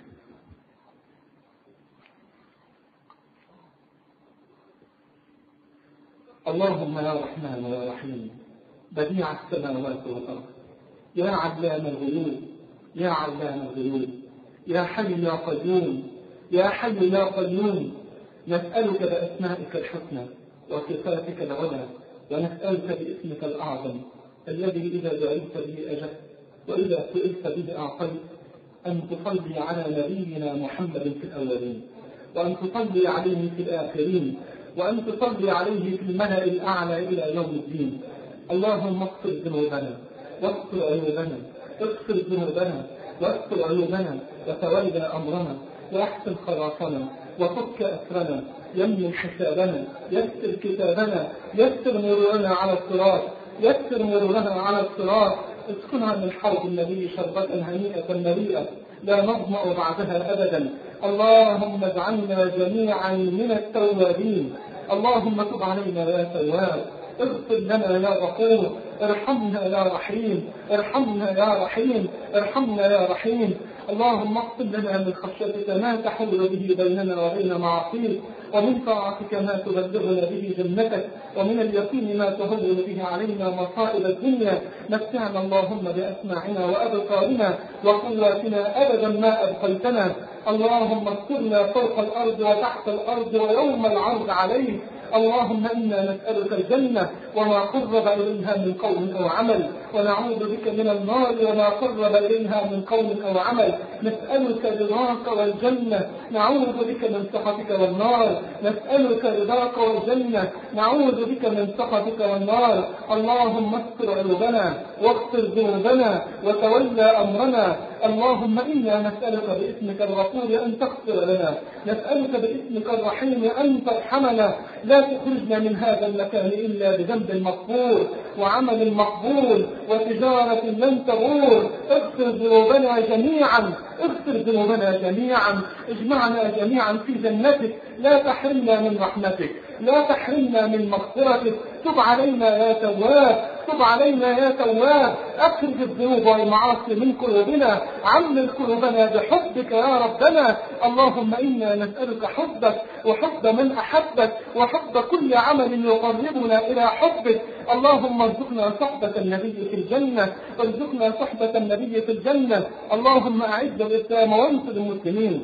Speaker 1: اللهم يا رحمن يا رحيم بديع السماوات والأرض، يا علام الغيوب يا علام الغيوب، يا حي يا قيوم يا حي يا قيوم، نسألك بأسمائك الحسنى وصفاتك العلى، ونسألك باسمك الأعظم الذي إذا دعيت به أجبت وإذا سئلت به أعطيت، أن تصلي على نبينا محمد في الأولين، وأن تصلي عليه في الآخرين، وأن تصلي عليه في الملأ الأعلى إلى يوم الدين. اللهم اغفر ذنوبنا واغفر عيوبنا، اغفر ذنوبنا واغفر عيوبنا، وتولى أمرنا وأحسن خلاصنا، وفك أسرنا، يمن حسابنا، يسر كتابنا، يسر مرورنا على الصراط، يسر مرورنا على الصراط، اسكنها من حوض النبي شربة هنيئة مريئة لا نظمأ بعدها أبدا. اللهم اجعلنا جميعا من التوابين. اللهم تب علينا يا تواب، اغفر لنا يا غفور، ارحمنا يا رحيم، ارحمنا يا رحيم، ارحمنا يا رحيم. اللهم اغفر لنا من خشيتك ما تحول به بيننا وبين معصيتك، ومن طاعتك ما تبلغنا به جنتك، ومن اليقين ما تهون به علينا مصائب الدنيا. متعنا اللهم بأسماعنا وأبصارنا وقواتنا أبدا ما أبقيتنا. اللهم استرنا فوق الأرض وتحت الأرض ويوم العرض عليه. اللهم إنا نسألك الجنة وما قرب إليها من قول أو عمل، ونعوذ بك من النار وما قرب إليها من قول أو عمل. نسألك رضاك والجنة، نعوذ بك من سخطك والنار. نسألك رضاك والجنة، نعوذ بك من سخطك والنار. اللهم استر عيوبنا واغفر ذنوبنا وتولى أمرنا. اللهم إنا نسألك باسمك الغفور أن تغفر لنا، نسألك باسمك الرحيم أن ترحمنا. لا تخرجنا من هذا المكان إلا بذنب مغفور وعمل مقبول وتجارة لن تبور. اغفر ذنوبنا جميعا، اغفر ذنوبنا جميعا، اجمعنا جميعا في جنتك، لا تحرمنا من رحمتك، لا تحرمنا من مغفرتك. تب علينا يا تواب، تب علينا يا تواب. اخرج الذنوب والمعاصي من قلوبنا، عمل قلوبنا بحبك يا ربنا. اللهم إنا نسألك حبك وحب من أحبك وحب كل عمل يقربنا إلى حبك. اللهم ارزقنا صحبة النبي في الجنة، ارزقنا صحبة النبي في الجنة. اللهم أعز الإسلام وانصر المسلمين،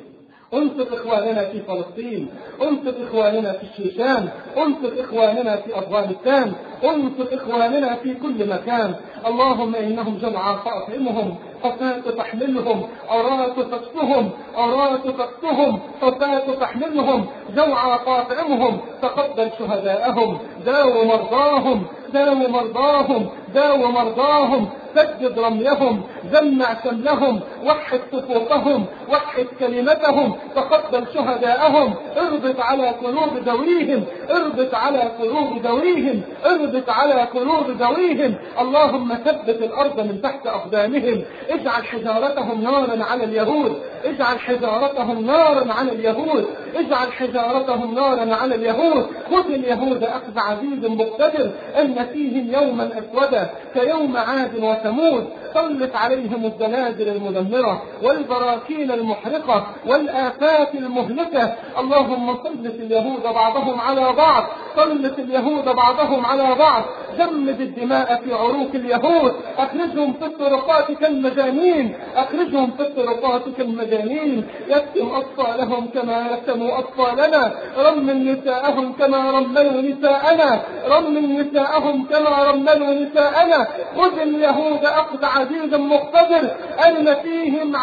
Speaker 1: انصر إخواننا في فلسطين، انصر إخواننا في الشيشان، انصر إخواننا في أفغانستان، انصر إخواننا في كل مكان. اللهم إنهم جمعا فأطعمهم، حفاة تحملهم، عراة تكسهم، عراة تكسهم، حفاة تحملهم، جوعا فأطعمهم. تقبل شهداءهم، داو مرضاهم، داو مرضاهم، داو مرضاهم، سدد رميهم، جمع شملهم، وحد صفوفهم، وحد كلمتهم. تقبل شهداءهم، اربط على قلوب ذويهم، اربط على قلوب ذويهم، اربط على قلوب ذويهم. اللهم ثبت الأرض من تحت أقدامهم، اجعل حجارتهم نارا على اليهود، اجعل حجارتهم نارا على اليهود، اجعل حجارتهم نارا على اليهود. خذ اليهود أخذ عزيز مقتدر، أن فيهم يوما أسودا كيوم عاد وثمود. سلط عليهم الزلازل المدمرة والبراكين المحرقة والآفات المهلكة. اللهم سلط اليهود بعضهم على بعض، سلط اليهود بعضهم على بعض. جمد الدماء في عروق اليهود، اخرجهم في الطرقات كالمجانين، اخرجهم في الطرقات كالمجانين. يكتم أطفالهم كما يكتموا أطفالنا، رمل نساءهم كما رملوا نساءنا، رمل نساءهم كما رملوا نساءنا. خذ اليهود أخذ عزيز مقتدر، أرن فيهم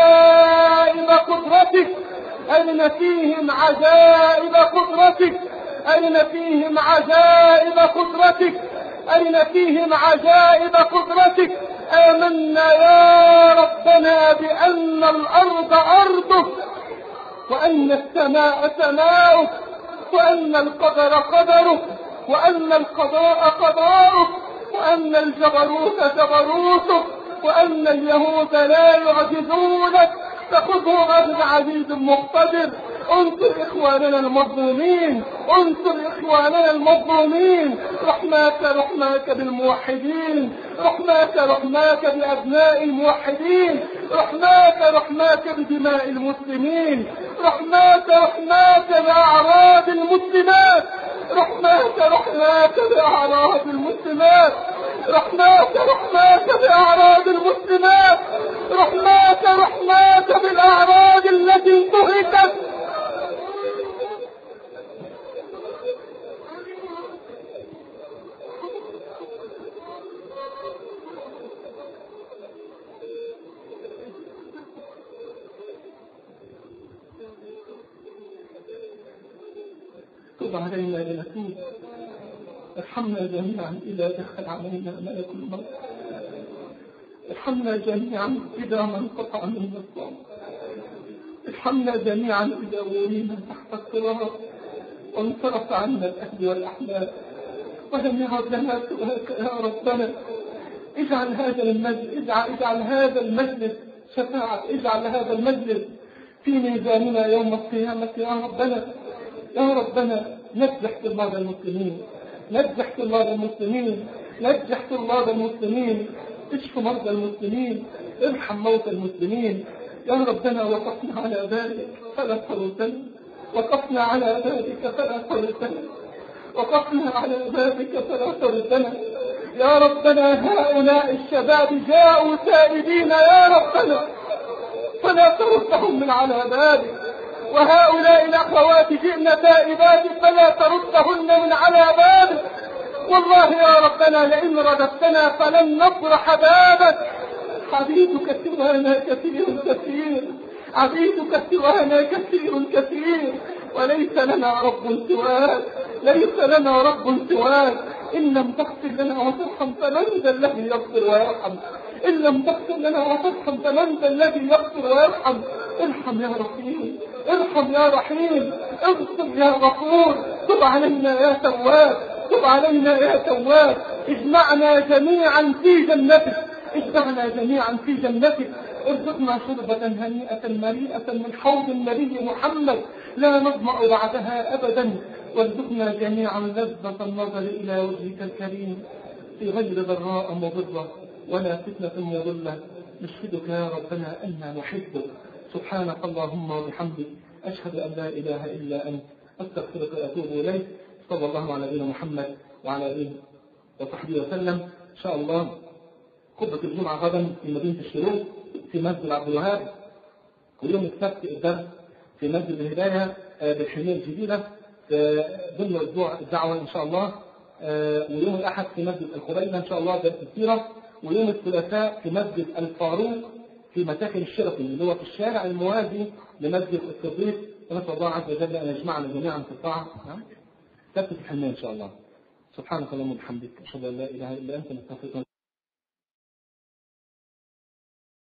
Speaker 1: عجائب قدرتك، أرن فيهم عجائب قدرتك، أرن فيهم عجائب قدرتك، أرن فيهم عجائب قدرتك. آمنا يا ربنا بأن الأرض أرضك، وأن السماء سماؤك، وأن القدر قدرك، وأن القضاء قضاؤك، وأن الجبروت جبروتك، وأن اليهود لا يعجزونك. فخذهم أخذ عزيز مقتدر، انصر إخواننا المظلومين، انصر إخواننا المظلومين، رحماك رحماك بالموحدين، رحماك رحماك بأبناء الموحدين، رحماك رحماك بدماء المسلمين، رحماك رحماك بأعراض المسلمات، رحماك رحماك بأعراض المسلمات، رحماك رحماك بأعراض المسلمات، رحماك رحماك بالأعراض التي انتهكت. تب علينا لنتوب، ارحمنا جميعا إذا دخل علينا ملك الموت، ارحمنا جميعا إذا ما انقطع منا الصوم، ارحمنا جميعا إذا ولينا تحت التراب وانصرف عنا الأهل والأحباب ولم يعد لنا سواك يا ربنا. اجعل هذا المجلس اجعل, اجعل هذا المجلس شفاعة، اجعل هذا المجلس في ميزاننا يوم القيامة يا ربنا. يا ربنا نجح طلاب المسلمين، نجح طلاب المسلمين، نجح طلاب المسلمين، اشف مرضى المسلمين، ارحم موتى المسلمين يا ربنا. وقفنا على ذلك فلا تردنا، وقفنا على ذلك فلا تردنا، وقفنا على ذلك فلا تردنا يا ربنا. هؤلاء الشباب جاءوا تائبين يا ربنا فلا تردهم من على ذلك، وهؤلاء الأخوات جئن تائبات فلا تردهن من على بابك. والله يا ربنا لئن رددتنا فلن نفرح بابك. عبيدك سوانا كثير كثير، عبيدك سوانا كثير كثير، وليس لنا رب سواك، ليس لنا رب سواك. إن لم تغفر لنا وترحم فمن ذا الذي يغفر ويرحم، إن لم تغفر لنا وترحم فمن ذا الذي يغفر ويرحم. ارحم يا رحيم، ارحم يا رحيم، اغفر يا غفور، تب علينا يا تواب، تب علينا يا تواب. اجمعنا جميعا في جنتك، اجمعنا جميعا في جنتك. ارزقنا شربة هنيئة مريئة من حوض النبي محمد لا نظمأ بعدها أبدا، وارزقنا جميعا لذة النظر إلى وجهك الكريم في غير ضراء مضرة ولا فتنة مضلة. نشهدك يا ربنا أننا نحبك. سبحانك اللهم وبحمدك، أشهد أن لا إله إلا أنت، أستغفرك وأتوب إليك. صلى الله على نبينا محمد وعلى آله وصحبه وسلم. إن شاء الله خطبة الجمعة غدا في مدينة الشروق في مسجد عبد الوهاب، ويوم السبت الدرس في مسجد الهداية بالحمية الجديدة ضمن أسبوع الدعوة إن شاء الله، ويوم الأحد في مسجد الخبيلة إن شاء الله درس السيرة، ويوم الثلاثاء في مسجد الفاروق في مساكن الشرقي اللي هو في الشارع الموازي لمسجد الصديق. ونسأل الله عز وجل أن يجمعنا جميعا في الطاعة سبت الحمية إن شاء الله. سبحانك اللهم وبحمدك، أشهد أن لا إله إلا أنت، نستغفرك.